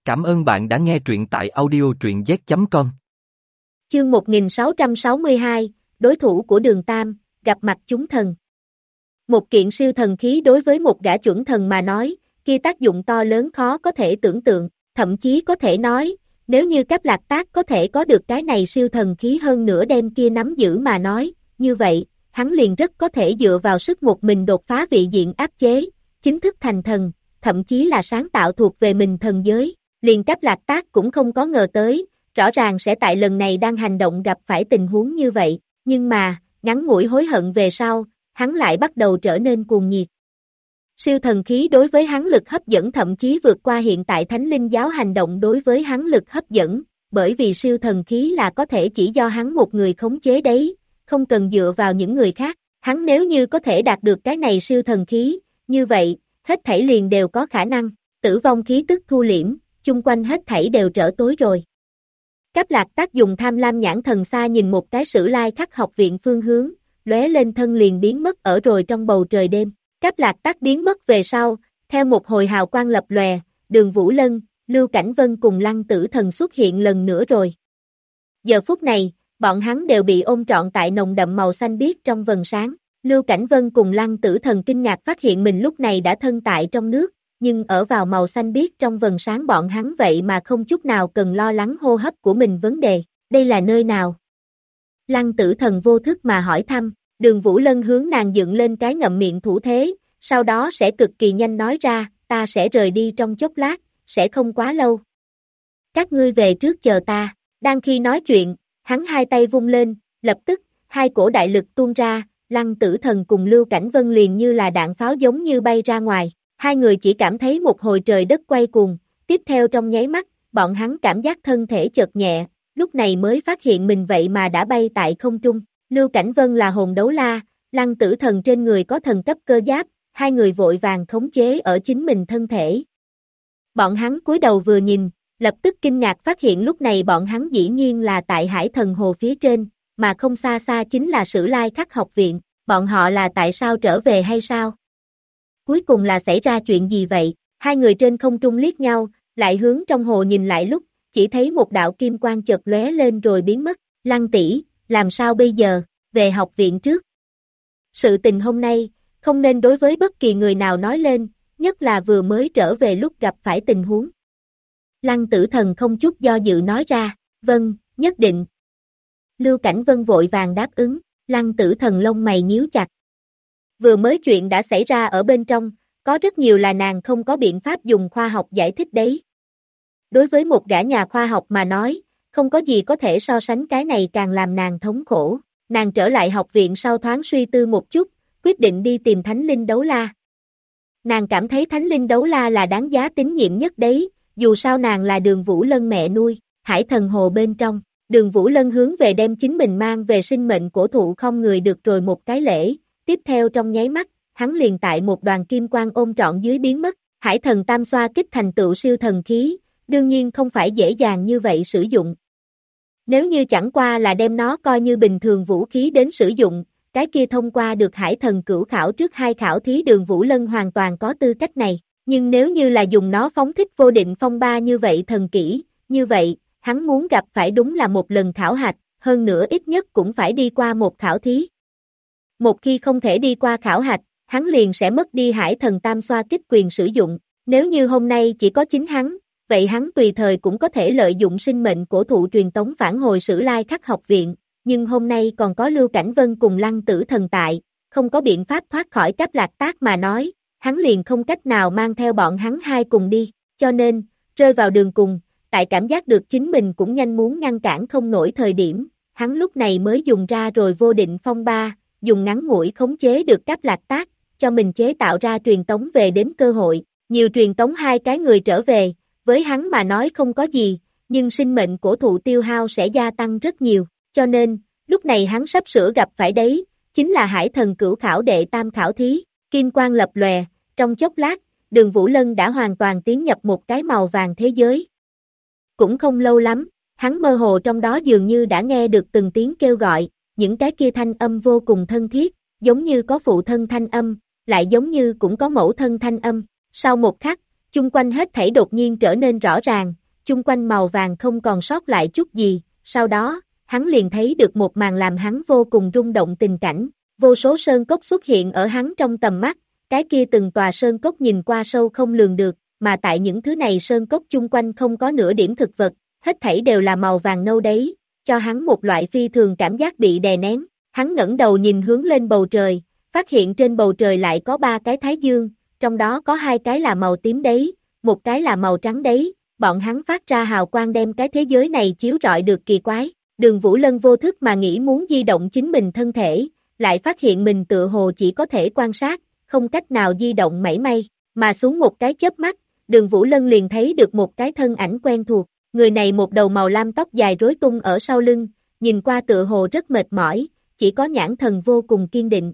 Cảm ơn bạn đã nghe truyện tại audio truyện z.com. Chương 1662, đối thủ của Đường Tam, gặp mặt chúng thần. Một kiện siêu thần khí đối với một gã chuẩn thần mà nói, kia tác dụng to lớn khó có thể tưởng tượng, thậm chí có thể nói, nếu như Cáp Lạc Tác có thể có được cái này siêu thần khí hơn nữa đem kia nắm giữ mà nói, như vậy, hắn liền rất có thể dựa vào sức một mình đột phá vị diện áp chế, chính thức thành thần, thậm chí là sáng tạo thuộc về mình thần giới. Liền Cáp Lạc Tác cũng không có ngờ tới, rõ ràng sẽ tại lần này đang hành động gặp phải tình huống như vậy, nhưng mà, ngắn ngủi hối hận về sau, hắn lại bắt đầu trở nên cuồng nhiệt. Siêu thần khí đối với hắn lực hấp dẫn thậm chí vượt qua hiện tại Thánh Linh giáo hành động đối với hắn lực hấp dẫn, bởi vì siêu thần khí là có thể chỉ do hắn một người khống chế đấy, không cần dựa vào những người khác, hắn nếu như có thể đạt được cái này siêu thần khí, như vậy, hết thảy liền đều có khả năng, tử vong khí tức thu liễm, chung quanh hết thảy đều trở tối rồi. Cáp Lạc Tác dùng tham lam nhãn thần xa nhìn một cái Sử Lai Khắc học viện phương hướng, lóe lên thân liền biến mất ở rồi trong bầu trời đêm. Cáp Lạc Tác biến mất về sau, theo một hồi hào quang lập lòe, Đường Vũ Lân, Lưu Cảnh Vân cùng Lăng Tử Thần xuất hiện lần nữa rồi. Giờ phút này, bọn hắn đều bị ôm trọn tại nồng đậm màu xanh biếc trong vầng sáng. Lưu Cảnh Vân cùng Lăng Tử Thần kinh ngạc phát hiện mình lúc này đã thân tại trong nước, nhưng ở vào màu xanh biếc trong vầng sáng bọn hắn vậy mà không chút nào cần lo lắng hô hấp của mình vấn đề. Đây là nơi nào? Lăng Tử Thần vô thức mà hỏi thăm. Đường Vũ Lân hướng nàng dựng lên cái ngậm miệng thủ thế, sau đó sẽ cực kỳ nhanh nói ra, ta sẽ rời đi trong chốc lát, sẽ không quá lâu. Các ngươi về trước chờ ta. Đang khi nói chuyện, hắn hai tay vung lên, lập tức, hai cổ đại lực tuôn ra, Lăng Tử Thần cùng Lưu Cảnh Vân liền như là đạn pháo giống như bay ra ngoài. Hai người chỉ cảm thấy một hồi trời đất quay cuồng, tiếp theo trong nháy mắt, bọn hắn cảm giác thân thể chợt nhẹ, lúc này mới phát hiện mình vậy mà đã bay tại không trung. Lưu Cảnh Vân là hồn đấu la, Lăng Tử Thần trên người có thần cấp cơ giáp, hai người vội vàng khống chế ở chính mình thân thể. Bọn hắn cúi đầu vừa nhìn, lập tức kinh ngạc phát hiện lúc này bọn hắn dĩ nhiên là tại Hải Thần Hồ phía trên, mà không xa xa chính là Sử Lai Khắc học viện, bọn họ là tại sao trở về hay sao? Cuối cùng là xảy ra chuyện gì vậy? Hai người trên không trung liếc nhau, lại hướng trong hồ nhìn lại lúc, chỉ thấy một đạo kim quang chợt lóe lên rồi biến mất. Lăng tỷ, làm sao bây giờ, về học viện trước. Sự tình hôm nay, không nên đối với bất kỳ người nào nói lên, nhất là vừa mới trở về lúc gặp phải tình huống. Lăng Tử Thần không chút do dự nói ra, vâng, nhất định. Lưu Cảnh Vân vội vàng đáp ứng, Lăng Tử Thần lông mày nhíu chặt. Vừa mới chuyện đã xảy ra ở bên trong, có rất nhiều là nàng không có biện pháp dùng khoa học giải thích đấy. Đối với một gã nhà khoa học mà nói, không có gì có thể so sánh cái này càng làm nàng thống khổ. Nàng trở lại học viện sau thoáng suy tư một chút, quyết định đi tìm Thánh Linh Đấu La. Nàng cảm thấy Thánh Linh Đấu La là đáng giá tín nhiệm nhất đấy, dù sao nàng là Đường Vũ Lân mẹ nuôi. Hải Thần Hồ bên trong, Đường Vũ Lân hướng về đem chính mình mang về sinh mệnh cổ thụ không người được rồi một cái lễ, tiếp theo trong nháy mắt, hắn liền tại một đoàn kim quang ôm trọn dưới biến mất. Hải Thần Tam Xoa kích thành tựu siêu thần khí, đương nhiên không phải dễ dàng như vậy sử dụng. Nếu như chẳng qua là đem nó coi như bình thường vũ khí đến sử dụng, cái kia thông qua được Hải Thần cửu khảo trước hai khảo thí Đường Vũ Lân hoàn toàn có tư cách này, nhưng nếu như là dùng nó phóng thích vô định phong ba như vậy thần kỹ, như vậy, hắn muốn gặp phải đúng là một lần khảo hạch, hơn nữa ít nhất cũng phải đi qua một khảo thí. Một khi không thể đi qua khảo hạch, hắn liền sẽ mất đi Hải Thần Tam Xoa kích quyền sử dụng, nếu như hôm nay chỉ có chính hắn, vậy hắn tùy thời cũng có thể lợi dụng sinh mệnh cổ thụ truyền tống phản hồi Sử Lai Khắc học viện, nhưng hôm nay còn có Lưu Cảnh Vân cùng Lăng Tử Thần tại, không có biện pháp thoát khỏi Cáp Lạc Tác mà nói, hắn liền không cách nào mang theo bọn hắn hai cùng đi, cho nên, rơi vào đường cùng, tại cảm giác được chính mình cũng nhanh muốn ngăn cản không nổi thời điểm, hắn lúc này mới dùng ra rồi vô định phong ba, dùng ngắn ngủi khống chế được Cáp Lạc Tác, cho mình chế tạo ra truyền tống về đến cơ hội, nhiều truyền tống hai cái người trở về. Với hắn mà nói không có gì, nhưng sinh mệnh cổ thụ tiêu hao sẽ gia tăng rất nhiều, cho nên, lúc này hắn sắp sửa gặp phải đấy, chính là Hải Thần cửu khảo đệ tam khảo thí, kim quang lập lòe, trong chốc lát, Đường Vũ Lân đã hoàn toàn tiến nhập một cái màu vàng thế giới. Cũng không lâu lắm, hắn mơ hồ trong đó dường như đã nghe được từng tiếng kêu gọi, những cái kia thanh âm vô cùng thân thiết, giống như có phụ thân thanh âm, lại giống như cũng có mẫu thân thanh âm, sau một khắc, chung quanh hết thảy đột nhiên trở nên rõ ràng, chung quanh màu vàng không còn sót lại chút gì, sau đó, hắn liền thấy được một màn làm hắn vô cùng rung động tình cảnh, vô số sơn cốc xuất hiện ở hắn trong tầm mắt, cái kia từng tòa sơn cốc nhìn qua sâu không lường được, mà tại những thứ này sơn cốc chung quanh không có nửa điểm thực vật, hết thảy đều là màu vàng nâu đấy, cho hắn một loại phi thường cảm giác bị đè nén, hắn ngẩng đầu nhìn hướng lên bầu trời, phát hiện trên bầu trời lại có 3 cái thái dương, trong đó có 2 cái là màu tím đấy, một cái là màu trắng đấy, bọn hắn phát ra hào quang đem cái thế giới này chiếu rọi được kỳ quái. Đường Vũ Lân vô thức mà nghĩ muốn di động chính mình thân thể, lại phát hiện mình tựa hồ chỉ có thể quan sát, không cách nào di động mảy may, mà xuống một cái chớp mắt, Đường Vũ Lân liền thấy được một cái thân ảnh quen thuộc, người này một đầu màu lam tóc dài rối tung ở sau lưng, nhìn qua tựa hồ rất mệt mỏi, chỉ có nhãn thần vô cùng kiên định.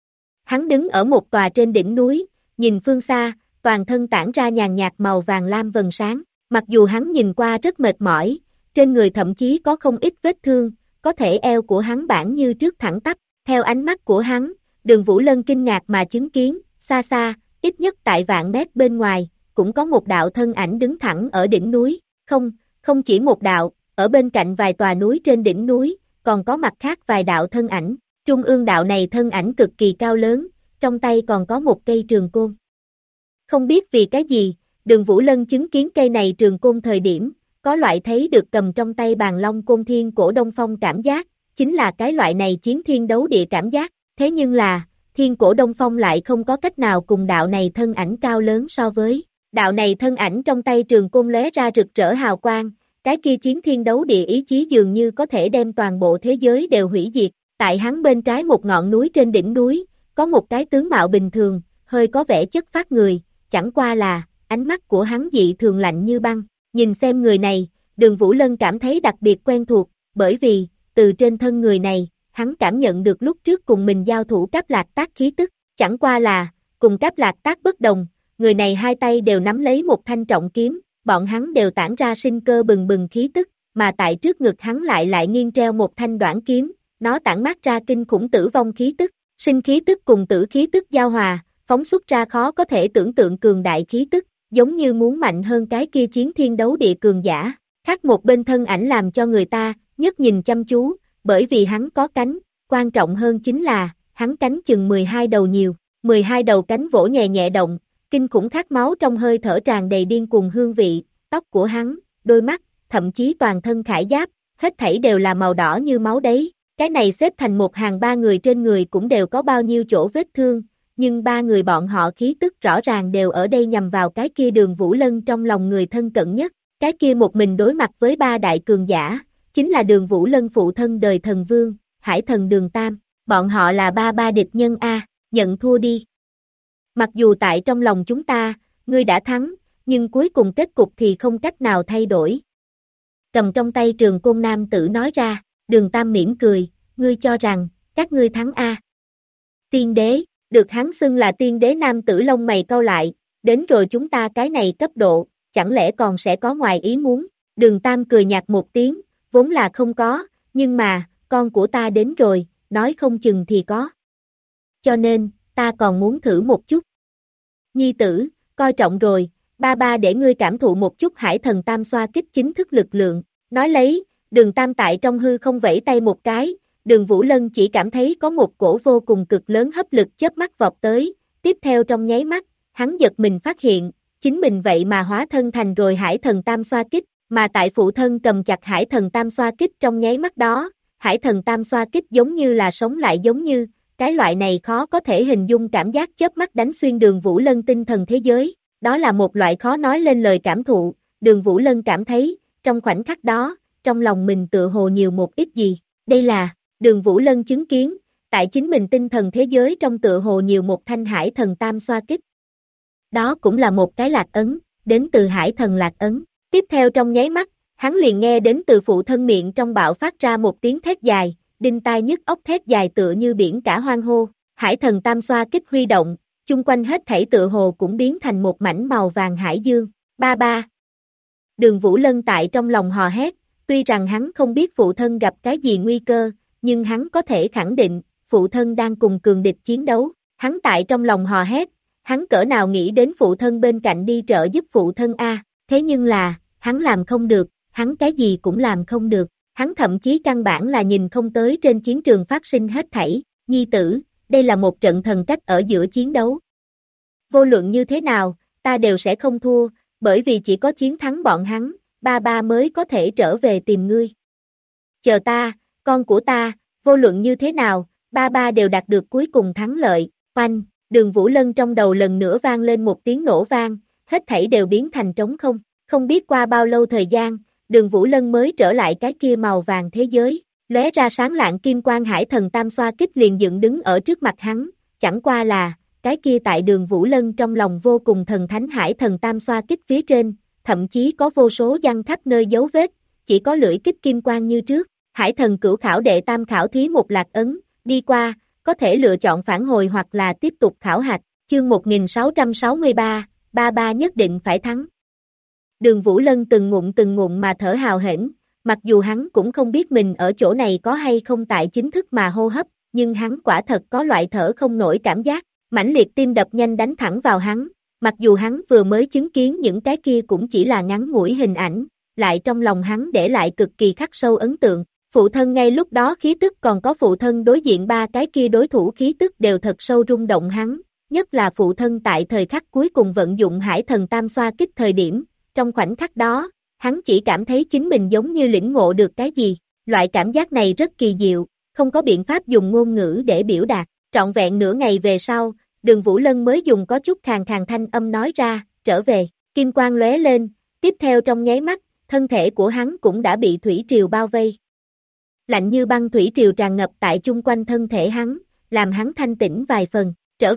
Hắn đứng ở một tòa trên đỉnh núi, nhìn phương xa, toàn thân tản ra nhàn nhạt màu vàng lam vầng sáng, mặc dù hắn nhìn qua rất mệt mỏi, trên người thậm chí có không ít vết thương, có thể eo của hắn bản như trước thẳng tắp, theo ánh mắt của hắn, Đường Vũ Lân kinh ngạc mà chứng kiến, xa xa, ít nhất tại vạn mét bên ngoài, cũng có một đạo thân ảnh đứng thẳng ở đỉnh núi, không chỉ một đạo, ở bên cạnh vài tòa núi trên đỉnh núi, còn có mặt khác vài đạo thân ảnh, trung ương đạo này thân ảnh cực kỳ cao lớn, trong tay còn có một cây trường côn. Không biết vì cái gì, Đường Vũ Lân chứng kiến cây này trường côn thời điểm, có loại thấy được cầm trong tay bàn long côn thiên cổ đông phong cảm giác, chính là cái loại này chiến thiên đấu địa cảm giác, thế nhưng là, thiên cổ đông phong lại không có cách nào cùng đạo này thân ảnh cao lớn so với. Đạo này thân ảnh trong tay trường côn lóe ra rực rỡ hào quang, cái kia chiến thiên đấu địa ý chí dường như có thể đem toàn bộ thế giới đều hủy diệt, tại hắn bên trái một ngọn núi trên đỉnh núi, có một cái tướng mạo bình thường, hơi có vẻ chất phác người, chẳng qua là, ánh mắt của hắn dị thường lạnh như băng, nhìn xem người này, Đường Vũ Lân cảm thấy đặc biệt quen thuộc, bởi vì, từ trên thân người này, hắn cảm nhận được lúc trước cùng mình giao thủ Cáp Lạc Tác khí tức, chẳng qua là, cùng Cáp Lạc Tác bất đồng, người này hai tay đều nắm lấy một thanh trọng kiếm, bọn hắn đều tản ra sinh cơ bừng bừng khí tức, mà tại trước ngực hắn lại nghiêng treo một thanh đoản kiếm, nó tản mát ra kinh khủng tử vong khí tức, sinh khí tức cùng tử khí tức giao hòa, phóng xuất ra khó có thể tưởng tượng cường đại khí tức, giống như muốn mạnh hơn cái kia chiến thiên đấu địa cường giả. Khác một bên thân ảnh làm cho người ta nhất nhìn chăm chú, bởi vì hắn có cánh, quan trọng hơn chính là, hắn cánh chừng 12 đầu nhiều, 12 đầu cánh vỗ nhẹ nhẹ động, kinh khủng khát máu trong hơi thở tràn đầy điên cuồng hương vị, tóc của hắn, đôi mắt, thậm chí toàn thân khải giáp, hết thảy đều là màu đỏ như máu đấy, cái này xếp thành một hàng 3 người trên người cũng đều có bao nhiêu chỗ vết thương, nhưng 3 người bọn họ khí tức rõ ràng đều ở đây nhằm vào cái kia Đường Vũ Lân trong lòng người thân cận nhất, cái kia một mình đối mặt với 3 đại cường giả, chính là Đường Vũ Lân phụ thân đời thần vương, Hải Thần Đường Tam, bọn họ là ba địch nhân a, nhận thua đi. Mặc dù tại trong lòng chúng ta, ngươi đã thắng, nhưng cuối cùng kết cục thì không cách nào thay đổi. Cầm trong tay trường côn nam tử nói ra, Đường Tam mỉm cười, ngươi cho rằng, các ngươi thắng a. Tiên đế, được hắn xưng là tiên đế nam tử lông mày cau lại, đến rồi chúng ta cái này cấp độ, chẳng lẽ còn sẽ có ngoài ý muốn, Đường Tam cười nhạt một tiếng, vốn là không có, nhưng mà, con của ta đến rồi, nói không chừng thì có. Cho nên, ta còn muốn thử một chút. Nhi tử, coi trọng rồi, ba để ngươi cảm thụ một chút Hải Thần Tam xoa kích chính thức lực lượng, nói lấy, Đường Tam tại trong hư không vẫy tay một cái, Đường Vũ Lân chỉ cảm thấy có một cổ vô cùng cực lớn hấp lực chớp mắt vọt tới, tiếp theo trong nháy mắt, hắn giật mình phát hiện, chính mình vậy mà hóa thân thành rồi Hải Thần Tam xoa kích, mà tại phụ thân cầm chặt Hải Thần Tam xoa kích trong nháy mắt đó, Hải Thần Tam xoa kích giống như là sống lại giống như, cái loại này khó có thể hình dung cảm giác chớp mắt đánh xuyên Đường Vũ Lân tinh thần thế giới, đó là một loại khó nói lên lời cảm thụ, Đường Vũ Lân cảm thấy, trong khoảnh khắc đó, trong lòng mình tựa hồ nhiều một ít gì, đây là, Đường Vũ Lân chứng kiến, tại chính mình tinh thần thế giới trong tựa hồ nhiều một thanh Hải Thần Tam xoa kích. Đó cũng là một cái lạc ấn, đến từ Hải Thần lạc ấn. Tiếp theo trong nháy mắt, hắn liền nghe đến từ phụ thân miệng trong bạo phát ra một tiếng thét dài, đinh tai nhức óc thét dài tựa như biển cả hoang hô, Hải Thần Tam xoa kích huy động, chung quanh hết thảy tựa hồ cũng biến thành một mảnh màu vàng hải dương, ba. Đường Vũ Lân tại trong lòng hò hét, tuy rằng hắn không biết phụ thân gặp cái gì nguy cơ, nhưng hắn có thể khẳng định, phụ thân đang cùng cường địch chiến đấu, hắn tại trong lòng hò hét, hắn cỡ nào nghĩ đến phụ thân bên cạnh đi trợ giúp phụ thân a, thế nhưng là, hắn làm không được, hắn cái gì cũng làm không được, hắn thậm chí căn bản là nhìn không tới trên chiến trường phát sinh hết thảy, nhi tử, đây là một trận thần cách ở giữa chiến đấu. Vô luận như thế nào, ta đều sẽ không thua, bởi vì chỉ có chiến thắng bọn hắn, ba ba mới có thể trở về tìm ngươi. Chờ ta, con của ta, vô luận như thế nào, ba ba đều đạt được cuối cùng thắng lợi, oanh, Đường Vũ Lân trong đầu lần nữa vang lên một tiếng nổ vang, hết thảy đều biến thành trống không, không biết qua bao lâu thời gian, Đường Vũ Lân mới trở lại cái kia màu vàng thế giới, lóe ra sáng lạng kim quang hải thần tam xoa kích liền dựng đứng ở trước mặt hắn, chẳng qua là, cái kia tại Đường Vũ Lân trong lòng vô cùng thần thánh hải thần tam xoa kích phía trên, thậm chí có vô số giăng khắp nơi dấu vết, chỉ có lưỡi kích kim quang như trước, hải thần cửu khảo đệ tam khảo thí một lạc ấn, đi qua, có thể lựa chọn phản hồi hoặc là tiếp tục khảo hạch, chương 1663, ba ba nhất định phải thắng. Đường Vũ Lân từng ngụm mà thở hào hển, mặc dù hắn cũng không biết mình ở chỗ này có hay không tại chính thức mà hô hấp, nhưng hắn quả thật có loại thở không nổi cảm giác, mãnh liệt tim đập nhanh đánh thẳng vào hắn, mặc dù hắn vừa mới chứng kiến những cái kia cũng chỉ là ngắn ngủi hình ảnh, lại trong lòng hắn để lại cực kỳ khắc sâu ấn tượng. Phụ thân ngay lúc đó khí tức còn có phụ thân đối diện ba cái kia đối thủ khí tức đều thật sâu rung động hắn, nhất là phụ thân tại thời khắc cuối cùng vận dụng hải thần tam xoa kích thời điểm, trong khoảnh khắc đó, hắn chỉ cảm thấy chính mình giống như lĩnh ngộ được cái gì, loại cảm giác này rất kỳ diệu, không có biện pháp dùng ngôn ngữ để biểu đạt, trọn vẹn nửa ngày về sau, Đường Vũ Lân mới dùng có chút khàn khàn thanh âm nói ra, trở về, kim quang lóe lên, tiếp theo trong nháy mắt, thân thể của hắn cũng đã bị thủy triều bao vây. Lạnh như băng thủy triều tràn ngập tại chung quanh thân thể hắn, làm hắn thanh tĩnh vài phần,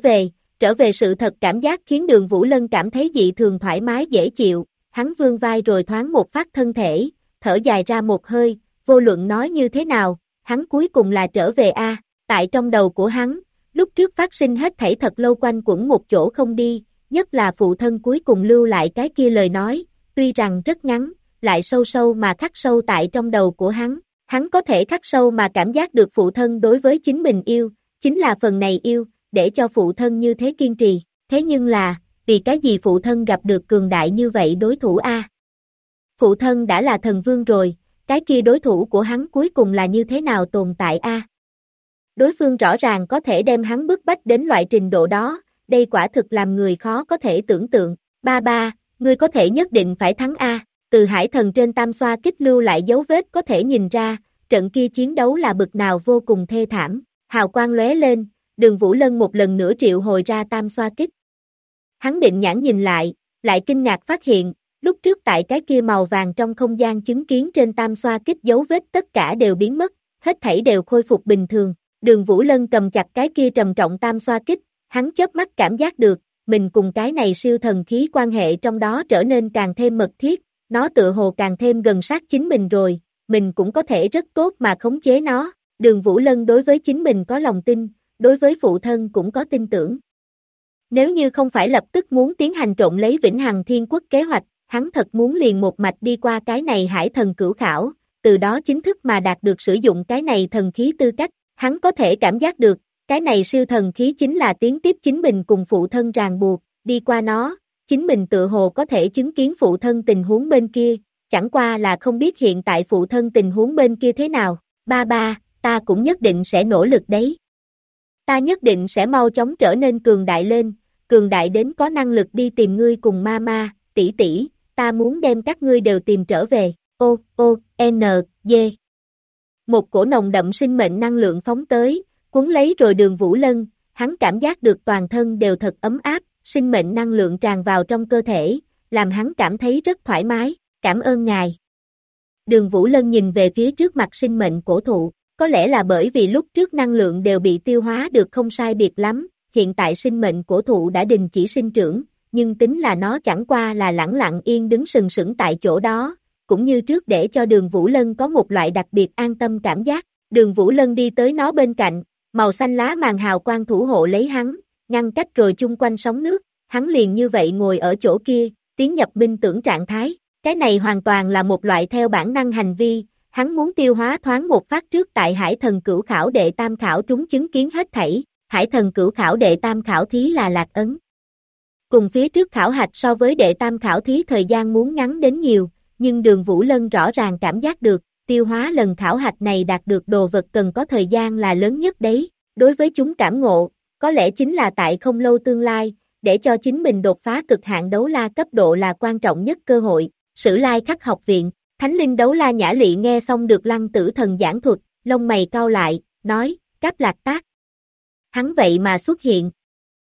trở về sự thật cảm giác khiến Đường Vũ Lân cảm thấy dị thường thoải mái dễ chịu, hắn vươn vai rồi thoáng một phát thân thể, thở dài ra một hơi, vô luận nói như thế nào, hắn cuối cùng là trở về a. Tại trong đầu của hắn, lúc trước phát sinh hết thảy thật lâu quanh quẩn một chỗ không đi, nhất là phụ thân cuối cùng lưu lại cái kia lời nói, tuy rằng rất ngắn, lại sâu sâu mà khắc sâu tại trong đầu của hắn. Hắn có thể khắc sâu mà cảm giác được phụ thân đối với chính mình yêu, chính là phần này yêu, để cho phụ thân như thế kiên trì, thế nhưng là, vì cái gì phụ thân gặp được cường đại như vậy đối thủ a? Phụ thân đã là thần vương rồi, cái kia đối thủ của hắn cuối cùng là như thế nào tồn tại a? Đối phương rõ ràng có thể đem hắn bức bách đến loại trình độ đó, đây quả thực làm người khó có thể tưởng tượng, ba ba, ngươi có thể nhất định phải thắng a. Từ hải thần trên tam xoa kích lưu lại dấu vết có thể nhìn ra, trận kia chiến đấu là bực nào vô cùng thê thảm, hào quang lóe lên, Đường Vũ Lân một lần nữa triệu hồi ra tam xoa kích. Hắn định nhãn nhìn lại kinh ngạc phát hiện, lúc trước tại cái kia màu vàng trong không gian chứng kiến trên tam xoa kích dấu vết tất cả đều biến mất, hết thảy đều khôi phục bình thường, Đường Vũ Lân cầm chặt cái kia trầm trọng tam xoa kích, hắn chớp mắt cảm giác được, mình cùng cái này siêu thần khí quan hệ trong đó trở nên càng thêm mật thiết. Nó tựa hồ càng thêm gần sát chính mình rồi, mình cũng có thể rất tốt mà khống chế nó, Đường Vũ Lân đối với chính mình có lòng tin, đối với phụ thân cũng có tin tưởng. Nếu như không phải lập tức muốn tiến hành trộn lấy Vĩnh Hằng Thiên Quốc kế hoạch, hắn thật muốn liền một mạch đi qua cái này hải thần cửu khảo, từ đó chính thức mà đạt được sử dụng cái này thần khí tư cách, hắn có thể cảm giác được, cái này siêu thần khí chính là tiến tiếp chính mình cùng phụ thân ràng buộc, đi qua nó. Chính mình tự hồ có thể chứng kiến phụ thân tình huống bên kia, chẳng qua là không biết hiện tại phụ thân tình huống bên kia thế nào, ba ba, ta cũng nhất định sẽ nỗ lực đấy. Ta nhất định sẽ mau chóng trở nên cường đại lên, cường đại đến có năng lực đi tìm ngươi cùng mama, tỷ tỷ, ta muốn đem các ngươi đều tìm trở về, G. Một cổ nồng đậm sinh mệnh năng lượng phóng tới, cuốn lấy rồi Đường Vũ Lân, hắn cảm giác được toàn thân đều thật ấm áp. Sinh mệnh năng lượng tràn vào trong cơ thể, làm hắn cảm thấy rất thoải mái, cảm ơn ngài. Đường Vũ Lân nhìn về phía trước mặt sinh mệnh cổ thụ, có lẽ là bởi vì lúc trước năng lượng đều bị tiêu hóa được không sai biệt lắm, hiện tại sinh mệnh cổ thụ đã đình chỉ sinh trưởng, nhưng tính là nó chẳng qua là lẳng lặng yên đứng sừng sững tại chỗ đó, cũng như trước để cho Đường Vũ Lân có một loại đặc biệt an tâm cảm giác. Đường Vũ Lân đi tới nó bên cạnh, màu xanh lá màn hào quang thủ hộ lấy hắn, ngăn cách rồi chung quanh sóng nước, hắn liền như vậy ngồi ở chỗ kia, tiến nhập minh tưởng trạng thái, cái này hoàn toàn là một loại theo bản năng hành vi, hắn muốn tiêu hóa thoáng một phát trước tại hải thần cửu khảo đệ tam khảo trúng chứng kiến hết thảy, hải thần cửu khảo đệ tam khảo thí là lạc ấn. Cùng phía trước khảo hạch so với đệ tam khảo thí thời gian muốn ngắn đến nhiều, nhưng Đường Vũ Lân rõ ràng cảm giác được, tiêu hóa lần khảo hạch này đạt được đồ vật cần có thời gian là lớn nhất đấy. Đối với chúng cảm ngộ, có lẽ chính là tại không lâu tương lai, để cho chính mình đột phá cực hạn đấu la cấp độ là quan trọng nhất cơ hội. Sử Lai Khắc học viện, Thánh Linh Đấu La Nhã Lị nghe xong được Lăng Tử Thần giảng thuật, lông mày cau lại, nói, Cáp Lạc Tác. Hắn vậy mà xuất hiện.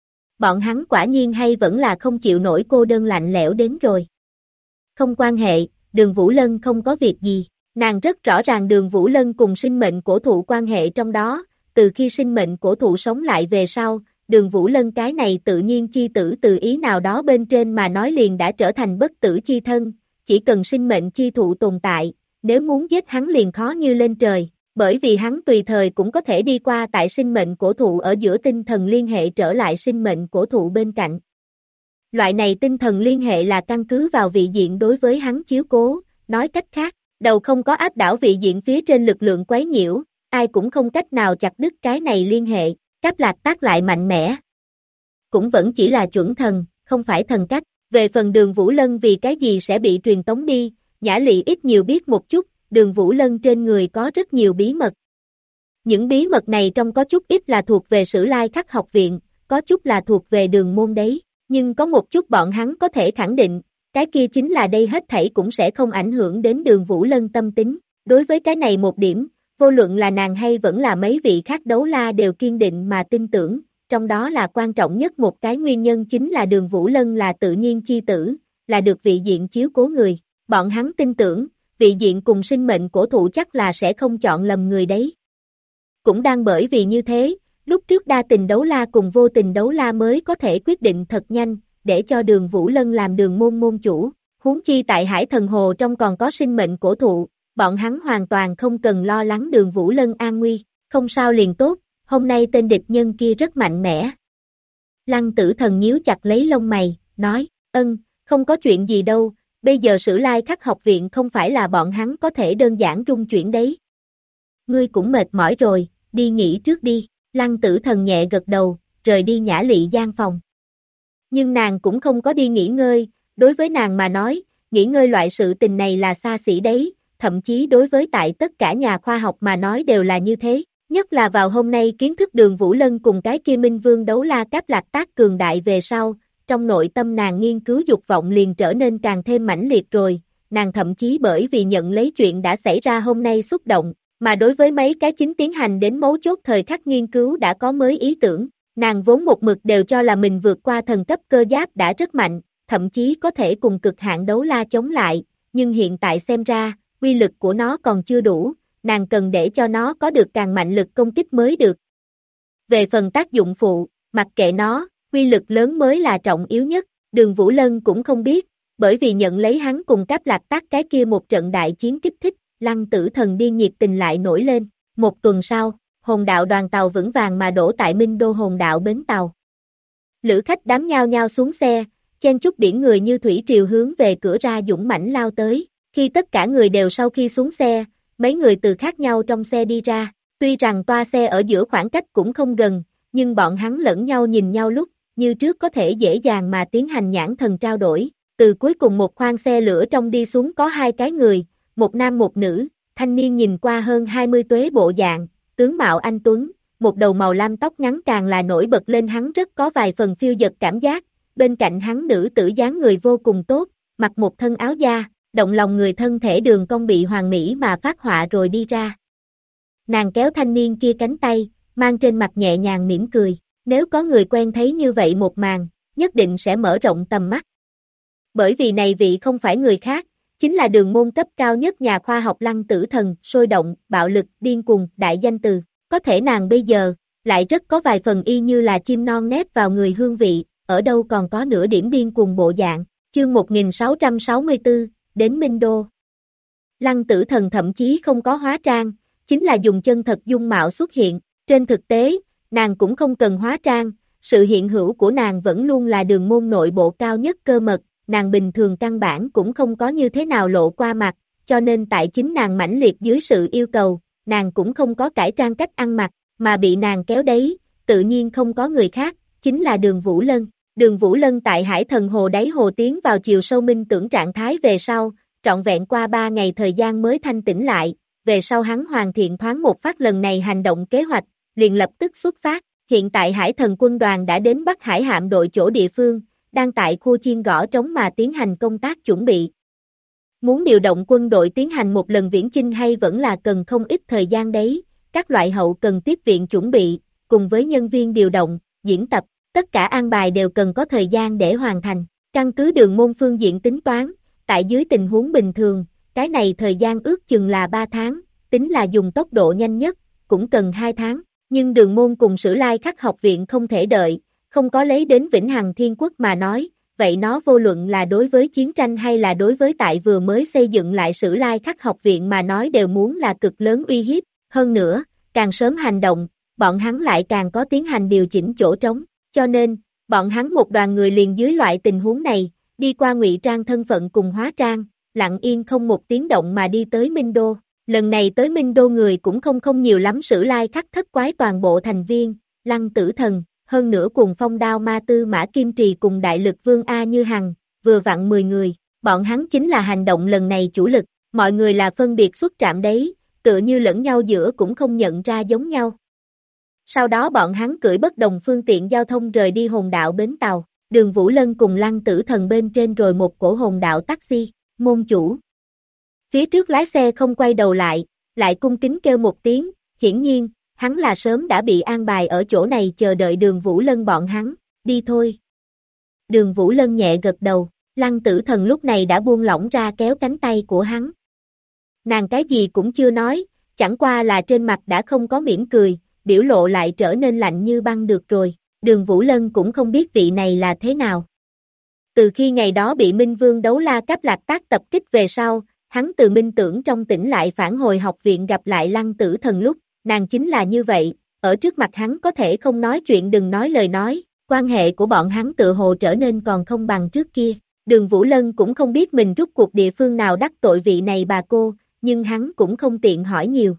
Bọn hắn quả nhiên hay vẫn là không chịu nổi cô đơn lạnh lẽo đến rồi. Không quan hệ, Đường Vũ Lân không có việc gì, nàng rất rõ ràng Đường Vũ Lân cùng sinh mệnh cổ thụ quan hệ trong đó, từ khi sinh mệnh cổ thụ sống lại về sau, Đường Vũ Lân cái này tự nhiên chi tử từ ý nào đó bên trên mà nói liền đã trở thành bất tử chi thân, chỉ cần sinh mệnh chi thụ tồn tại, nếu muốn giết hắn liền khó như lên trời, bởi vì hắn tùy thời cũng có thể đi qua tại sinh mệnh cổ thụ ở giữa tinh thần liên hệ trở lại sinh mệnh cổ thụ bên cạnh. Loại này tinh thần liên hệ là căn cứ vào vị diện đối với hắn chiếu cố, nói cách khác, đầu không có áp đảo vị diện phía trên lực lượng quấy nhiễu, ai cũng không cách nào chặt đứt cái này liên hệ, Cáp Lạc Tác lại mạnh mẽ. Cũng vẫn chỉ là chuẩn thần, không phải thần cách, về phần Đường Vũ Lân vì cái gì sẽ bị truyền tống đi, Nhã Lị ít nhiều biết một chút, Đường Vũ Lân trên người có rất nhiều bí mật. Những bí mật này trong có chút ít là thuộc về Sử Lai Khắc học viện, có chút là thuộc về đường môn đấy, nhưng có một chút bọn hắn có thể khẳng định, cái kia chính là đây hết thảy cũng sẽ không ảnh hưởng đến Đường Vũ Lân tâm tính. Đối với cái này một điểm, vô luận là nàng hay vẫn là mấy vị khác đấu la đều kiên định mà tin tưởng, trong đó là quan trọng nhất một cái nguyên nhân chính là Đường Vũ Lân là tự nhiên chi tử, là được vị diện chiếu cố người, bọn hắn tin tưởng, vị diện cùng sinh mệnh cổ thụ chắc là sẽ không chọn lầm người đấy. Cũng đang bởi vì như thế, lúc trước đa tình đấu la cùng vô tình đấu la mới có thể quyết định thật nhanh, để cho Đường Vũ Lân làm đường môn môn chủ, huống chi tại Hải Thần Hồ trong còn có sinh mệnh cổ thụ, bọn hắn hoàn toàn không cần lo lắng Đường Vũ Lân an nguy, không sao liền tốt, hôm nay tên địch nhân kia rất mạnh mẽ. Lăng Tử Thần nhíu chặt lấy lông mày, nói, không có chuyện gì đâu, bây giờ Sử Lai Khắc học viện không phải là bọn hắn có thể đơn giản rung chuyển đấy. Ngươi cũng mệt mỏi rồi, đi nghỉ trước đi, Lăng Tử Thần nhẹ gật đầu, rời đi Nhã Lị gian phòng. Nhưng nàng cũng không có đi nghỉ ngơi, đối với nàng mà nói, nghỉ ngơi loại sự tình này là xa xỉ đấy, thậm chí đối với tại tất cả nhà khoa học mà nói đều là như thế, nhất là vào hôm nay kiến thức Đường Vũ Lân cùng cái kia Minh Vương đấu la Cáp Lạc Tác cường đại về sau, trong nội tâm nàng nghiên cứu dục vọng liền trở nên càng thêm mãnh liệt rồi, nàng thậm chí bởi vì nhận lấy chuyện đã xảy ra hôm nay xúc động, mà đối với mấy cái chính tiến hành đến mấu chốt thời khắc nghiên cứu đã có mới ý tưởng, nàng vốn một mực đều cho là mình vượt qua thần cấp cơ giáp đã rất mạnh, thậm chí có thể cùng cực hạn đấu la chống lại, nhưng hiện tại xem ra, uy lực của nó còn chưa đủ, nàng cần để cho nó có được càng mạnh lực công kích mới được. Về phần tác dụng phụ, mặc kệ nó, uy lực lớn mới là trọng yếu nhất, Đường Vũ Lân cũng không biết, bởi vì nhận lấy hắn cùng Cáp Lạc Tác cái kia một trận đại chiến kích thích, Lăng Tử Thần điên nhiệt tình lại nổi lên, một tuần sau, hồn đạo đoàn tàu vững vàng mà đổ tại Minh Đô hồn đạo bến tàu. Lữ khách đám nhao nhao xuống xe, chen chúc biển người như thủy triều hướng về cửa ra dũng mãnh lao tới, khi tất cả người đều sau khi xuống xe, mấy người từ khác nhau trong xe đi ra, tuy rằng toa xe ở giữa khoảng cách cũng không gần, nhưng bọn hắn lẫn nhau nhìn nhau lúc, như trước có thể dễ dàng mà tiến hành nhãn thần trao đổi, từ cuối cùng một khoang xe lửa trong đi xuống có hai cái người, một nam một nữ, thanh niên nhìn qua hơn 20 tuế bộ dạng, tướng mạo anh tuấn, một đầu màu lam tóc ngắn càng là nổi bật lên hắn rất có vài phần phiêu dật cảm giác, bên cạnh hắn nữ tử dáng người vô cùng tốt, mặc một thân áo da, động lòng người thân thể đường cong bị hoàn mỹ mà phát họa rồi đi ra. Nàng kéo thanh niên kia cánh tay, mang trên mặt nhẹ nhàng mỉm cười, nếu có người quen thấy như vậy một màn, nhất định sẽ mở rộng tầm mắt. Bởi vì này vị không phải người khác, chính là đường môn cấp cao nhất nhà khoa học Lăng Tử Thần, sôi động, bạo lực, điên cuồng, đại danh từ, có thể nàng bây giờ, lại rất có vài phần y như là chim non nép vào người hương vị, ở đâu còn có nửa điểm điên cuồng bộ dạng, chương 1664, đến Minh Đô. Lăng Tử Thần thậm chí không có hóa trang, chính là dùng chân thật dung mạo xuất hiện, trên thực tế, nàng cũng không cần hóa trang, sự hiện hữu của nàng vẫn luôn là đường môn nội bộ cao nhất cơ mật, nàng bình thường căn bản cũng không có như thế nào lộ qua mặt, cho nên tại chính nàng mãnh liệt dưới sự yêu cầu, nàng cũng không có cải trang cách ăn mặc, mà bị nàng kéo đấy, tự nhiên không có người khác, chính là Đường Vũ Lân. Đường Vũ Lân tại Hải Thần Hồ đáy hồ tiến vào chiều sâu minh tưởng trạng thái về sau, trọn vẹn qua 3 ngày thời gian mới thanh tỉnh lại, về sau hắn hoàn thiện thoáng một phát lần này hành động kế hoạch, liền lập tức xuất phát. Hiện tại Hải Thần quân đoàn đã đến Bắc Hải hạm đội chỗ địa phương, đang tại khu chiên gõ trống mà tiến hành công tác chuẩn bị. Muốn điều động quân đội tiến hành một lần viễn chinh hay vẫn là cần không ít thời gian đấy, các loại hậu cần tiếp viện chuẩn bị, cùng với nhân viên điều động, diễn tập, tất cả an bài đều cần có thời gian để hoàn thành. Căn cứ Đường Môn phương diện tính toán, tại dưới tình huống bình thường, cái này thời gian ước chừng là 3 tháng, tính là dùng tốc độ nhanh nhất, cũng cần 2 tháng. Nhưng Đường Môn cùng Sử Lai Khắc học viện không thể đợi, không có lấy đến Vĩnh Hằng Thiên Quốc mà nói, vậy nó vô luận là đối với chiến tranh hay là đối với tại vừa mới xây dựng lại Sử Lai Khắc học viện mà nói đều muốn là cực lớn uy hiếp. Hơn nữa, càng sớm hành động, bọn hắn lại càng có tiến hành điều chỉnh chỗ trống, cho nên, bọn hắn một đoàn người liền dưới loại tình huống này, đi qua ngụy trang thân phận cùng hóa trang, lặng yên không một tiếng động mà đi tới Minh Đô. Lần này tới Minh Đô người cũng không nhiều lắm, Sử Lai Khắc thất quái toàn bộ thành viên, Lăng Tử Thần, hơn nữa cùng Phong Đao Ma Tư Mã Kim Trì cùng Đại Lực Vương A Như Hằng, vừa vặn 10 người, bọn hắn chính là hành động lần này chủ lực, mọi người là phân biệt xuất trạm đấy, tựa như lẫn nhau giữa cũng không nhận ra giống nhau. Sau đó bọn hắn cưỡi bất đồng phương tiện giao thông rời đi Hồn Đạo bến tàu, Đường Vũ Lân cùng Lăng Tử Thần bên trên rồi một cổ Hồn Đạo taxi, môn chủ. Phía trước lái xe không quay đầu lại cung kính kêu một tiếng, hiển nhiên, hắn là sớm đã bị an bài ở chỗ này chờ đợi Đường Vũ Lân bọn hắn, đi thôi. Đường Vũ Lân nhẹ gật đầu, Lăng Tử Thần lúc này đã buông lỏng ra kéo cánh tay của hắn. Nàng cái gì cũng chưa nói, chẳng qua là trên mặt đã không có mỉm cười, biểu lộ lại trở nên lạnh như băng được rồi, Đường Vũ Lân cũng không biết vị này là thế nào. Từ khi ngày đó bị Minh Vương Đấu La Cáp Lạc Tác tập kích về sau, hắn từ minh tưởng trong tỉnh lại phản hồi học viện gặp lại Lăng Tử Thần lúc, nàng chính là như vậy, ở trước mặt hắn có thể không nói chuyện đừng nói lời nói, quan hệ của bọn hắn tựa hồ trở nên còn không bằng trước kia. Đường Vũ Lân cũng không biết mình rút cuộc địa phương nào đắc tội vị này bà cô, nhưng hắn cũng không tiện hỏi nhiều.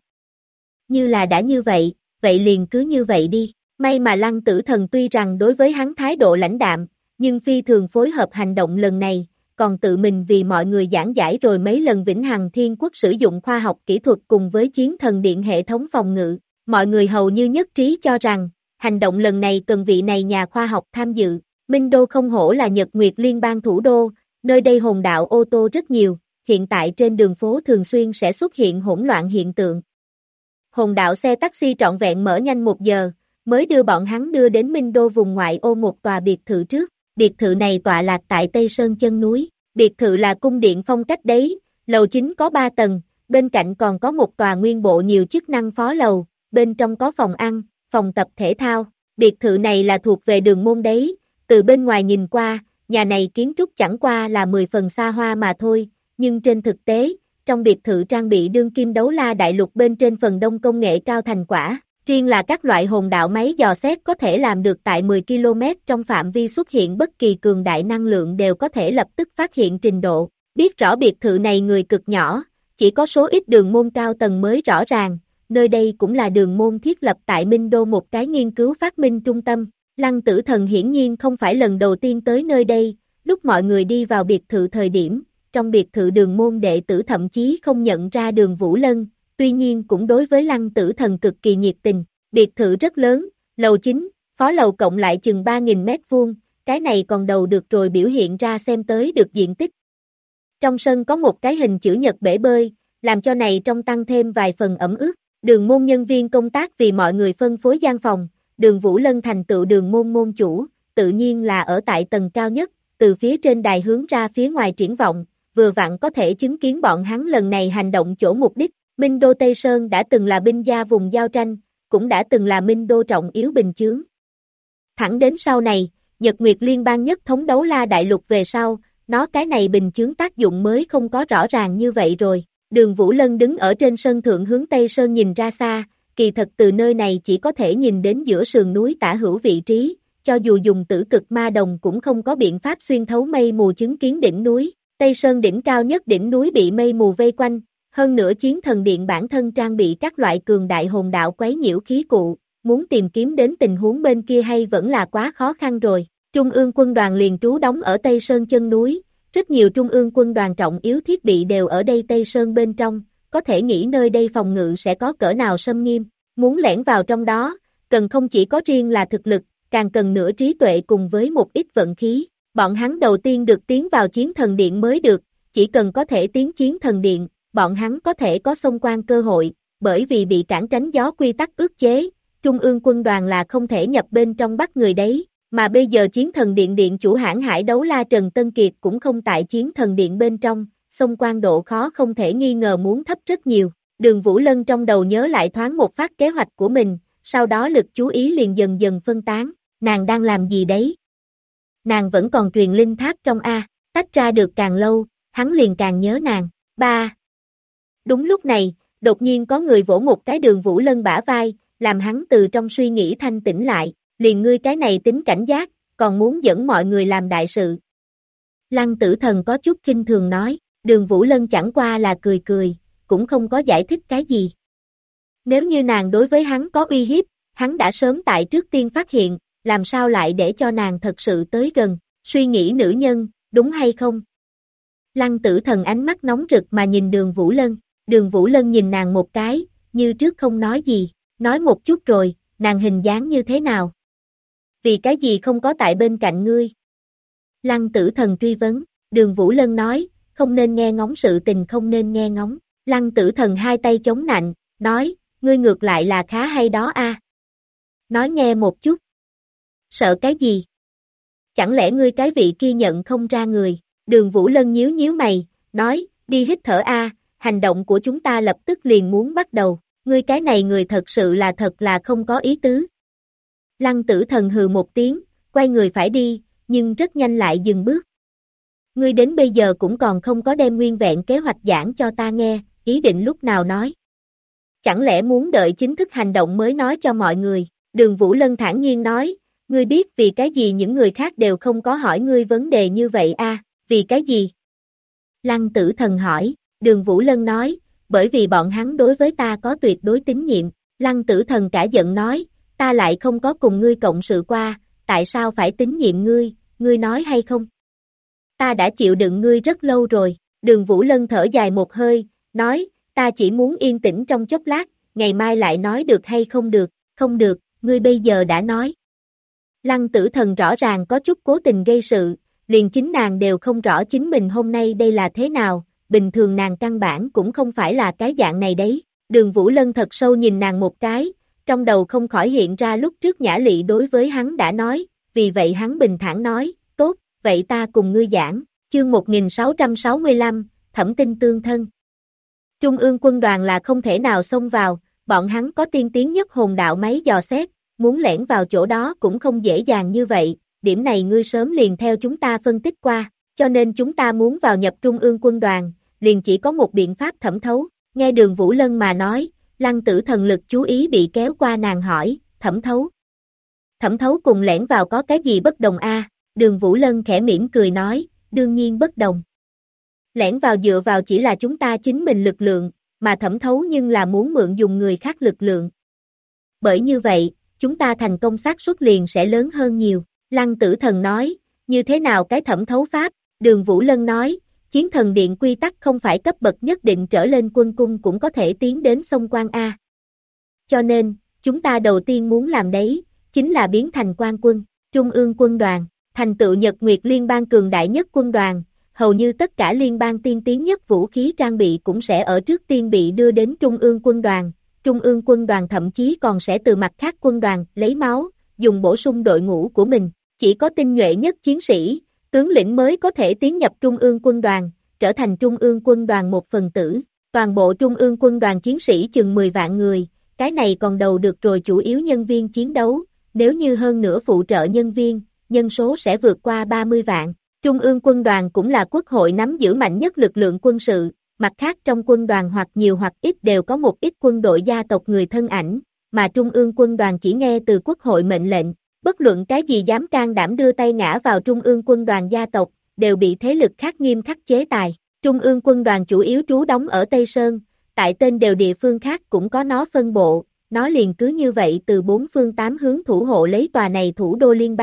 Như là đã như vậy, vậy liền cứ như vậy đi. May mà Lăng Tử Thần tuy rằng đối với hắn thái độ lãnh đạm, nhưng phi thường phối hợp hành động lần này, còn tự mình vì mọi người giảng giải rồi mấy lần Vĩnh Hằng Thiên Quốc sử dụng khoa học kỹ thuật cùng với Chiến Thần Điện hệ thống phòng ngự. Mọi người hầu như nhất trí cho rằng, hành động lần này cần vị này nhà khoa học tham dự. Minh Đô không hổ là Nhật Nguyệt Liên bang thủ đô, nơi đây hồn đạo ô tô rất nhiều, hiện tại trên đường phố thường xuyên sẽ xuất hiện hỗn loạn hiện tượng. Hồn đạo xe taxi trọn vẹn mở nhanh 1 giờ, mới đưa bọn hắn đưa đến Minh Đô vùng ngoại ô một tòa biệt thự trước. Biệt thự này tọa lạc tại Tây Sơn chân núi, biệt thự là cung điện phong cách đấy, lầu chính có 3 tầng, bên cạnh còn có một tòa nguyên bộ nhiều chức năng phó lầu, bên trong có phòng ăn, phòng tập thể thao, biệt thự này là thuộc về Đường Môn đấy, từ bên ngoài nhìn qua, nhà này kiến trúc chẳng qua là 10 phần xa hoa mà thôi, nhưng trên thực tế, trong biệt thự trang bị đương kim đấu la đại lục bên trên phần đông công nghệ cao thành quả. Riêng là các loại hồn đạo máy dò xét có thể làm được tại 10 km trong phạm vi xuất hiện bất kỳ cường đại năng lượng đều có thể lập tức phát hiện trình độ. Biết rõ biệt thự này người cực nhỏ, chỉ có số ít Đường Môn cao tầng mới rõ ràng, nơi đây cũng là Đường Môn thiết lập tại Minh Đô một cái nghiên cứu phát minh trung tâm. Lăng Tử Thần hiển nhiên không phải lần đầu tiên tới nơi đây, lúc mọi người đi vào biệt thự thời điểm, trong biệt thự Đường Môn đệ tử thậm chí không nhận ra Đường Vũ Lân. Tuy nhiên cũng đối với Lăng Tử Thần cực kỳ nhiệt tình, biệt thự rất lớn, lầu chính, phó lầu cộng lại chừng 3.000 mét vuông, cái này còn đầu được rồi biểu hiện ra xem tới được diện tích. Trong sân có một cái hình chữ nhật bể bơi, làm cho này trong tăng thêm vài phần ẩm ướt, Đường Môn nhân viên công tác vì mọi người phân phối gian phòng, Đường Vũ Lân thành tựu Đường Môn môn chủ, tự nhiên là ở tại tầng cao nhất, từ phía trên đài hướng ra phía ngoài triển vọng, vừa vặn có thể chứng kiến bọn hắn lần này hành động chỗ mục đích. Minh Đô Tây Sơn đã từng là binh gia vùng giao tranh, cũng đã từng là Minh Đô trọng yếu bình chướng. Thẳng đến sau này, Nhật Nguyệt Liên bang nhất thống đấu la đại lục về sau, nó cái này bình chướng tác dụng mới không có rõ ràng như vậy rồi. Đường Vũ Lân đứng ở trên sân thượng hướng Tây Sơn nhìn ra xa, kỳ thật từ nơi này chỉ có thể nhìn đến giữa sườn núi tả hữu vị trí, cho dù dùng tử cực ma đồng cũng không có biện pháp xuyên thấu mây mù chứng kiến đỉnh núi. Tây Sơn đỉnh cao nhất đỉnh núi bị mây mù vây quanh. Hơn nữa Chiến Thần Điện bản thân trang bị các loại cường đại hồn đạo quấy nhiễu khí cụ, muốn tìm kiếm đến tình huống bên kia hay vẫn là quá khó khăn rồi. Trung ương quân đoàn liền trú đóng ở Tây Sơn chân núi, rất nhiều trung ương quân đoàn trọng yếu thiết bị đều ở đây Tây Sơn bên trong, có thể nghĩ nơi đây phòng ngự sẽ có cỡ nào xâm nghiêm, muốn lẻn vào trong đó, cần không chỉ có riêng là thực lực, càng cần nửa trí tuệ cùng với một ít vận khí, bọn hắn đầu tiên được tiến vào chiến thần điện mới được, chỉ cần có thể tiến chiến thần điện, bọn hắn có thể có xông quan cơ hội, bởi vì bị cản tránh gió quy tắc ức chế, trung ương quân đoàn là không thể nhập bên trong bắt người đấy, mà bây giờ chiến thần điện điện chủ hãng hải đấu la Trần Tân Kiệt cũng không tại chiến thần điện bên trong, xông quan độ khó không thể nghi ngờ muốn thấp rất nhiều. Đường Vũ Lân trong đầu nhớ lại thoáng một phát kế hoạch của mình, sau đó lực chú ý liền dần dần phân tán, nàng đang làm gì đấy? Nàng vẫn còn truyền linh tháp trong A, tách ra được càng lâu, hắn liền càng nhớ nàng. 3. Đúng lúc này, đột nhiên có người vỗ một cái Đường Vũ Lân bả vai, làm hắn từ trong suy nghĩ thanh tỉnh lại, liền ngươi cái này tính cảnh giác, còn muốn dẫn mọi người làm đại sự. Lăng Tử Thần có chút khinh thường nói, Đường Vũ Lân chẳng qua là cười cười, cũng không có giải thích cái gì. Nếu như nàng đối với hắn có uy hiếp, hắn đã sớm tại trước tiên phát hiện, làm sao lại để cho nàng thật sự tới gần, suy nghĩ nữ nhân, đúng hay không? Lăng Tử Thần ánh mắt nóng rực mà nhìn Đường Vũ Lân nhìn nàng một cái, như trước không nói gì, nói một chút rồi, nàng hình dáng như thế nào? Vì cái gì không có tại bên cạnh ngươi? Lăng Tử Thần truy vấn, Đường Vũ Lân nói, không nên nghe ngóng sự tình không nên nghe ngóng. Lăng Tử Thần hai tay chống nạnh, nói, ngươi ngược lại là khá hay đó a. Nói nghe một chút. Sợ cái gì? Chẳng lẽ ngươi cái vị kia nhận không ra người? Đường Vũ Lân nhíu nhíu mày, nói, đi hít thở a, hành động của chúng ta lập tức liền muốn bắt đầu. Ngươi cái này người thật sự là thật là không có ý tứ. Lăng Tử Thần hừ một tiếng, quay người phải đi, nhưng rất nhanh lại dừng bước. Ngươi đến bây giờ cũng còn không có đem nguyên vẹn kế hoạch giảng cho ta nghe, ý định lúc nào nói. Chẳng lẽ muốn đợi chính thức hành động mới nói cho mọi người? Đường Vũ Lân thản nhiên nói, ngươi biết vì cái gì những người khác đều không có hỏi ngươi vấn đề như vậy a? Vì cái gì? Lăng Tử Thần hỏi, Đường Vũ Lân nói, bởi vì bọn hắn đối với ta có tuyệt đối tín nhiệm. Lăng Tử Thần cả giận nói, ta lại không có cùng ngươi cộng sự qua, tại sao phải tín nhiệm ngươi nói hay không? Ta đã chịu đựng ngươi rất lâu rồi, Đường Vũ Lân thở dài một hơi, nói, ta chỉ muốn yên tĩnh trong chốc lát, ngày mai lại nói được hay không được, ngươi bây giờ đã nói. Lăng Tử Thần rõ ràng có chút cố tình gây sự, liền chính nàng đều không rõ chính mình hôm nay đây là thế nào, bình thường nàng căn bản cũng không phải là cái dạng này đấy. Đường Vũ Lân thật sâu nhìn nàng một cái, trong đầu không khỏi hiện ra lúc trước Nhã Lị đối với hắn đã nói, vì vậy hắn bình thản nói, tốt, vậy ta cùng ngươi giảng, chương 1665, Thẩm Tinh tương thân. Trung ương quân đoàn là không thể nào xông vào, bọn hắn có tiên tiến nhất hồn đạo máy dò xét, muốn lẻn vào chỗ đó cũng không dễ dàng như vậy, điểm này ngươi sớm liền theo chúng ta phân tích qua, cho nên chúng ta muốn vào nhập Trung ương quân đoàn, liền chỉ có một biện pháp thẩm thấu, nghe Đường Vũ Lân mà nói, Lăng Tử Thần lực chú ý bị kéo qua nàng hỏi, thẩm thấu. Thẩm thấu cùng lẻn vào có cái gì bất đồng a? Đường Vũ Lân khẽ mỉm cười nói, đương nhiên bất đồng. Lẻn vào dựa vào chỉ là chúng ta chính mình lực lượng, mà thẩm thấu nhưng là muốn mượn dùng người khác lực lượng. Bởi như vậy, chúng ta thành công xác suất liền sẽ lớn hơn nhiều. Lăng Tử Thần nói, như thế nào cái thẩm thấu pháp? Đường Vũ Lân nói, chiến thần điện quy tắc không phải cấp bậc nhất định trở lên quân cung cũng có thể tiến đến sông quan A. Cho nên, chúng ta đầu tiên muốn làm đấy, chính là biến thành quan quân, Trung ương quân đoàn, thành tựu Nhật Nguyệt Liên bang cường đại nhất quân đoàn, hầu như tất cả liên bang tiên tiến nhất vũ khí trang bị cũng sẽ ở trước tiên bị đưa đến Trung ương quân đoàn thậm chí còn sẽ từ mặt khác quân đoàn lấy máu, dùng bổ sung đội ngũ của mình, chỉ có tinh nhuệ nhất chiến sĩ, tướng lĩnh mới có thể tiến nhập Trung ương quân đoàn, trở thành Trung ương quân đoàn một phần tử, toàn bộ Trung ương quân đoàn chiến sĩ chừng 10 vạn người, cái này còn đầu được rồi chủ yếu nhân viên chiến đấu, nếu như hơn nữa phụ trợ nhân viên, nhân số sẽ vượt qua 30 vạn. Trung ương quân đoàn cũng là quốc hội nắm giữ mạnh nhất lực lượng quân sự, mặt khác trong quân đoàn hoặc nhiều hoặc ít đều có một ít quân đội gia tộc người thân ảnh, mà Trung ương quân đoàn chỉ nghe từ quốc hội mệnh lệnh, bất luận cái gì dám can đảm đưa tay ngã vào Trung ương quân đoàn gia tộc, đều bị thế lực khác nghiêm khắc chế tài. Trung ương quân đoàn chủ yếu trú đóng ở Tây Sơn, tại tên đều địa phương khác cũng có nó phân bộ, nó liền cứ như vậy từ 4 phương 8 hướng thủ hộ lấy tòa này thủ đô liên bang.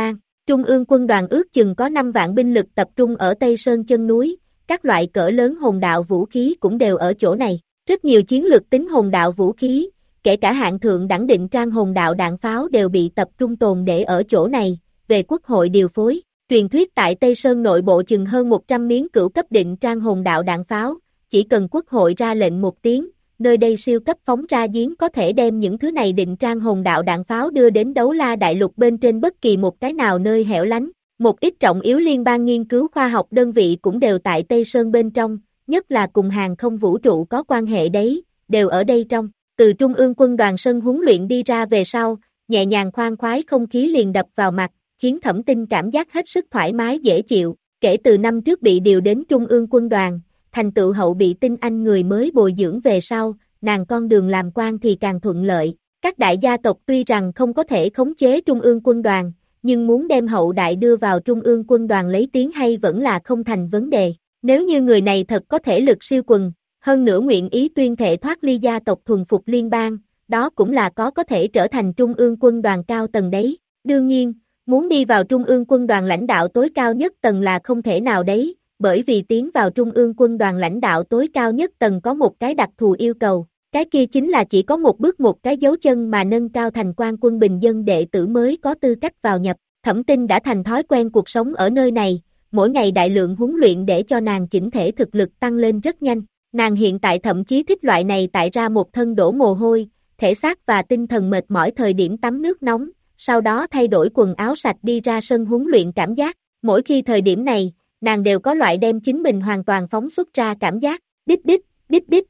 Trung ương quân đoàn ước chừng có 5 vạn binh lực tập trung ở Tây Sơn chân núi, các loại cỡ lớn hồn đạo vũ khí cũng đều ở chỗ này. Rất nhiều chiến lược tính hồn đạo vũ khí, kể cả hạng thượng đẳng định trang hồn đạo đạn pháo đều bị tập trung tồn để ở chỗ này, về quốc hội điều phối. Truyền thuyết tại Tây Sơn nội bộ chừng hơn 100 miếng cửu cấp định trang hồn đạo đạn pháo, chỉ cần quốc hội ra lệnh một tiếng, nơi đây siêu cấp phóng ra giếng có thể đem những thứ này định trang hồn đạo đạn pháo đưa đến Đấu La Đại Lục bên trên bất kỳ một cái nào nơi hẻo lánh. Một ít trọng yếu liên bang nghiên cứu khoa học đơn vị cũng đều tại Tây Sơn bên trong, nhất là cùng hàng không vũ trụ có quan hệ đấy, đều ở đây trong. Từ Trung ương quân đoàn sân huấn luyện đi ra về sau, nhẹ nhàng khoan khoái không khí liền đập vào mặt, khiến Thẩm Tinh cảm giác hết sức thoải mái dễ chịu. Kể từ năm trước bị điều đến Trung ương quân đoàn, thành tựu hậu bị tinh anh người mới bồi dưỡng về sau, nàng con đường làm quan thì càng thuận lợi. Các đại gia tộc tuy rằng không có thể khống chế Trung ương quân đoàn, nhưng muốn đem hậu đại đưa vào Trung ương quân đoàn lấy tiếng hay vẫn là không thành vấn đề. Nếu như người này thật có thể lực siêu quần, hơn nữa nguyện ý tuyên thệ thoát ly gia tộc thuần phục liên bang, đó cũng là có thể trở thành Trung ương quân đoàn cao tầng đấy. Đương nhiên, muốn đi vào Trung ương quân đoàn lãnh đạo tối cao nhất tầng là không thể nào đấy, bởi vì tiến vào Trung ương quân đoàn lãnh đạo tối cao nhất tầng có một cái đặc thù yêu cầu, cái kia chính là chỉ có một bước một cái dấu chân mà nâng cao thành quan quân bình dân đệ tử mới có tư cách vào nhập. Thẩm Tinh đã thành thói quen cuộc sống ở nơi này, mỗi ngày đại lượng huấn luyện để cho nàng chỉnh thể thực lực tăng lên rất nhanh. Nàng hiện tại thậm chí thích loại này tại ra một thân đổ mồ hôi, thể xác và tinh thần mệt mỏi thời điểm tắm nước nóng, sau đó thay đổi quần áo sạch đi ra sân huấn luyện cảm giác. Mỗi khi thời điểm này, nàng đều có loại đem chính mình hoàn toàn phóng xuất ra cảm giác. Đít đít, đít đít.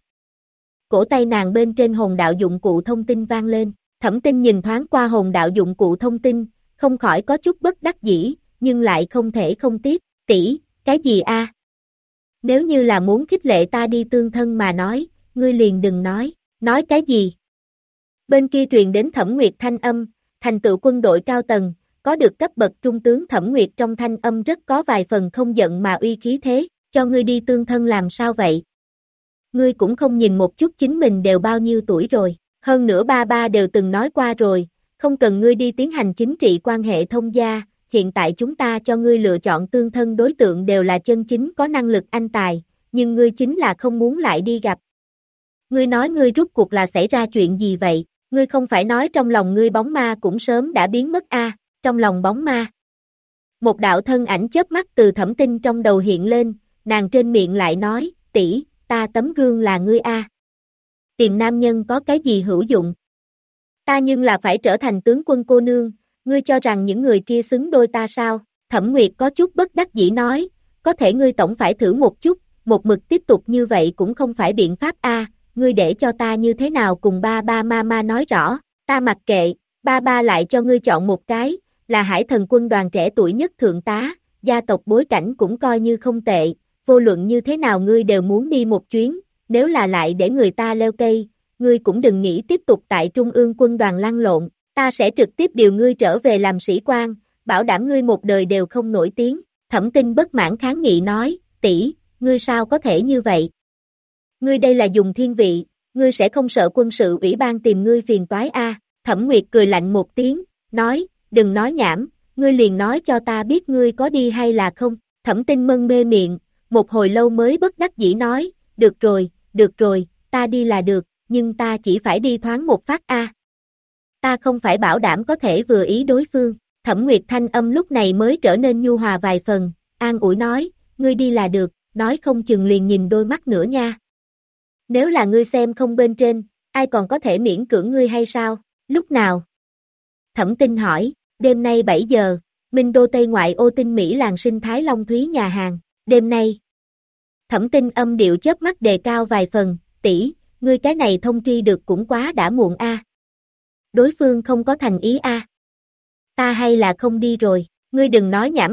Cổ tay nàng bên trên hồn đạo dụng cụ thông tin vang lên. Thẩm Tinh nhìn thoáng qua hồn đạo dụng cụ thông tin, không khỏi có chút bất đắc dĩ, nhưng lại không thể không tiếp. Tỷ, cái gì a? Nếu như là muốn khích lệ ta đi tương thân mà nói, ngươi liền đừng nói cái gì? Bên kia truyền đến Thẩm Nguyệt thanh âm, thành tựu quân đội cao tầng, có được cấp bậc trung tướng Thẩm Nguyệt trong thanh âm rất có vài phần không giận mà uy khí thế, cho ngươi đi tương thân làm sao vậy? Ngươi cũng không nhìn một chút chính mình đều bao nhiêu tuổi rồi, hơn nữa ba ba đều từng nói qua rồi, không cần ngươi đi tiến hành chính trị quan hệ thông gia, hiện tại chúng ta cho ngươi lựa chọn tương thân đối tượng đều là chân chính có năng lực anh tài, nhưng ngươi chính là không muốn lại đi gặp. Ngươi nói ngươi rút cuộc là xảy ra chuyện gì vậy, ngươi không phải nói trong lòng ngươi bóng ma cũng sớm đã biến mất trong lòng bóng ma. Một đạo thân ảnh chớp mắt từ Thẩm Tinh trong đầu hiện lên, nàng trên miệng lại nói, tỷ, ta tấm gương là ngươi Tìm nam nhân có cái gì hữu dụng? Ta nhưng là phải trở thành tướng quân cô nương, ngươi cho rằng những người kia xứng đôi ta sao? Thẩm Nguyệt có chút bất đắc dĩ nói, có thể ngươi tổng phải thử một chút, một mực tiếp tục như vậy cũng không phải biện pháp ngươi để cho ta như thế nào cùng ba ba mama nói rõ, ta mặc kệ, ba ba lại cho ngươi chọn một cái, là Hải Thần quân đoàn trẻ tuổi nhất thượng tá, gia tộc bối cảnh cũng coi như không tệ, vô luận như thế nào ngươi đều muốn đi một chuyến, nếu là lại để người ta leo cây, ngươi cũng đừng nghĩ tiếp tục tại Trung ương quân đoàn lăn lộn, ta sẽ trực tiếp điều ngươi trở về làm sĩ quan, bảo đảm ngươi một đời đều không nổi tiếng. Thẩm Tinh bất mãn kháng nghị nói, tỷ, ngươi sao có thể như vậy? Ngươi đây là dùng thiên vị, ngươi sẽ không sợ quân sự ủy ban tìm ngươi phiền toái Thẩm Nguyệt cười lạnh một tiếng, nói, đừng nói nhảm, ngươi liền nói cho ta biết ngươi có đi hay là không. Thẩm Tinh mân mê miệng, một hồi lâu mới bất đắc dĩ nói, được rồi, ta đi là được, nhưng ta chỉ phải đi thoáng một phát Ta không phải bảo đảm có thể vừa ý đối phương. Thẩm Nguyệt thanh âm lúc này mới trở nên nhu hòa vài phần, an ủi nói, ngươi đi là được, nói không chừng liền nhìn đôi mắt nữa nha. Nếu là ngươi xem không bên trên, ai còn có thể miễn cưỡng ngươi hay sao? Lúc nào? Thẩm Tinh hỏi, đêm nay 7 giờ, Minh Đô Tây ngoại ô Tinh Mỹ làng sinh thái Long Thúy nhà hàng, đêm nay. Thẩm Tinh âm điệu chớp mắt đề cao vài phần, tỷ, ngươi cái này thông tri được cũng quá đã muộn Đối phương không có thành ý Ta hay là không đi rồi, ngươi đừng nói nhảm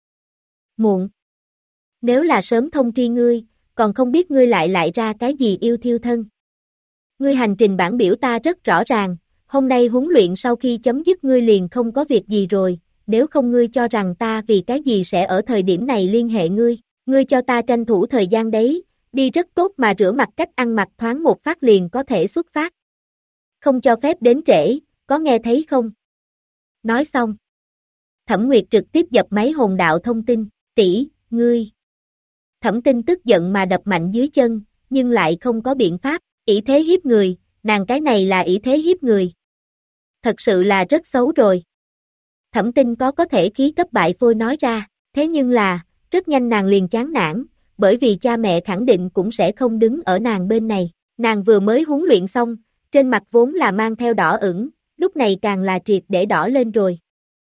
Muộn. Nếu là sớm thông tri ngươi, còn không biết ngươi lại ra cái gì yêu thiêu thân. Ngươi hành trình bản biểu ta rất rõ ràng, hôm nay huấn luyện sau khi chấm dứt ngươi liền không có việc gì rồi, nếu không ngươi cho rằng ta vì cái gì sẽ ở thời điểm này liên hệ ngươi cho ta tranh thủ thời gian đấy, đi rất tốt mà rửa mặt cách ăn mặc thoáng một phát liền có thể xuất phát. Không cho phép đến trễ, có nghe thấy không? Nói xong. Thẩm Nguyệt trực tiếp dập máy hồn đạo thông tin, tỷ, ngươi. Thẩm Tinh tức giận mà đập mạnh dưới chân, nhưng lại không có biện pháp, ỷ thế hiếp người, nàng cái này là ỷ thế hiếp người. Thật sự là rất xấu rồi. Thẩm Tinh có thể khí cấp bại phôi nói ra, thế nhưng là, rất nhanh nàng liền chán nản, bởi vì cha mẹ khẳng định cũng sẽ không đứng ở nàng bên này. Nàng vừa mới huấn luyện xong, trên mặt vốn là mang theo đỏ ửng, lúc này càng là triệt để đỏ lên rồi.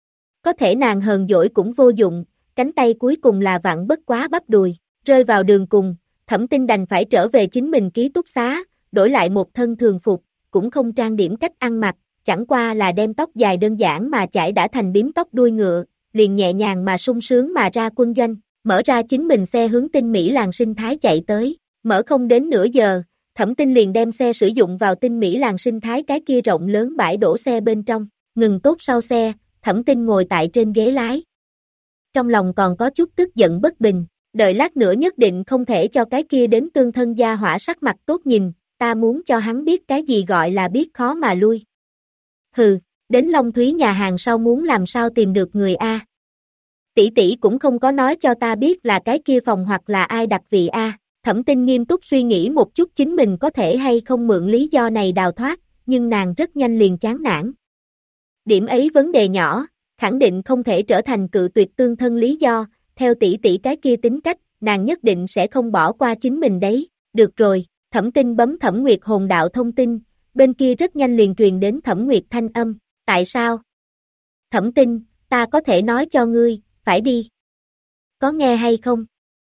Có thể nàng hờn dỗi cũng vô dụng, cánh tay cuối cùng là vặn bất quá bắp đùi, rơi vào đường cùng, Thẩm Tinh đành phải trở về chính mình ký túc xá, đổi lại một thân thường phục, cũng không trang điểm cách ăn mặc, chẳng qua là đem tóc dài đơn giản mà chải đã thành bím tóc đuôi ngựa, liền nhẹ nhàng mà sung sướng mà ra quân doanh, mở ra chính mình xe hướng Tinh Mỹ làng sinh thái chạy tới, mở không đến nửa giờ, Thẩm Tinh liền đem xe sử dụng vào Tinh Mỹ làng sinh thái cái kia rộng lớn bãi đổ xe bên trong, ngừng tốt sau xe, Thẩm Tinh ngồi tại trên ghế lái. Trong lòng còn có chút tức giận bất bình, đợi lát nữa nhất định không thể cho cái kia đến tương thân gia hỏa sắc mặt tốt nhìn, ta muốn cho hắn biết cái gì gọi là biết khó mà lui. Hừ, đến Long Thúy nhà hàng sau muốn làm sao tìm được người A. Tỷ tỷ cũng không có nói cho ta biết là cái kia phòng hoặc là ai đặt vị A. Thẩm Tinh nghiêm túc suy nghĩ một chút chính mình có thể hay không mượn lý do này đào thoát, nhưng nàng rất nhanh liền chán nản. Điểm ấy vấn đề nhỏ, khẳng định không thể trở thành cự tuyệt tương thân lý do, theo tỷ tỷ cái kia tính cách, nàng nhất định sẽ không bỏ qua chính mình đấy. Được rồi, Thẩm Tinh bấm Thẩm Nguyệt hồn đạo thông tin, bên kia rất nhanh liền truyền đến Thẩm Nguyệt thanh âm, tại sao? Thẩm Tinh, ta có thể nói cho ngươi, phải đi. Có nghe hay không?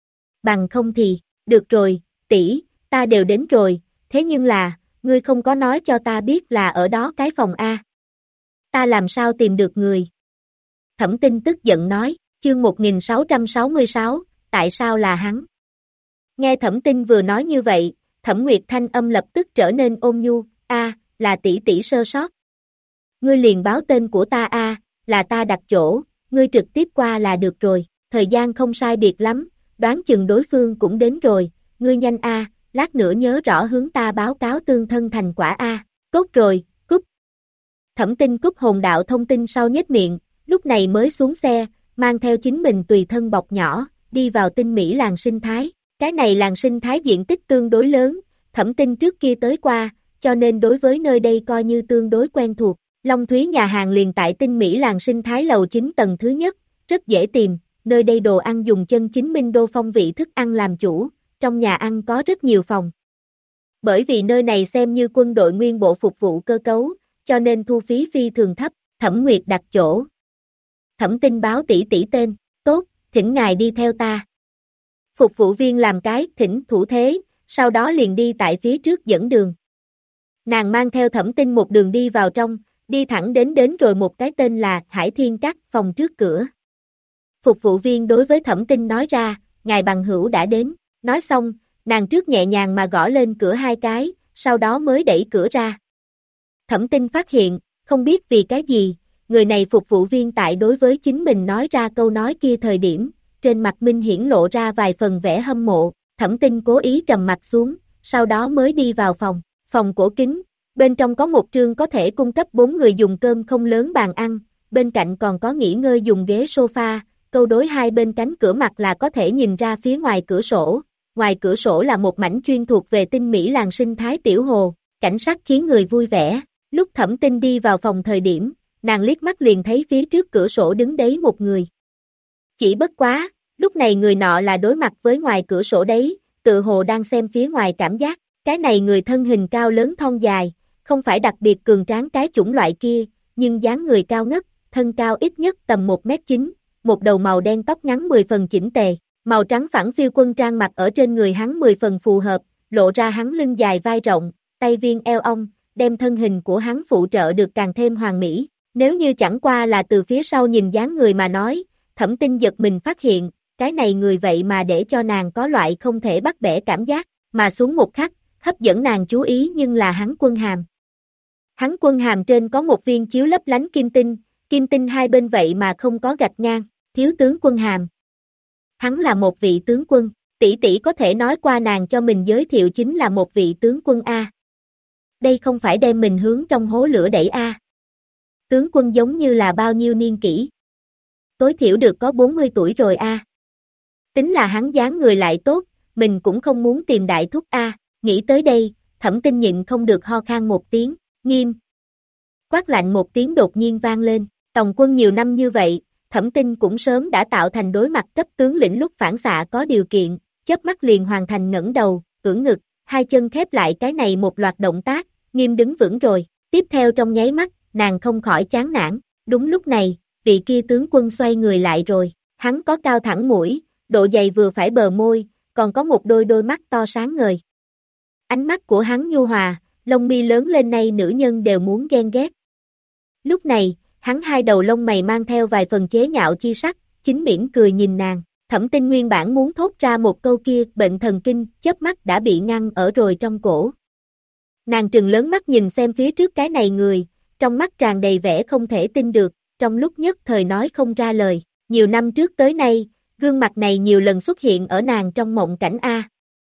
Bằng không thì, được rồi, tỷ, ta đều đến rồi, thế nhưng là, ngươi không có nói cho ta biết là ở đó cái phòng A. Ta làm sao tìm được người? Thẩm Tinh tức giận nói, chương 1666, tại sao là hắn? Nghe Thẩm Tinh vừa nói như vậy, Thẩm Nguyệt thanh âm lập tức trở nên ôn nhu, là tỷ tỷ sơ sót. Ngươi liền báo tên của ta là ta đặt chỗ, ngươi trực tiếp qua là được rồi, thời gian không sai biệt lắm, đoán chừng đối phương cũng đến rồi, ngươi nhanh lát nữa nhớ rõ hướng ta báo cáo tương thân thành quả tốt rồi, cúp. Thẩm Tinh cúp hồn đạo thông tin sau nhếch miệng, lúc này mới xuống xe, mang theo chính mình tùy thân bọc nhỏ, đi vào Tinh Mỹ làng sinh thái, cái này làng sinh thái diện tích tương đối lớn, Thẩm Tinh trước kia tới qua, cho nên đối với nơi đây coi như tương đối quen thuộc. Long Thúy nhà hàng liền tại Tinh Mỹ làng sinh thái lầu 9 tầng thứ nhất, rất dễ tìm, nơi đây đồ ăn dùng chân chính Minh Đô phong vị thức ăn làm chủ, trong nhà ăn có rất nhiều phòng. Bởi vì nơi này xem như quân đội nguyên bộ phục vụ cơ cấu, cho nên thu phí phi thường thấp, Thẩm Nguyệt đặt chỗ. Thẩm Tinh báo tỷ tỷ tên, tốt, thỉnh ngài đi theo ta. Phục vụ viên làm cái thỉnh thủ thế, sau đó liền đi tại phía trước dẫn đường. Nàng mang theo Thẩm Tinh một đường đi vào trong, đi thẳng đến rồi một cái tên là Hải Thiên Các phòng trước cửa. Phục vụ viên đối với Thẩm Tinh nói ra, ngài bằng hữu đã đến, nói xong, nàng trước nhẹ nhàng mà gõ lên cửa hai cái, sau đó mới đẩy cửa ra. Thẩm Tinh phát hiện, không biết vì cái gì, người này phục vụ viên tại đối với chính mình nói ra câu nói kia thời điểm, trên mặt minh hiển lộ ra vài phần vẻ hâm mộ, Thẩm Tinh cố ý trầm mặt xuống, sau đó mới đi vào phòng cổ kính, bên trong có một trương có thể cung cấp 4 người dùng cơm không lớn bàn ăn, bên cạnh còn có nghỉ ngơi dùng ghế sofa, câu đối hai bên cánh cửa mặt là có thể nhìn ra phía ngoài cửa sổ là một mảnh chuyên thuộc về Tinh Mỹ làng sinh thái tiểu hồ, cảnh sắc khiến người vui vẻ, lúc Thẩm Tinh đi vào phòng thời điểm, nàng liếc mắt liền thấy phía trước cửa sổ đứng đấy một người. Chỉ bất quá, lúc này người nọ là đối mặt với ngoài cửa sổ đấy, tự hồ đang xem phía ngoài cảm giác, cái này người thân hình cao lớn thon dài, không phải đặc biệt cường tráng cái chủng loại kia, nhưng dáng người cao ngất, thân cao ít nhất tầm 1m9, một đầu màu đen tóc ngắn 10 phần chỉnh tề, màu trắng phẳng phiu quân trang mặc ở trên người hắn 10 phần phù hợp, lộ ra hắn lưng dài vai rộng, tay viên eo ong, đem thân hình của hắn phụ trợ được càng thêm hoàn mỹ. Nếu như chẳng qua là từ phía sau nhìn dáng người mà nói, Thẩm Tinh giật mình phát hiện, cái này người vậy mà để cho nàng có loại không thể bắt bẻ cảm giác, mà xuống một khắc, hấp dẫn nàng chú ý nhưng là hắn quân hàm. Hắn quân hàm trên có một viên chiếu lấp lánh kim tinh hai bên vậy mà không có gạch ngang, thiếu tướng quân hàm. Hắn là một vị tướng quân, tỷ tỷ có thể nói qua nàng cho mình giới thiệu chính là một vị tướng quân A. Đây không phải đem mình hướng trong hố lửa đẩy A. Tướng quân giống như là bao nhiêu niên kỷ. tối thiểu được có 40 tuổi rồi a. Tính là hắn dáng người lại tốt, mình cũng không muốn tìm đại thúc a. Nghĩ tới đây, Thẩm Tinh nhịn không được ho khan một tiếng, nghiêm. Quát lạnh một tiếng đột nhiên vang lên, tòng quân nhiều năm như vậy, Thẩm Tinh cũng sớm đã tạo thành đối mặt cấp tướng lĩnh lúc phản xạ có điều kiện, chớp mắt liền hoàn thành ngẩng đầu, ưỡn ngực, hai chân khép lại cái này một loạt động tác, nghiêm đứng vững rồi, tiếp theo trong nháy mắt, nàng không khỏi chán nản, đúng lúc này, vị kia tướng quân xoay người lại rồi, hắn có cao thẳng mũi, độ dày vừa phải bờ môi, còn có một đôi mắt to sáng ngời. Ánh mắt của hắn nhu hòa, lông mi lớn lên nay nữ nhân đều muốn ghen ghét. Lúc này, hắn hai đầu lông mày mang theo vài phần chế nhạo chi sắc, chính mỉm cười nhìn nàng. Thẩm Tinh nguyên bản muốn thốt ra một câu kia, bệnh thần kinh, chớp mắt đã bị ngăn ở rồi trong cổ. Nàng trừng lớn mắt nhìn xem phía trước cái này người, trong mắt tràn đầy vẻ không thể tin được, trong lúc nhất thời nói không ra lời. Nhiều năm trước tới nay, gương mặt này nhiều lần xuất hiện ở nàng trong mộng cảnh A.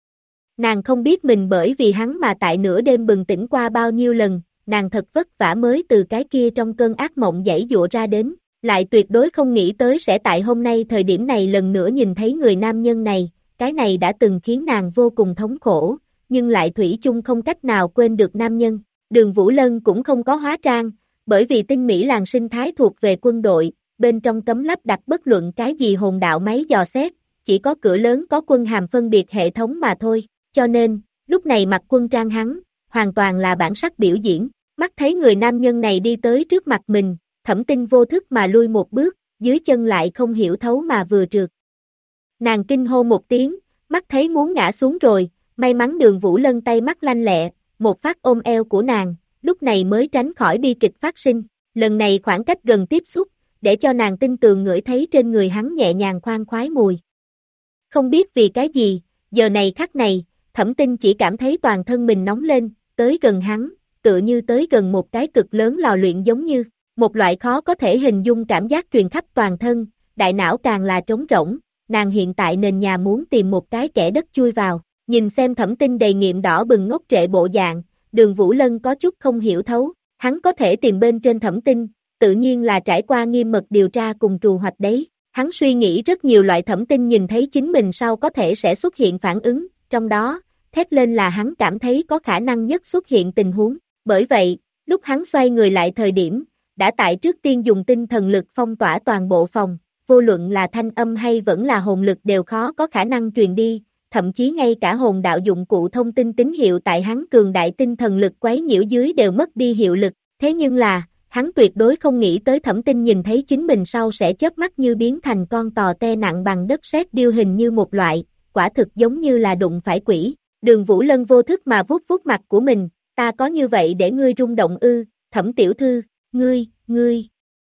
Nàng không biết mình bởi vì hắn mà tại nửa đêm bừng tỉnh qua bao nhiêu lần, nàng thật vất vả mới từ cái kia trong cơn ác mộng giãy giụa ra đến, lại tuyệt đối không nghĩ tới sẽ tại hôm nay thời điểm này lần nữa nhìn thấy người nam nhân này, cái này đã từng khiến nàng vô cùng thống khổ, nhưng lại thủy chung không cách nào quên được nam nhân. Đường Vũ Lân cũng không có hóa trang, bởi vì tinh mỹ làng sinh thái thuộc về quân đội, bên trong cấm lắp đặt bất luận cái gì hồn đạo máy dò xét, chỉ có cửa lớn có quân hàm phân biệt hệ thống mà thôi, cho nên, lúc này mặc quân trang hắn, hoàn toàn là bản sắc biểu diễn, mắt thấy người nam nhân này đi tới trước mặt mình, Thẩm Tinh vô thức mà lui một bước, dưới chân lại không hiểu thấu mà vừa trượt. Nàng kinh hô một tiếng, mắt thấy muốn ngã xuống rồi, may mắn Đường Vũ Lân tay mắt lanh lẹ, một phát ôm eo của nàng, lúc này mới tránh khỏi bi kịch phát sinh, lần này khoảng cách gần tiếp xúc, để cho nàng tin tường ngửi thấy trên người hắn nhẹ nhàng khoan khoái mùi. Không biết vì cái gì, giờ này khắc này, Thẩm Tinh chỉ cảm thấy toàn thân mình nóng lên, tới gần hắn, tựa như tới gần một cái cực lớn lò luyện giống như, một loại khó có thể hình dung cảm giác truyền khắp toàn thân, đại não càng là trống rỗng, nàng hiện tại nền nhà muốn tìm một cái kẻ đất chui vào, nhìn xem Thẩm Tinh đầy nghiệm đỏ bừng ngốc trệ bộ dạng, Đường Vũ Lân có chút không hiểu thấu, hắn có thể tìm bên trên Thẩm Tinh, tự nhiên là trải qua nghiêm mật điều tra cùng trù hoạch đấy, hắn suy nghĩ rất nhiều loại Thẩm Tinh nhìn thấy chính mình sau có thể sẽ xuất hiện phản ứng, trong đó, thét lên là hắn cảm thấy có khả năng nhất xuất hiện tình huống, bởi vậy, lúc hắn xoay người lại thời điểm, đã tại trước tiên dùng tinh thần lực phong tỏa toàn bộ phòng, vô luận là thanh âm hay vẫn là hồn lực đều khó có khả năng truyền đi, thậm chí ngay cả hồn đạo dụng cụ thông tin tín hiệu tại hắn cường đại tinh thần lực quấy nhiễu dưới đều mất đi hiệu lực, thế nhưng là, hắn tuyệt đối không nghĩ tới Thẩm Tinh nhìn thấy chính mình sau sẽ chớp mắt như biến thành con tò te nặng bằng đất sét điêu hình như một loại, quả thực giống như là đụng phải quỷ. Đường Vũ Lân vô thức mà vuốt vuốt mặt của mình, ta có như vậy để ngươi rung động ư, Thẩm tiểu thư, ngươi.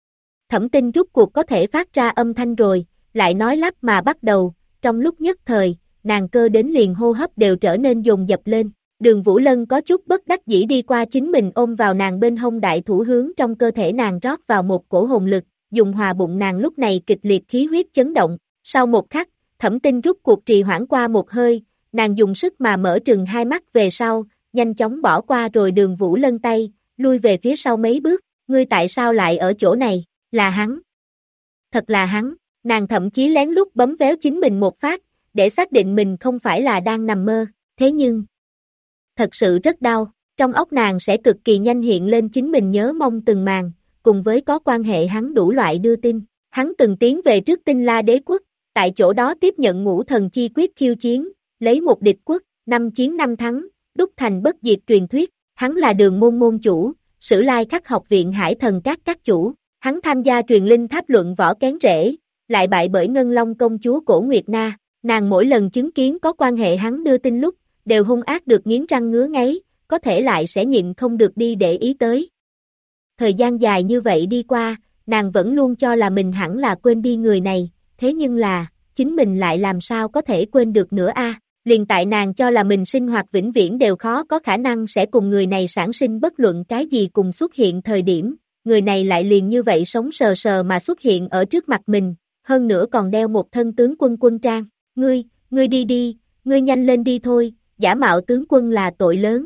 Thẩm Tinh rút cuộc có thể phát ra âm thanh rồi, lại nói lắp mà bắt đầu, trong lúc nhất thời, nàng cơ đến liền hô hấp đều trở nên dồn dập lên. Đường Vũ Lân có chút bất đắc dĩ đi qua chính mình ôm vào nàng bên hông đại thủ hướng trong cơ thể nàng rót vào một cổ hồn lực, dùng hòa bụng nàng lúc này kịch liệt khí huyết chấn động. Sau một khắc, Thẩm Tinh rút cuộc trì hoãn qua một hơi, nàng dùng sức mà mở trừng hai mắt về sau, nhanh chóng bỏ qua rồi Đường Vũ Lân tay, lui về phía sau mấy bước, ngươi tại sao lại ở chỗ này, là hắn. Thật là hắn, nàng thậm chí lén lút bấm véo chính mình một phát, để xác định mình không phải là đang nằm mơ, thế nhưng, thật sự rất đau, trong óc nàng sẽ cực kỳ nhanh hiện lên chính mình nhớ mong từng màn, cùng với có quan hệ hắn đủ loại đưa tin, hắn từng tiến về trước Tinh La Đế quốc, tại chỗ đó tiếp nhận Ngũ Thần Chi Quyết khiêu chiến, lấy một địch quốc, 5 chiến 5 thắng, đúc thành bất diệt truyền thuyết, hắn là Đường môn môn chủ, Sử Lai Khắc học viện Hải Thần các chủ, hắn tham gia truyền linh tháp luận võ kén rễ, lại bại bởi Ngân Long công chúa Cổ Nguyệt Na, nàng mỗi lần chứng kiến có quan hệ hắn đưa tin lúc, đều hung ác được nghiến răng ngứa ngáy, có thể lại sẽ nhịn không được đi để ý tới. Thời gian dài như vậy đi qua, nàng vẫn luôn cho là mình hẳn là quên đi người này, thế nhưng là, chính mình lại làm sao có thể quên được nữa a? Liền tại nàng cho là mình sinh hoạt vĩnh viễn đều khó có khả năng sẽ cùng người này sản sinh bất luận cái gì cùng xuất hiện thời điểm, người này lại liền như vậy sống sờ sờ mà xuất hiện ở trước mặt mình, hơn nữa còn đeo một thân tướng quân trang, ngươi đi, ngươi nhanh lên đi thôi, giả mạo tướng quân là tội lớn.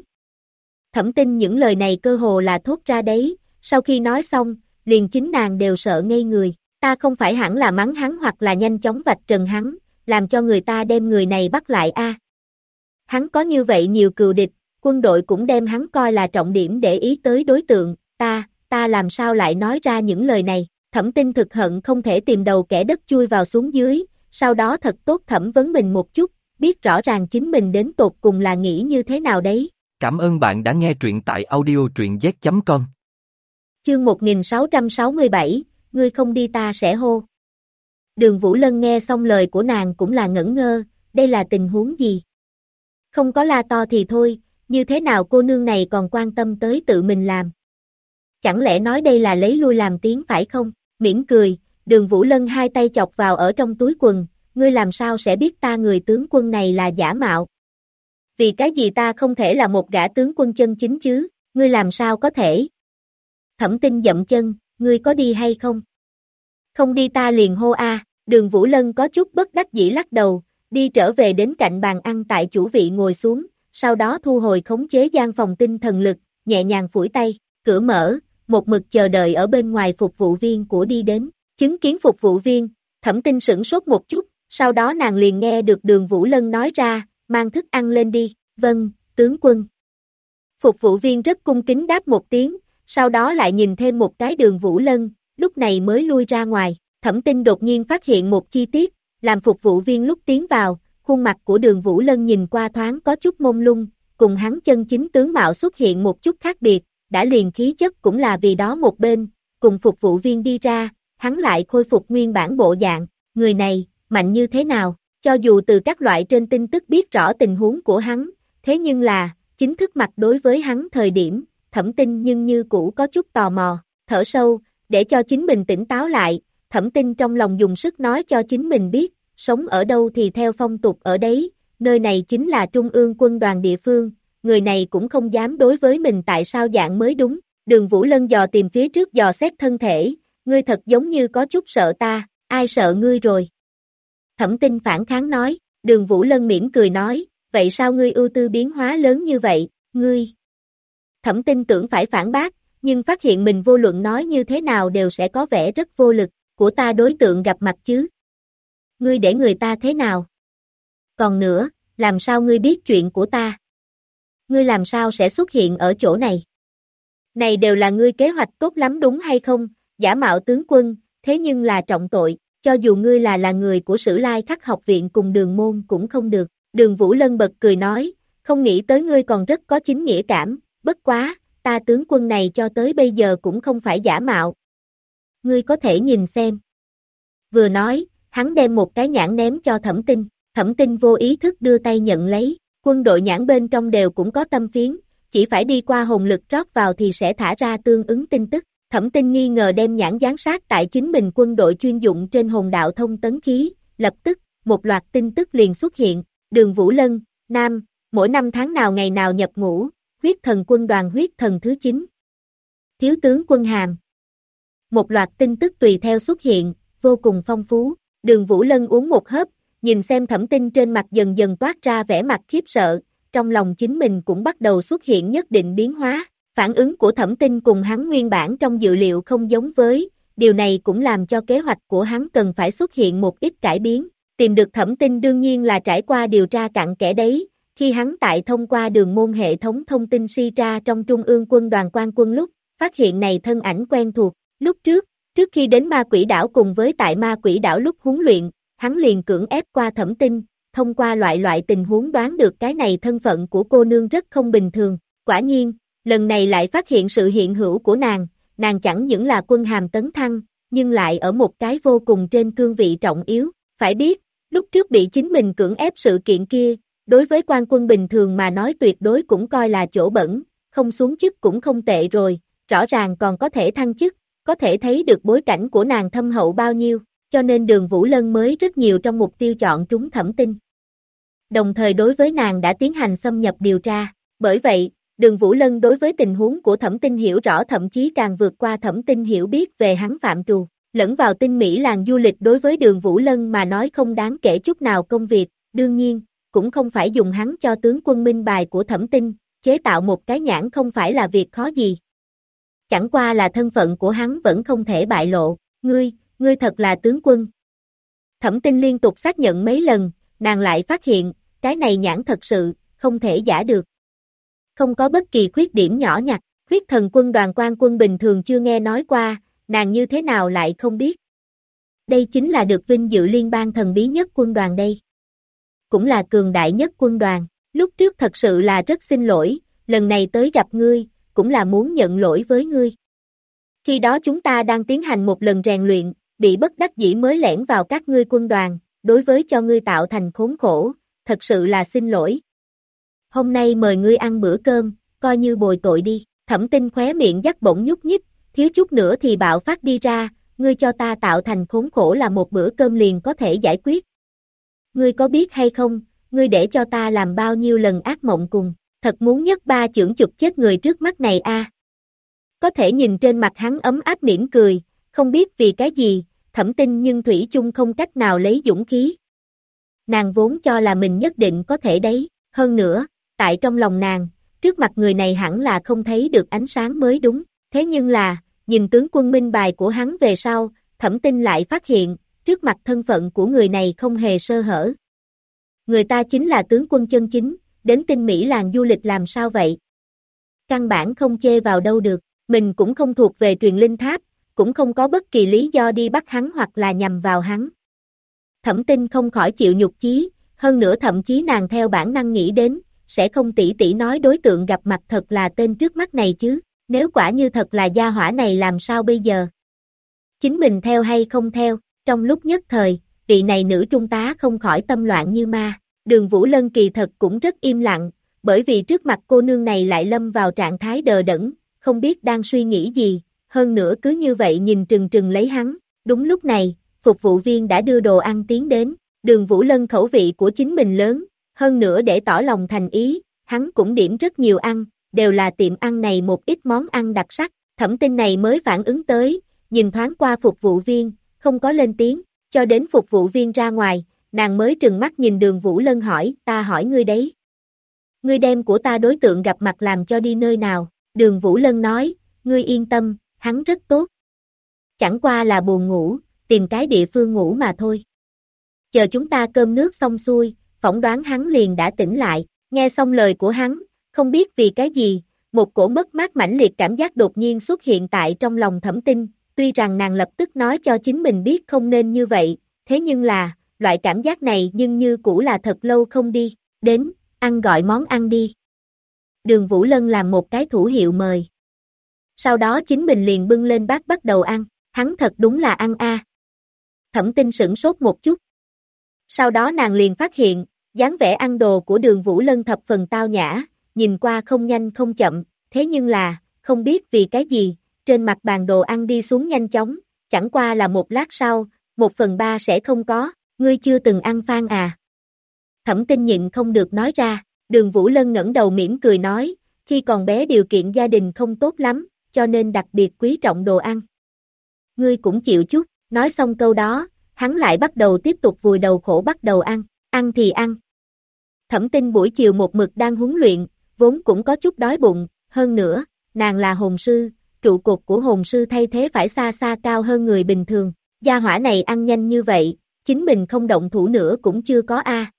Thẩm Tinh những lời này cơ hồ là thốt ra đấy, sau khi nói xong, liền chính nàng đều sợ ngây người, Ta không phải hẳn là mắng hắn hoặc là nhanh chóng vạch trần hắn, làm cho người ta đem người này bắt lại a. Hắn có như vậy nhiều cừu địch, quân đội cũng đem hắn coi là trọng điểm để ý tới đối tượng, ta làm sao lại nói ra những lời này, Thẩm Tinh thực hận không thể tìm đầu kẻ đất chui vào xuống dưới, sau đó thật tốt thẩm vấn mình một chút, biết rõ ràng chính mình đến tột cùng là nghĩ như thế nào đấy. Cảm ơn bạn đã nghe truyện tại audio truyện z.com. Chương 1667, ngươi không đi ta sẽ hô. Đường Vũ Lân nghe xong lời của nàng cũng là ngẩn ngơ, đây là tình huống gì? Không có la to thì thôi, như thế nào cô nương này còn quan tâm tới tự mình làm? Chẳng lẽ nói đây là lấy lui làm tiếng phải không? Mỉm cười, Đường Vũ Lân hai tay chọc vào ở trong túi quần, ngươi làm sao sẽ biết ta người tướng quân này là giả mạo? Vì cái gì ta không thể là một gã tướng quân chân chính chứ, ngươi làm sao có thể? Thẩm Tinh dậm chân, ngươi có đi hay không? Không đi ta liền hô a. Đường Vũ Lân có chút bất đắc dĩ lắc đầu, đi trở về đến cạnh bàn ăn tại chủ vị ngồi xuống, sau đó thu hồi khống chế gian phòng tinh thần lực, nhẹ nhàng phủi tay, cửa mở, một mực chờ đợi ở bên ngoài phục vụ viên của đi đến, chứng kiến phục vụ viên, Thẩm Tinh sửng sốt một chút, sau đó nàng liền nghe được Đường Vũ Lân nói ra, mang thức ăn lên đi, vâng, tướng quân. Phục vụ viên rất cung kính đáp một tiếng, sau đó lại nhìn thêm một cái Đường Vũ Lân, lúc này mới lui ra ngoài. Thẩm Tinh đột nhiên phát hiện một chi tiết, làm phục vụ viên lúc tiến vào, khuôn mặt của Đường Vũ Lân nhìn qua thoáng có chút mông lung, cùng hắn chân chính tướng mạo xuất hiện một chút khác biệt, đã liền khí chất cũng là vì đó một bên, cùng phục vụ viên đi ra, hắn lại khôi phục nguyên bản bộ dạng, người này, mạnh như thế nào, cho dù từ các loại trên tin tức biết rõ tình huống của hắn, thế nhưng là, chính thức mặt đối với hắn thời điểm, Thẩm Tinh nhưng như cũ có chút tò mò, thở sâu, để cho chính mình tỉnh táo lại. Thẩm Tinh trong lòng dùng sức nói cho chính mình biết, sống ở đâu thì theo phong tục ở đấy, nơi này chính là Trung ương quân đoàn địa phương, người này cũng không dám đối với mình tại sao dạng mới đúng. Đường Vũ Lân dò tìm phía trước dò xét thân thể, ngươi thật giống như có chút sợ ta, ai sợ ngươi rồi? Thẩm Tinh phản kháng nói, Đường Vũ Lân mỉm cười nói, vậy sao ngươi ưu tư biến hóa lớn như vậy, ngươi? Thẩm Tinh tưởng phải phản bác, nhưng phát hiện mình vô luận nói như thế nào đều sẽ có vẻ rất vô lực. Của ta đối tượng gặp mặt chứ? Ngươi để người ta thế nào? Còn nữa, làm sao ngươi biết chuyện của ta? Ngươi làm sao sẽ xuất hiện ở chỗ này? Này đều là ngươi kế hoạch tốt lắm đúng hay không? Giả mạo tướng quân, thế nhưng là trọng tội, cho dù ngươi là người của Sử Lai Khắc học viện cùng Đường môn cũng không được. Đường Vũ Lân bật cười nói, không nghĩ tới ngươi còn rất có chính nghĩa cảm, bất quá, ta tướng quân này cho tới bây giờ cũng không phải giả mạo. Ngươi có thể nhìn xem. Vừa nói, hắn đem một cái nhãn ném cho Thẩm Tinh, Thẩm Tinh vô ý thức đưa tay nhận lấy, quân đội nhãn bên trong đều cũng có tâm phiến, chỉ phải đi qua hồn lực rót vào thì sẽ thả ra tương ứng tin tức. Thẩm Tinh nghi ngờ đem nhãn giám sát tại chính mình quân đội chuyên dụng trên hồn đạo thông tấn khí, lập tức, một loạt tin tức liền xuất hiện, Đường Vũ Lân, nam, mỗi năm tháng nào ngày nào nhập ngũ, huyết thần quân đoàn huyết thần thứ 9. Thiếu tướng quân hàm. Một loạt tin tức tùy theo xuất hiện, vô cùng phong phú. Đường Vũ Lân uống một hớp, nhìn xem Thẩm Tinh trên mặt dần dần toát ra vẻ mặt khiếp sợ, trong lòng chính mình cũng bắt đầu xuất hiện nhất định biến hóa. Phản ứng của Thẩm Tinh cùng hắn nguyên bản trong dự liệu không giống với, điều này cũng làm cho kế hoạch của hắn cần phải xuất hiện một ít cải biến. Tìm được Thẩm Tinh đương nhiên là trải qua điều tra cặn kẽ đấy, khi hắn tại thông qua đường môn hệ thống thông tin suy ra trong Trung ương quân đoàn quan quân lúc, phát hiện này thân ảnh quen thuộc. Lúc trước khi đến ma quỷ đảo cùng với tại ma quỷ đảo lúc huấn luyện, hắn liền cưỡng ép qua Thẩm Tinh, thông qua loại tình huống đoán được cái này thân phận của cô nương rất không bình thường. Quả nhiên, lần này lại phát hiện sự hiện hữu của nàng chẳng những là quân hàm tấn thăng, nhưng lại ở một cái vô cùng trên cương vị trọng yếu. Phải biết, lúc trước bị chính mình cưỡng ép sự kiện kia, đối với quan quân bình thường mà nói tuyệt đối cũng coi là chỗ bẩn, không xuống chức cũng không tệ rồi, rõ ràng còn có thể thăng chức. Có thể thấy được bối cảnh của nàng thâm hậu bao nhiêu, cho nên Đường Vũ Lân mới rất nhiều trong mục tiêu chọn trúng Thẩm Tinh. Đồng thời đối với nàng đã tiến hành xâm nhập điều tra, bởi vậy, Đường Vũ Lân đối với tình huống của Thẩm Tinh hiểu rõ thậm chí càng vượt qua Thẩm Tinh hiểu biết về hắn phạm trù, lẫn vào tinh mỹ làng du lịch đối với Đường Vũ Lân mà nói không đáng kể chút nào công việc, đương nhiên, cũng không phải dùng hắn cho tướng quân minh bài của Thẩm Tinh, chế tạo một cái nhãn không phải là việc khó gì. Chẳng qua là thân phận của hắn vẫn không thể bại lộ, ngươi ngươi thật là tướng quân. Thẩm Tinh liên tục xác nhận mấy lần, nàng lại phát hiện, cái này nhãn thật sự, không thể giả được. Không có bất kỳ khuyết điểm nhỏ nhặt, huyết thần quân đoàn quan quân bình thường chưa nghe nói qua, nàng như thế nào lại không biết. Đây chính là được vinh dự liên bang thần bí nhất quân đoàn đây. Cũng là cường đại nhất quân đoàn, lúc trước thật sự là rất xin lỗi, lần này tới gặp ngươi, cũng là muốn nhận lỗi với ngươi. Khi đó chúng ta đang tiến hành một lần rèn luyện, bị bất đắc dĩ mới lẻn vào các ngươi quân đoàn, đối với cho ngươi tạo thành khốn khổ, thật sự là xin lỗi. Hôm nay mời ngươi ăn bữa cơm, coi như bồi tội đi. Thẩm Tinh khóe miệng dắt bỗng nhúc nhích, thiếu chút nữa thì bạo phát đi ra, ngươi cho ta tạo thành khốn khổ là một bữa cơm liền có thể giải quyết. Ngươi có biết hay không, ngươi để cho ta làm bao nhiêu lần ác mộng cùng, thật muốn nhất ba chưởng chụp chết người trước mắt này a. Có thể nhìn trên mặt hắn ấm áp mỉm cười, không biết vì cái gì, Thẩm Tinh nhưng thủy chung không cách nào lấy dũng khí. Nàng vốn cho là mình nhất định có thể đấy, hơn nữa, tại trong lòng nàng, trước mặt người này hẳn là không thấy được ánh sáng mới đúng, thế nhưng là, nhìn tướng quân minh bài của hắn về sau, Thẩm Tinh lại phát hiện, trước mặt thân phận của người này không hề sơ hở. Người ta chính là tướng quân chân chính, đến Tinh Mỹ làng du lịch làm sao vậy? Căn bản không chê vào đâu được, mình cũng không thuộc về truyền linh tháp, cũng không có bất kỳ lý do đi bắt hắn hoặc là nhằm vào hắn. Thẩm Tinh không khỏi chịu nhục chí, hơn nữa thậm chí nàng theo bản năng nghĩ đến, sẽ không tỉ tỉ nói đối tượng gặp mặt thật là tên trước mắt này chứ, nếu quả như thật là gia hỏa này làm sao bây giờ? Chính mình theo hay không theo, trong lúc nhất thời, vị này nữ trung tá không khỏi tâm loạn như ma, Đường Vũ Lân kỳ thật cũng rất im lặng, bởi vì trước mặt cô nương này lại lâm vào trạng thái đờ đẫn, không biết đang suy nghĩ gì, hơn nữa cứ như vậy nhìn trừng trừng lấy hắn, đúng lúc này, phục vụ viên đã đưa đồ ăn tiến đến, Đường Vũ Lân khẩu vị của chính mình lớn, hơn nữa để tỏ lòng thành ý, hắn cũng điểm rất nhiều ăn, đều là tiệm ăn này một ít món ăn đặc sắc, Thẩm Tinh này mới phản ứng tới, nhìn thoáng qua phục vụ viên, không có lên tiếng, cho đến phục vụ viên ra ngoài, nàng mới trừng mắt nhìn Đường Vũ Lân hỏi, ta hỏi ngươi đấy. Ngươi đem của ta đối tượng gặp mặt làm cho đi nơi nào, Đường Vũ Lân nói, ngươi yên tâm, hắn rất tốt. Chẳng qua là buồn ngủ, tìm cái địa phương ngủ mà thôi. Chờ chúng ta cơm nước xong xuôi, phỏng đoán hắn liền đã tỉnh lại, nghe xong lời của hắn, không biết vì cái gì, một cổ mất mát mãnh liệt cảm giác đột nhiên xuất hiện tại trong lòng Thẩm Tinh, tuy rằng nàng lập tức nói cho chính mình biết không nên như vậy, thế nhưng là, loại cảm giác này nhưng như cũ là thật lâu không đi, đến, ăn gọi món ăn đi. Đường Vũ Lân làm một cái thủ hiệu mời. Sau đó chính mình liền bưng lên bát bắt đầu ăn, hắn thật đúng là ăn a. Thẩm Tinh sửng sốt một chút. Sau đó nàng liền phát hiện, dáng vẻ ăn đồ của Đường Vũ Lân thập phần tao nhã, nhìn qua không nhanh không chậm, thế nhưng là, không biết vì cái gì, trên mặt bàn đồ ăn đi xuống nhanh chóng, chẳng qua là một lát sau, 1/3 sẽ không có, ngươi chưa từng ăn Phan à. Thẩm Tinh nhịn không được nói ra, Đường Vũ Lân ngẩng đầu mỉm cười nói, khi còn bé điều kiện gia đình không tốt lắm, cho nên đặc biệt quý trọng đồ ăn. Ngươi cũng chịu chút, nói xong câu đó, hắn lại bắt đầu tiếp tục vùi đầu khổ bắt đầu ăn thì ăn. Thẩm Tinh buổi chiều một mực đang huấn luyện, vốn cũng có chút đói bụng, hơn nữa, nàng là hồn sư, trụ cột của hồn sư thay thế phải xa xa cao hơn người bình thường, gia hỏa này ăn nhanh như vậy, chính mình không động thủ nữa cũng chưa có a.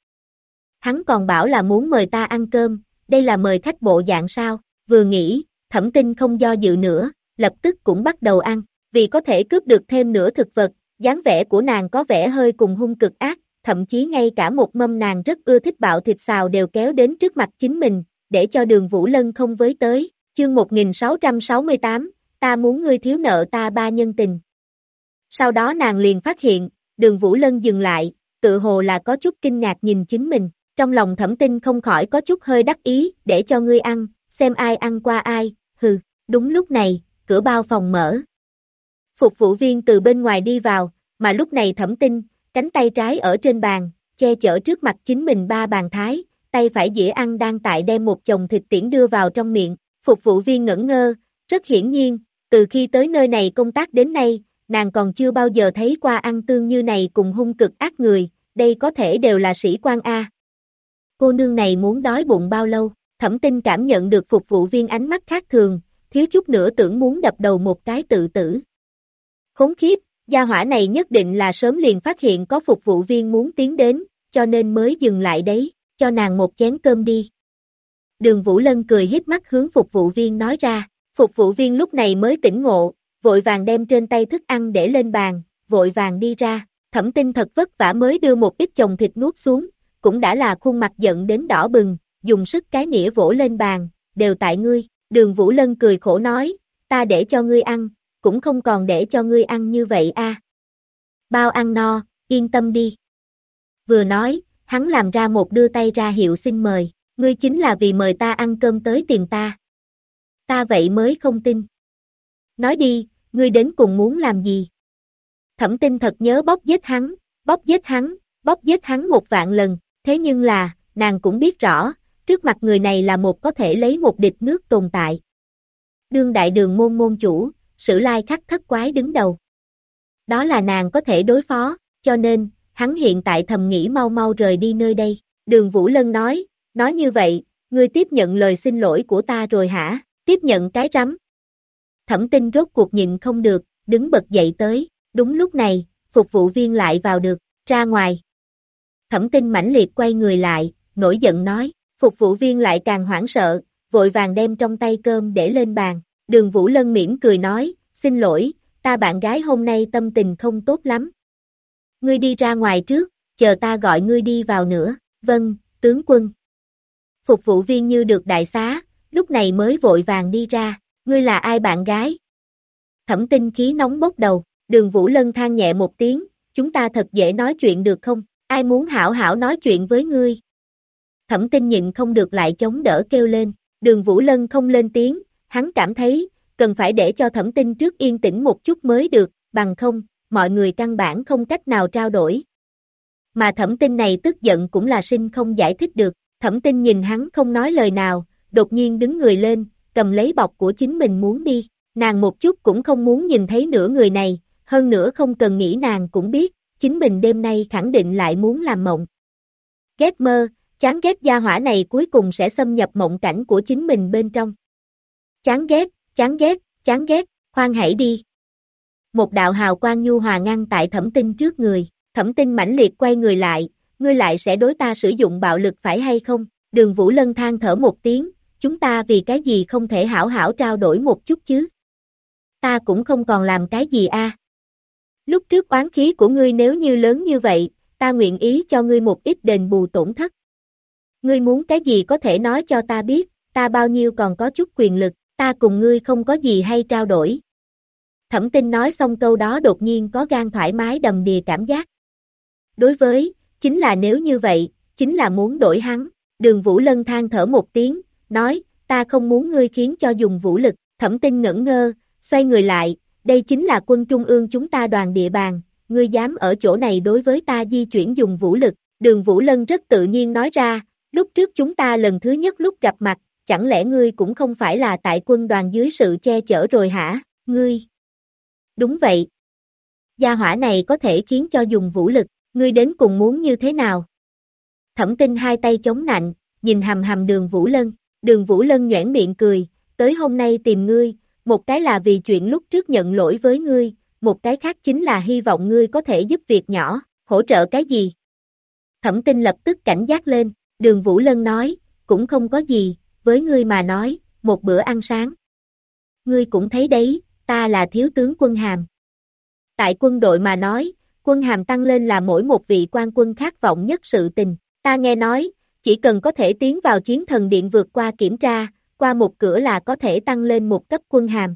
Hắn còn bảo là muốn mời ta ăn cơm, đây là mời khách bộ dạng sao, vừa nghĩ, Thẩm Tinh không do dự nữa, lập tức cũng bắt đầu ăn, vì có thể cướp được thêm nửa thực vật, dáng vẻ của nàng có vẻ hơi cùng hung cực ác, thậm chí ngay cả một mâm nàng rất ưa thích bạo thịt xào đều kéo đến trước mặt chính mình, để cho Đường Vũ Lân không với tới, chương 1668, ta muốn ngươi thiếu nợ ta 3 nhân tình. Sau đó nàng liền phát hiện, Đường Vũ Lân dừng lại, tự hồ là có chút kinh ngạc nhìn chính mình, trong lòng Thẩm Tinh không khỏi có chút hơi đắc ý, để cho ngươi ăn, xem ai ăn qua ai, hừ, đúng lúc này, cửa bao phòng mở. Phục vụ viên từ bên ngoài đi vào, mà lúc này Thẩm Tinh, cánh tay trái ở trên bàn, che chở trước mặt chính mình 3 bàn thái, tay phải dĩa ăn đang tại đem một chồng thịt tiễn đưa vào trong miệng, phục vụ viên ngẩn ngơ, rất hiển nhiên, từ khi tới nơi này công tác đến nay, nàng còn chưa bao giờ thấy qua ăn tương như này cùng hung cực ác người, đây có thể đều là sĩ quan A. Cô nương này muốn đói bụng bao lâu, Thẩm Tinh cảm nhận được phục vụ viên ánh mắt khác thường, thiếu chút nữa tưởng muốn đập đầu một cái tự tử. Khốn khiếp, Gia hỏa này nhất định là sớm liền phát hiện có phục vụ viên muốn tiến đến, cho nên mới dừng lại đấy, cho nàng một chén cơm đi. Đường Vũ Lân cười híp mắt hướng phục vụ viên nói ra, phục vụ viên lúc này mới tỉnh ngộ, vội vàng đem trên tay thức ăn để lên bàn, vội vàng đi ra, Thẩm Tinh thật vất vả mới đưa một ít chồng thịt nuốt xuống, cũng đã là khuôn mặt giận đến đỏ bừng, dùng sức cái nĩa vỗ lên bàn, đều tại ngươi, Đường Vũ Lân cười khổ nói, ta để cho ngươi ăn, cũng không còn để cho ngươi ăn như vậy a. Bao ăn no, yên tâm đi. Vừa nói, hắn làm ra một đưa tay ra hiệu xin mời, ngươi chính là vì mời ta ăn cơm tới tìm ta. Ta vậy mới không tin. Nói đi, ngươi đến cùng muốn làm gì? Thẩm Tinh thật nhớ bóp giết hắn, bóp giết hắn, bóp giết hắn 1.000 lần, thế nhưng là, nàng cũng biết rõ, trước mặt người này là một có thể lấy một địch nước tồn tại. Đương đại đường môn môn chủ, Sử Lai Khắc thất quái đứng đầu. Đó là nàng có thể đối phó, cho nên, hắn hiện tại thầm nghĩ mau mau rời đi nơi đây. Đường Vũ Lân nói như vậy, ngươi tiếp nhận lời xin lỗi của ta rồi hả? Tiếp nhận cái rắm. Thẩm Tinh rốt cuộc nhịn không được, đứng bật dậy tới, đúng lúc này, phục vụ viên lại vào được, ra ngoài. Thẩm Tinh mãnh liệt quay người lại, nổi giận nói, phục vụ viên lại càng hoảng sợ, vội vàng đem trong tay cơm để lên bàn. Đường Vũ Lân mỉm cười nói, xin lỗi, ta bạn gái hôm nay tâm tình không tốt lắm. Ngươi đi ra ngoài trước, chờ ta gọi ngươi đi vào nữa, vâng, tướng quân. Phục vụ viên như được đại xá, lúc này mới vội vàng đi ra, ngươi là ai bạn gái? Thẩm Tinh khí nóng bốc đầu, Đường Vũ Lân than nhẹ một tiếng, chúng ta thật dễ nói chuyện được không, ai muốn hảo hảo nói chuyện với ngươi? Thẩm Tinh nhịn không được lại chống đỡ kêu lên, Đường Vũ Lân không lên tiếng, hắn cảm thấy, cần phải để cho Thẩm Tinh trước yên tĩnh một chút mới được, bằng không, mọi người căn bản không cách nào trao đổi. Mà Thẩm Tinh này tức giận cũng là sinh không giải thích được, Thẩm Tinh nhìn hắn không nói lời nào, đột nhiên đứng người lên, cầm lấy bọc của chính mình muốn đi, nàng một chút cũng không muốn nhìn thấy nữa người này, hơn nữa không cần nghĩ nàng cũng biết, chính mình đêm nay khẳng định lại muốn làm mộng. Ghét mơ, chán ghét gia hỏa này cuối cùng sẽ xâm nhập mộng cảnh của chính mình bên trong. Chán ghét, chán ghét, chán ghét, khoan hãy đi. Một đạo hào quang nhu hòa ngăn tại Thẩm Tinh trước người, Thẩm Tinh mãnh liệt quay người lại, ngươi lại sẽ đối ta sử dụng bạo lực phải hay không? Đường Vũ Lân than thở một tiếng, chúng ta vì cái gì không thể hảo hảo trao đổi một chút chứ? Ta cũng không còn làm cái gì a. Lúc trước oán khí của ngươi nếu như lớn như vậy, ta nguyện ý cho ngươi một ít đền bù tổn thất. Ngươi muốn cái gì có thể nói cho ta biết, ta bao nhiêu còn có chút quyền lực, ta cùng ngươi không có gì hay trao đổi. Thẩm Tinh nói xong câu đó đột nhiên có gan thoải mái đầm đìa cảm giác. Đối với, chính là nếu như vậy, chính là muốn đổi hắn. Đường Vũ Lân than thở một tiếng, nói, ta không muốn ngươi khiến cho dùng vũ lực. Thẩm Tinh ngẩn ngơ, xoay người lại, đây chính là quân trung ương chúng ta đoàn địa bàn, ngươi dám ở chỗ này đối với ta di chuyển dùng vũ lực. Đường Vũ Lân rất tự nhiên nói ra, lúc trước chúng ta lần thứ nhất lúc gặp mặt, chẳng lẽ ngươi cũng không phải là tại quân đoàn dưới sự che chở rồi hả, ngươi? Đúng vậy. Gia hỏa này có thể khiến cho dùng vũ lực, ngươi đến cùng muốn như thế nào? Thẩm Tinh hai tay chống nạnh, nhìn hầm hầm Đường Vũ Lân. Đường Vũ Lân nhoẻn miệng cười, tới hôm nay tìm ngươi, một cái là vì chuyện lúc trước nhận lỗi với ngươi, một cái khác chính là hy vọng ngươi có thể giúp việc nhỏ, hỗ trợ cái gì? Thẩm Tinh lập tức cảnh giác lên, Đường Vũ Lân nói, cũng không có gì, với ngươi mà nói, một bữa ăn sáng. Ngươi cũng thấy đấy, ta là thiếu tướng quân hàm. Tại quân đội mà nói, quân hàm tăng lên là mỗi một vị quan quân khát vọng nhất sự tình. Ta nghe nói, chỉ cần có thể tiến vào chiến thần điện vượt qua kiểm tra, qua một cửa là có thể tăng lên một cấp quân hàm.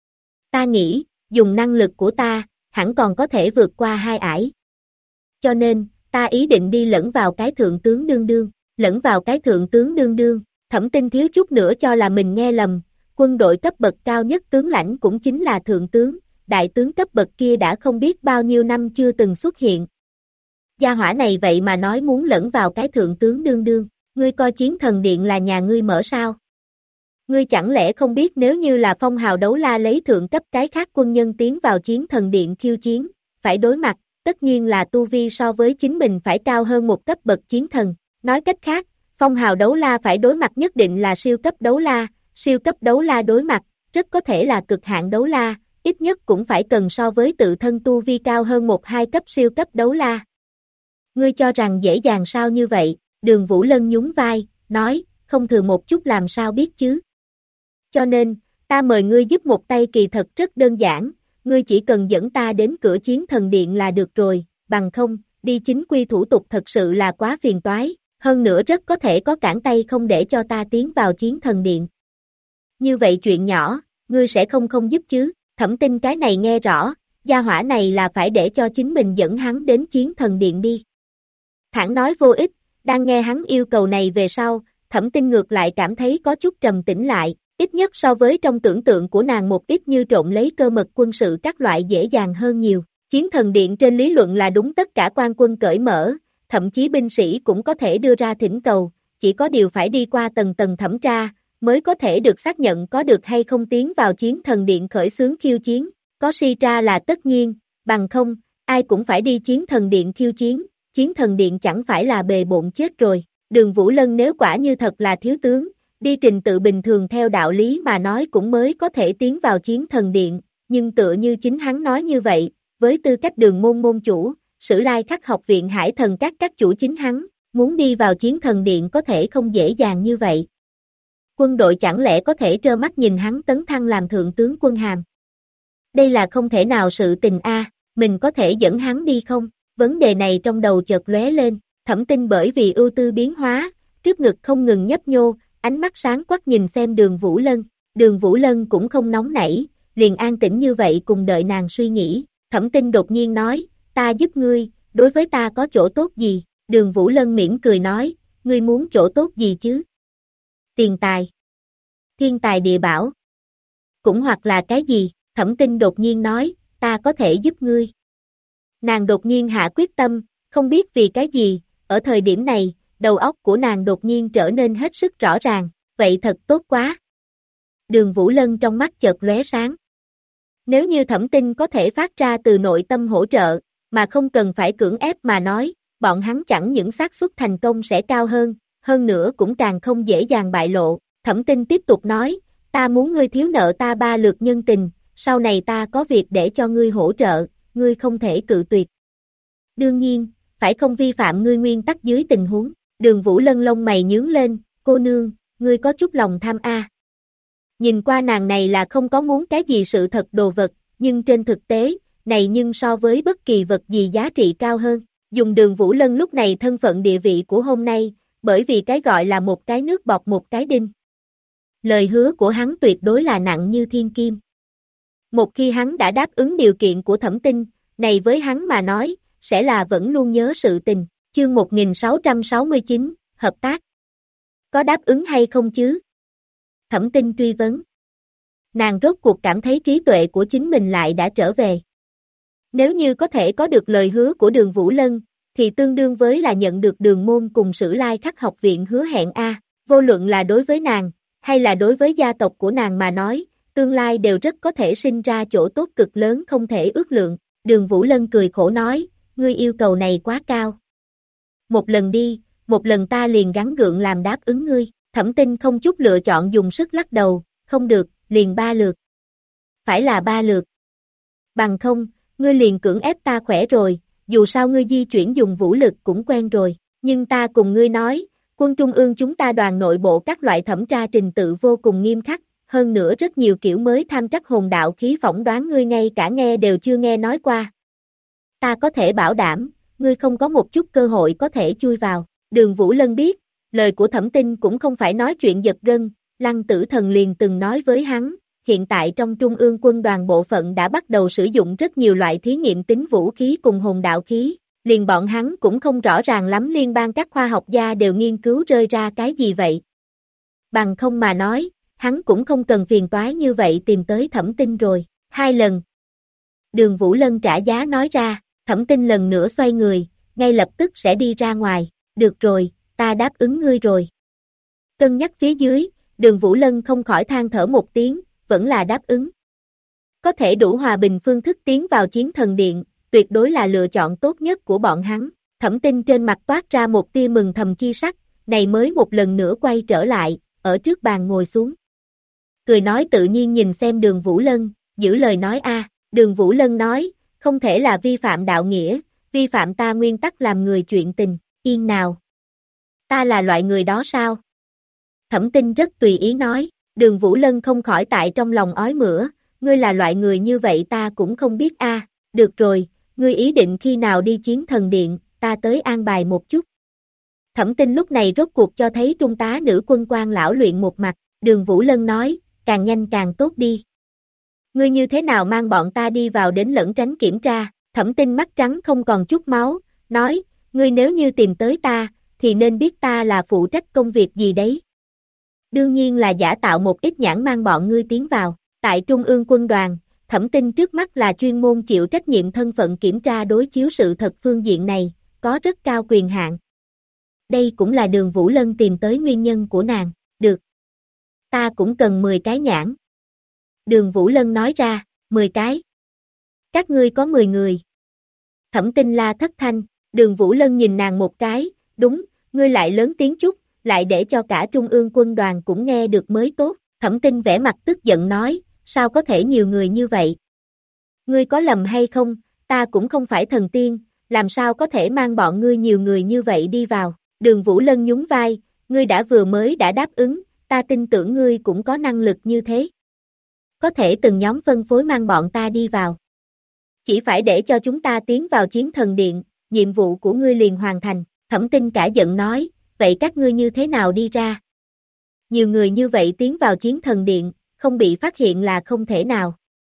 Ta nghĩ, dùng năng lực của ta, hẳn còn có thể vượt qua 2 ải. Cho nên, ta ý định đi lẫn vào cái thượng tướng đương đương, lẫn vào cái thượng tướng đương đương. Thẩm Tinh thiếu chút nữa cho là mình nghe lầm, quân đội cấp bậc cao nhất tướng lãnh cũng chính là thượng tướng, đại tướng cấp bậc kia đã không biết bao nhiêu năm chưa từng xuất hiện. Gia hỏa này vậy mà nói muốn lẫn vào cái thượng tướng đương đương, ngươi coi chiến thần điện là nhà ngươi mở sao? Ngươi chẳng lẽ không biết nếu như là phong hào đấu la lấy thượng cấp cái khác quân nhân tiến vào chiến thần điện khiêu chiến, phải đối mặt, tất nhiên là tu vi so với chính mình phải cao hơn một cấp bậc chiến thần, nói cách khác, phong hào đấu la phải đối mặt nhất định là siêu cấp đấu la đối mặt, rất có thể là cực hạn đấu la, ít nhất cũng phải cần so với tự thân tu vi cao hơn 1-2 cấp siêu cấp đấu la. Ngươi cho rằng dễ dàng sao như vậy, Đường Vũ Lân nhún vai, nói, không thừa một chút làm sao biết chứ. Cho nên, ta mời ngươi giúp một tay kỳ thật rất đơn giản, ngươi chỉ cần dẫn ta đến cửa chiến thần điện là được rồi, bằng không, đi chính quy thủ tục thật sự là quá phiền toái, hơn nữa rất có thể có cản tay không để cho ta tiến vào chiến thần điện. Như vậy chuyện nhỏ, ngươi sẽ không giúp chứ, Thẩm Tinh cái này nghe rõ, gia hỏa này là phải để cho chính mình dẫn hắn đến chiến thần điện đi. Thẳng nói vô ích, đang nghe hắn yêu cầu này về sau, Thẩm Tinh ngược lại cảm thấy có chút trầm tĩnh lại, ít nhất so với trong tưởng tượng của nàng một ít như trộn lấy cơ mật quân sự các loại dễ dàng hơn nhiều. Chiến thần điện trên lý luận là đúng tất cả quan quân cởi mở, thậm chí binh sĩ cũng có thể đưa ra thỉnh cầu, chỉ có điều phải đi qua tầng tầng thẩm tra, mới có thể được xác nhận có được hay không tiến vào chiến thần điện khởi xướng khiêu chiến, có suy tra là tất nhiên, bằng không, ai cũng phải đi chiến thần điện khiêu chiến thần điện chẳng phải là bề bộn chết rồi. Đường Vũ Lân nếu quả như thật là thiếu tướng, đi trình tự bình thường theo đạo lý mà nói cũng mới có thể tiến vào chiến thần điện, nhưng tựa như chính hắn nói như vậy, với tư cách đường môn môn chủ, Sử Lai Khắc học viện Hải Thần các chủ chính hắn, muốn đi vào chiến thần điện có thể không dễ dàng như vậy. Quân đội chẳng lẽ có thể trơ mắt nhìn hắn tấn thăng làm thượng tướng quân hàm? Đây là không thể nào sự tình a, mình có thể dẫn hắn đi không? Vấn đề này trong đầu chợt lóe lên, Thẩm Tinh bởi vì ưu tư biến hóa, trước ngực không ngừng nhấp nhô, ánh mắt sáng quắc nhìn xem Đường Vũ Lân. Đường Vũ Lân cũng không nóng nảy, liền an tĩnh như vậy cùng đợi nàng suy nghĩ. Thẩm Tinh đột nhiên nói, ta giúp ngươi, đối với ta có chỗ tốt gì? Đường Vũ Lân mỉm cười nói, ngươi muốn chỗ tốt gì chứ? Tiền tài, thiên tài địa bảo, cũng hoặc là cái gì? Thẩm Tinh đột nhiên nói, ta có thể giúp ngươi. Nàng đột nhiên hạ quyết tâm, không biết vì cái gì, ở thời điểm này, đầu óc của nàng đột nhiên trở nên hết sức rõ ràng, vậy thật tốt quá. Đường Vũ Lân trong mắt chợt lóe sáng. Nếu như Thẩm Tinh có thể phát ra từ nội tâm hỗ trợ, mà không cần phải cưỡng ép mà nói, bọn hắn chẳng những xác suất thành công sẽ cao hơn nữa cũng càng không dễ dàng bại lộ. Thẩm Tinh tiếp tục nói, ta muốn ngươi thiếu nợ ta 3 lượt nhân tình, sau này ta có việc để cho ngươi hỗ trợ, ngươi không thể cự tuyệt. Đương nhiên, phải không vi phạm ngươi nguyên tắc dưới tình huống. Đường Vũ Lân lông mày nhướng lên, cô nương, ngươi có chút lòng tham a. Nhìn qua nàng này là không có muốn cái gì sự thật đồ vật, nhưng trên thực tế, này nhưng so với bất kỳ vật gì giá trị cao hơn. Dùng Đường Vũ Lân lúc này thân phận địa vị của hôm nay, bởi vì cái gọi là một cái nước bọt một cái đinh. Lời hứa của hắn tuyệt đối là nặng như thiên kim. Một khi hắn đã đáp ứng điều kiện của Thẩm Tinh, này với hắn mà nói, sẽ là vẫn luôn nhớ sự tình. Chương 1669, hợp tác. Có đáp ứng hay không chứ? Thẩm Tinh truy vấn. Nàng rốt cuộc cảm thấy trí tuệ của chính mình lại đã trở về. Nếu như có thể có được lời hứa của Đường Vũ Lân, thì tương đương với là nhận được Đường môn cùng Sử Lai Khắc học viện hứa hẹn a, vô luận là đối với nàng, hay là đối với gia tộc của nàng mà nói, tương lai đều rất có thể sinh ra chỗ tốt cực lớn không thể ước lượng. Đường Vũ Lân cười khổ nói, ngươi yêu cầu này quá cao. Một lần đi, một lần ta liền gắng gượng làm đáp ứng ngươi. Thẩm Tinh không chút lựa chọn dùng sức lắc đầu, không được, liền 3 lượt. Phải là 3 lượt. Bằng không, ngươi liền cưỡng ép ta khỏe rồi, dù sao ngươi di chuyển dùng vũ lực cũng quen rồi, nhưng ta cùng ngươi nói, quân trung ương chúng ta đoàn nội bộ các loại thẩm tra trình tự vô cùng nghiêm khắc, hơn nữa rất nhiều kiểu mới tham trắc hồn đạo khí phỏng đoán ngươi ngay cả nghe đều chưa nghe nói qua. Ta có thể bảo đảm, ngươi không có một chút cơ hội có thể chui vào. Đường Vũ Lân biết, lời của Thẩm Tinh cũng không phải nói chuyện giật gân, Lăng Tử Thần liền từng nói với hắn, hiện tại trong Trung ương quân đoàn bộ phận đã bắt đầu sử dụng rất nhiều loại thí nghiệm tính vũ khí cùng hồn đạo khí, liền bọn hắn cũng không rõ ràng lắm liên bang các khoa học gia đều nghiên cứu rơi ra cái gì vậy. Bằng không mà nói, hắn cũng không cần phiền toái như vậy tìm tới Thẩm Tinh rồi, 2 lần. Đường Vũ Lân trả giá nói ra, Thẩm Tinh lần nữa xoay người, ngay lập tức sẽ đi ra ngoài, được rồi, ta đáp ứng ngươi rồi. Cân nhắc phía dưới, Đường Vũ Lân không khỏi than thở một tiếng, vẫn là đáp ứng. Có thể đủ hòa bình phương thức tiến vào chiến thần điện, tuyệt đối là lựa chọn tốt nhất của bọn hắn. Thẩm Tinh trên mặt toát ra một tia mừng thầm chi sắc, này mới một lần nữa quay trở lại, ở trước bàn ngồi xuống. Cười nói tự nhiên nhìn xem Đường Vũ Lân, giữ lời nói a. Đường Vũ Lân nói, không thể là vi phạm đạo nghĩa, vi phạm ta nguyên tắc làm người chuyện tình, yên nào. Ta là loại người đó sao? Thẩm Tinh rất tùy ý nói, Đường Vũ Lân không khỏi tại trong lòng ói mửa, ngươi là loại người như vậy ta cũng không biết a. Được rồi, ngươi ý định khi nào đi Chiến Thần Điện, ta tới an bài một chút. Thẩm Tinh lúc này rốt cuộc cho thấy trung tá nữ quân quan lão luyện một mặt, Đường Vũ Lân nói, càng nhanh càng tốt đi. Ngươi như thế nào mang bọn ta đi vào đến lẫn tránh kiểm tra, Thẩm Tinh mắt trắng không còn chút máu, nói, ngươi nếu như tìm tới ta, thì nên biết ta là phụ trách công việc gì đấy. Đương nhiên là giả tạo một ít nhãn mang bọn ngươi tiến vào, tại Trung ương quân đoàn, Thẩm Tinh trước mắt là chuyên môn chịu trách nhiệm thân phận kiểm tra đối chiếu sự thật phương diện này, có rất cao quyền hạn. Đây cũng là Đường Vũ Lân tìm tới nguyên nhân của nàng, được. Ta cũng cần 10 cái nhãn. Đường Vũ Lân nói ra, 10 cái. Các ngươi có 10 người. Thẩm Tinh la thất thanh, Đường Vũ Lân nhìn nàng một cái, đúng, ngươi lại lớn tiếng chút, lại để cho cả Trung ương quân đoàn cũng nghe được mới tốt. Thẩm Tinh vẻ mặt tức giận nói, sao có thể nhiều người như vậy? Ngươi có lầm hay không, ta cũng không phải thần tiên, làm sao có thể mang bọn ngươi nhiều người như vậy đi vào? Đường Vũ Lân nhún vai, ngươi vừa mới đã đáp ứng, ta tin tưởng ngươi cũng có năng lực như thế. Có thể từng nhóm phân phối mang bọn ta đi vào. Chỉ phải để cho chúng ta tiến vào Chiến Thần Điện, nhiệm vụ của ngươi liền hoàn thành. Thẩm Tinh cả giận nói, vậy các ngươi như thế nào đi ra? Nhiều người như vậy tiến vào Chiến Thần Điện, không bị phát hiện là không thể nào.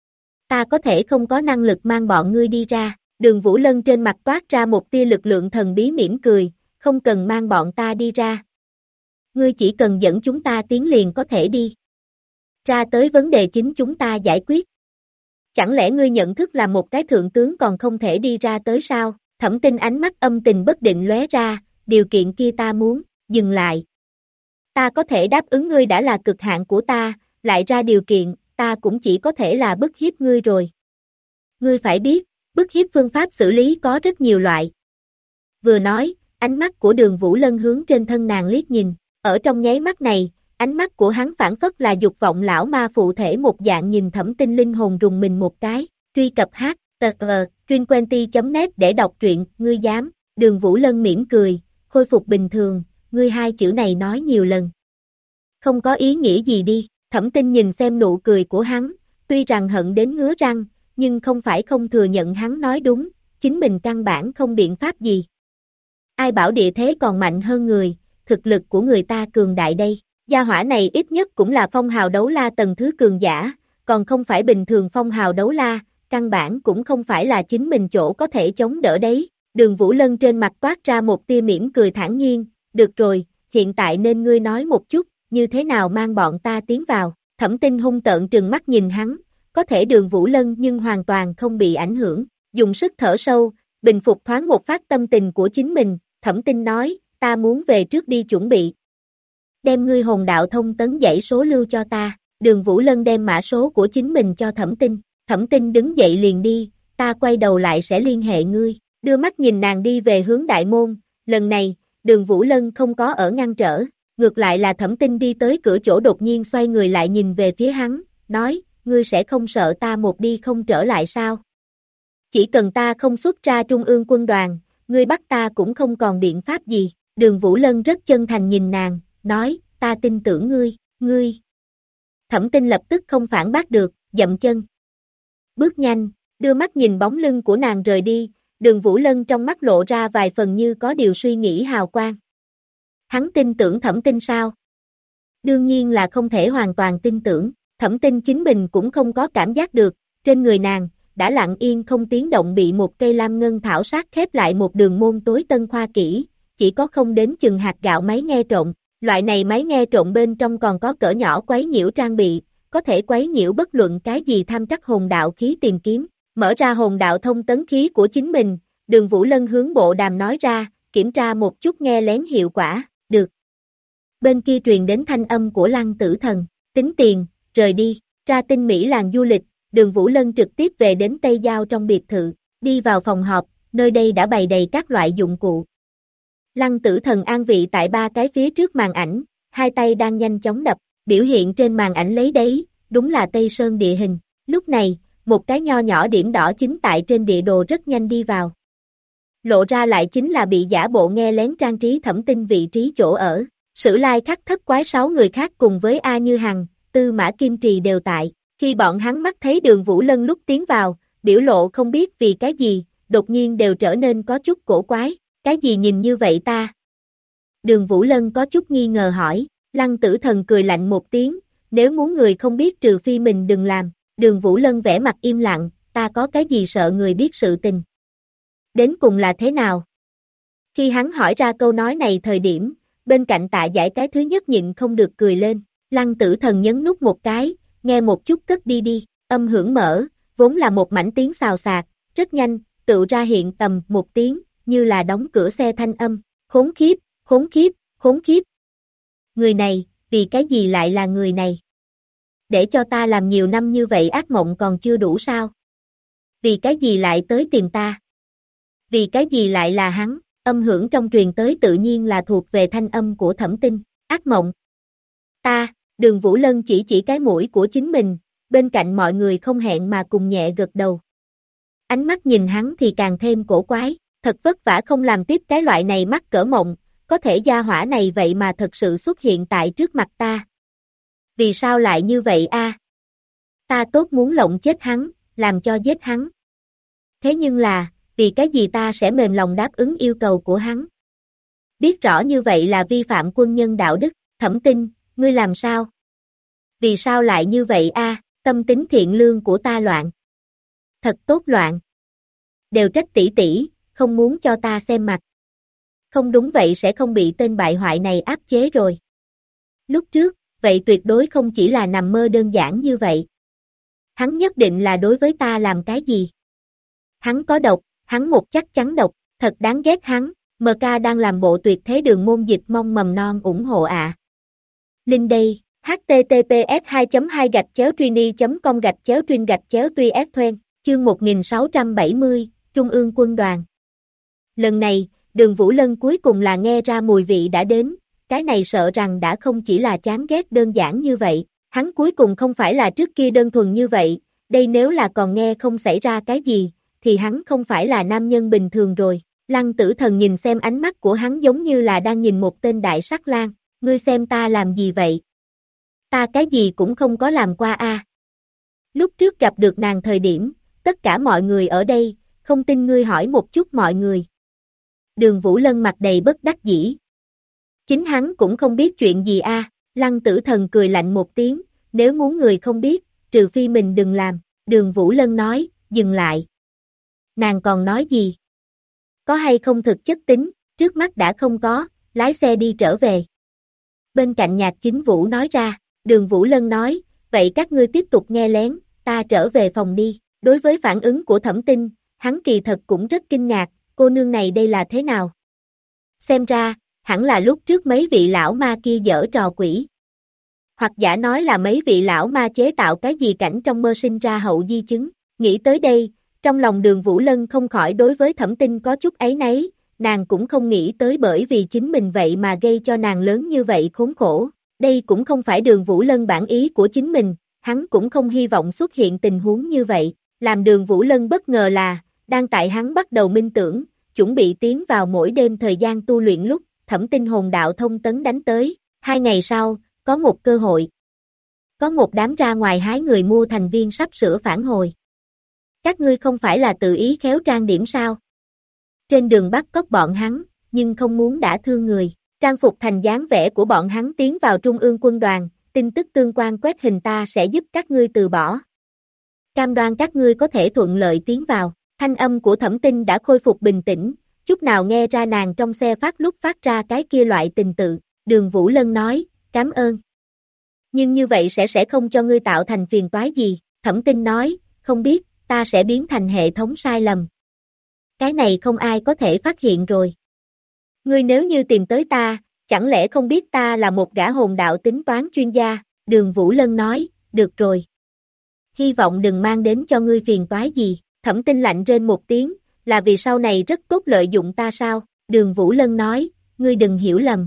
Ta có thể không có năng lực mang bọn ngươi đi ra. Đường Vũ Lân trên mặt toát ra một tia lực lượng thần bí mỉm cười, không cần mang bọn ta đi ra. Ngươi chỉ cần dẫn chúng ta tiến liền có thể đi. Ra tới vấn đề chính chúng ta giải quyết. Chẳng lẽ ngươi nhận thức là một cái thượng tướng còn không thể đi ra tới sao? Thẩm Tinh ánh mắt âm tình bất định lóe ra, điều kiện kia ta muốn, dừng lại. Ta có thể đáp ứng ngươi đã là cực hạn của ta, lại ra điều kiện, ta cũng chỉ có thể là bức hiếp ngươi rồi. Ngươi phải biết, bức hiếp phương pháp xử lý có rất nhiều loại. Vừa nói, ánh mắt của Đường Vũ Lân hướng trên thân nàng liếc nhìn, ở trong nháy mắt này, ánh mắt của hắn phản phất là dục vọng lão ma phụ thể một dạng nhìn Thẩm Tinh linh hồn rùng mình một cái, truy cập http://truyện20.net để đọc truyện, ngươi dám, Đường Vũ Lân mỉm cười, khôi phục bình thường, ngươi hai chữ này nói nhiều lần. Không có ý nghĩa gì đi, Thẩm Tinh nhìn xem nụ cười của hắn, tuy rằng hận đến ngứa răng, nhưng không phải không thừa nhận hắn nói đúng, chính mình căn bản không biện pháp gì. Ai bảo địa thế còn mạnh hơn người, thực lực của người ta cường đại đây. Gia hỏa này ít nhất cũng là phong hào đấu la tầng thứ cường giả, còn không phải bình thường phong hào đấu la, căn bản cũng không phải là chính mình chỗ có thể chống đỡ đấy. Đường Vũ Lân trên mặt toát ra một tia mỉm cười thản nhiên, được rồi, hiện tại nên ngươi nói một chút, như thế nào mang bọn ta tiến vào. Thẩm Tinh hung tợn trừng mắt nhìn hắn, có thể Đường Vũ Lân nhưng hoàn toàn không bị ảnh hưởng, dùng sức thở sâu, bình phục thoáng một phát tâm tình của chính mình, Thẩm Tinh nói, ta muốn về trước đi chuẩn bị. Đem ngươi hồn đạo thông tấn dãy số lưu cho ta, Đường Vũ Lân đem mã số của chính mình cho Thẩm Tinh đứng dậy liền đi, ta quay đầu lại sẽ liên hệ ngươi, đưa mắt nhìn nàng đi về hướng đại môn, lần này, Đường Vũ Lân không có ở ngăn trở, ngược lại là Thẩm Tinh đi tới cửa chỗ đột nhiên xoay người lại nhìn về phía hắn, nói, ngươi sẽ không sợ ta một đi không trở lại sao? Chỉ cần ta không xuất ra Trung ương quân đoàn, ngươi bắt ta cũng không còn biện pháp gì, Đường Vũ Lân rất chân thành nhìn nàng, nói, ta tin tưởng ngươi. Thẩm Tinh lập tức không phản bác được, dậm chân. Bước nhanh, đưa mắt nhìn bóng lưng của nàng rời đi, Đường Vũ Lân trong mắt lộ ra vài phần như có điều suy nghĩ hào quang. Hắn tin tưởng Thẩm Tinh sao? Đương nhiên là không thể hoàn toàn tin tưởng, Thẩm Tinh chính mình cũng không có cảm giác được, trên người nàng, đã lặng yên không tiếng động bị một cây lam ngân thảo sát khép lại một đường môn tối tân khoa kỹ, chỉ có không đến chừng hạt gạo máy nghe trộn. Loại này máy nghe trộn bên trong còn có cỡ nhỏ quấy nhiễu trang bị, có thể quấy nhiễu bất luận cái gì tham trắc hồn đạo khí tìm kiếm, mở ra hồn đạo thông tấn khí của chính mình, Đường Vũ Lân hướng bộ đàm nói ra, kiểm tra một chút nghe lén hiệu quả, được. Bên kia truyền đến thanh âm của Lăng Tử Thần, tính tiền, rời đi, ra tinh Mỹ làng du lịch, Đường Vũ Lân trực tiếp về đến Tây Giao trong biệt thự, đi vào phòng họp, nơi đây đã bày đầy các loại dụng cụ. Lăng Tử Thần an vị tại ba cái phía trước màn ảnh, hai tay đang nhanh chóng đập, biểu hiện trên màn ảnh lấy đấy, đúng là Tây Sơn địa hình. Lúc này, một cái nho nhỏ điểm đỏ chính tại trên địa đồ rất nhanh đi vào. Lộ ra lại chính là bị giả bộ nghe lén trang trí Thẩm Tinh vị trí chỗ ở. Sử Lai Khắc Thất Quái 6 người khác cùng với A Như Hằng, Tư Mã Kim Trì đều tại. Khi bọn hắn mắt thấy Đường Vũ Lân lúc tiến vào, biểu lộ không biết vì cái gì, đột nhiên đều trở nên có chút cổ quái. Cái gì nhìn như vậy ta? Đường Vũ Lân có chút nghi ngờ hỏi. Lăng Tử Thần cười lạnh một tiếng, nếu muốn người không biết trừ phi mình đừng làm. Đường Vũ Lân vẻ mặt im lặng, ta có cái gì sợ người biết sự tình. Đến cùng là thế nào? Khi hắn hỏi ra câu nói này thời điểm, bên cạnh Tạ Giải cái thứ nhất nhịn không được cười lên. Lăng Tử Thần nhấn nút một cái, nghe một chút cất đi đi, âm hưởng mở, vốn là một mảnh tiếng xào xạc, rất nhanh, tự ra hiện tầm một tiếng, như là đóng cửa xe thanh âm, khốn khiếp, khốn khiếp, khốn khiếp. Người này, vì cái gì lại là người này? Để cho ta làm nhiều năm như vậy ác mộng còn chưa đủ sao? Vì cái gì lại tới tìm ta? Vì cái gì lại là hắn? Âm hưởng trong truyền tới tự nhiên là thuộc về thanh âm của Thẩm Tinh, ác mộng. Ta, Đường Vũ Lân chỉ cái mũi của chính mình, bên cạnh mọi người không hẹn mà cùng nhẹ gật đầu. Ánh mắt nhìn hắn thì càng thêm cổ quái, thật vất vả không làm tiếp cái loại này mắc cỡ mộng, có thể gia hỏa này vậy mà thật sự xuất hiện tại trước mặt ta. Vì sao lại như vậy a? Ta tốt muốn lộng chết hắn, làm cho giết hắn. Thế nhưng là, vì cái gì ta sẽ mềm lòng đáp ứng yêu cầu của hắn? Biết rõ như vậy là vi phạm quân nhân đạo đức, Thẩm Tinh, ngươi làm sao? Vì sao lại như vậy a? Tâm tính thiện lương của ta loạn. Thật tốt loạn. Đều trách tỷ tỷ, không muốn cho ta xem mặt. Không đúng vậy sẽ không bị tên bại hoại này áp chế rồi. Lúc trước, vậy tuyệt đối không chỉ là nằm mơ đơn giản như vậy. Hắn nhất định là đối với ta làm cái gì? Hắn có độc, hắn một chắc chắn độc, thật đáng ghét hắn, MK đang làm bộ tuyệt thế đường môn dịch mong mầm non ủng hộ ạ. Link đây, https 2.2-trini.com/trin/tuy chương 1670, Trung ương quân đoàn. Lần này, Đường Vũ Lân cuối cùng là nghe ra mùi vị đã đến, cái này sợ rằng đã không chỉ là chán ghét đơn giản như vậy, hắn cuối cùng không phải là trước kia đơn thuần như vậy, đây nếu là còn nghe không xảy ra cái gì, thì hắn không phải là nam nhân bình thường rồi. Lăng Tử Thần nhìn xem ánh mắt của hắn giống như là đang nhìn một tên đại sắc lang, ngươi xem ta làm gì vậy? Ta cái gì cũng không có làm qua a. Lúc trước gặp được nàng thời điểm, tất cả mọi người ở đây, không tin ngươi hỏi một chút mọi người. Đường Vũ Lân mặt đầy bất đắc dĩ. Chính hắn cũng không biết chuyện gì a. Lăng Tử Thần cười lạnh một tiếng, nếu muốn người không biết, trừ phi mình đừng làm. Đường Vũ Lân nói, dừng lại. Nàng còn nói gì? Có hay không thực chất tính, trước mắt đã không có, lái xe đi trở về. Bên cạnh Nhạc Chính Vũ nói ra, Đường Vũ Lân nói, vậy các ngươi tiếp tục nghe lén, ta trở về phòng đi. Đối với phản ứng của Thẩm Tinh, hắn kỳ thật cũng rất kinh ngạc, cô nương này đây là thế nào? Xem ra, hẳn là lúc trước mấy vị lão ma kia giở trò quỷ. Hoặc giả nói là mấy vị lão ma chế tạo cái gì cảnh trong mơ sinh ra hậu di chứng. Nghĩ tới đây, trong lòng Đường Vũ Lân không khỏi đối với Thẩm Tinh có chút áy náy, nàng cũng không nghĩ tới bởi vì chính mình vậy mà gây cho nàng lớn như vậy khốn khổ. Đây cũng không phải Đường Vũ Lân bản ý của chính mình, hắn cũng không hy vọng xuất hiện tình huống như vậy. Làm Đường Vũ Lân bất ngờ là, đang tại hắn bắt đầu minh tưởng, chuẩn bị tiến vào mỗi đêm thời gian tu luyện lúc, Thẩm Tinh hồn đạo thông tấn đánh tới. 2 ngày sau, có một cơ hội. Có một đám ra ngoài hái người mua thành viên sắp sửa phản hồi. Các ngươi không phải là tự ý khéo trang điểm sao? Trên đường bắt cóc bọn hắn, nhưng không muốn đả thương người. Trang phục thành dáng vẻ của bọn hắn tiến vào Trung ương quân đoàn, tin tức tương quan quét hình ta sẽ giúp các ngươi từ bỏ. Cam đoan các ngươi có thể thuận lợi tiến vào. Thanh âm của Thẩm Tinh đã khôi phục bình tĩnh, chút nào nghe ra nàng trong xe phát lúc phát ra cái kia loại tình tự. Đường Vũ Lân nói, cảm ơn. Nhưng như vậy sẽ không cho ngươi tạo thành phiền toái gì. Thẩm Tinh nói, không biết, ta sẽ biến thành hệ thống sai lầm. Cái này không ai có thể phát hiện rồi. Ngươi nếu như tìm tới ta, chẳng lẽ không biết ta là một gã hồn đạo tính toán chuyên gia? Đường Vũ Lân nói, được rồi. Hy vọng đừng mang đến cho ngươi phiền toái gì. Thẩm Tinh lạnh rên một tiếng, là vì sau này rất tốt lợi dụng ta sao? Đường Vũ Lân nói, ngươi đừng hiểu lầm.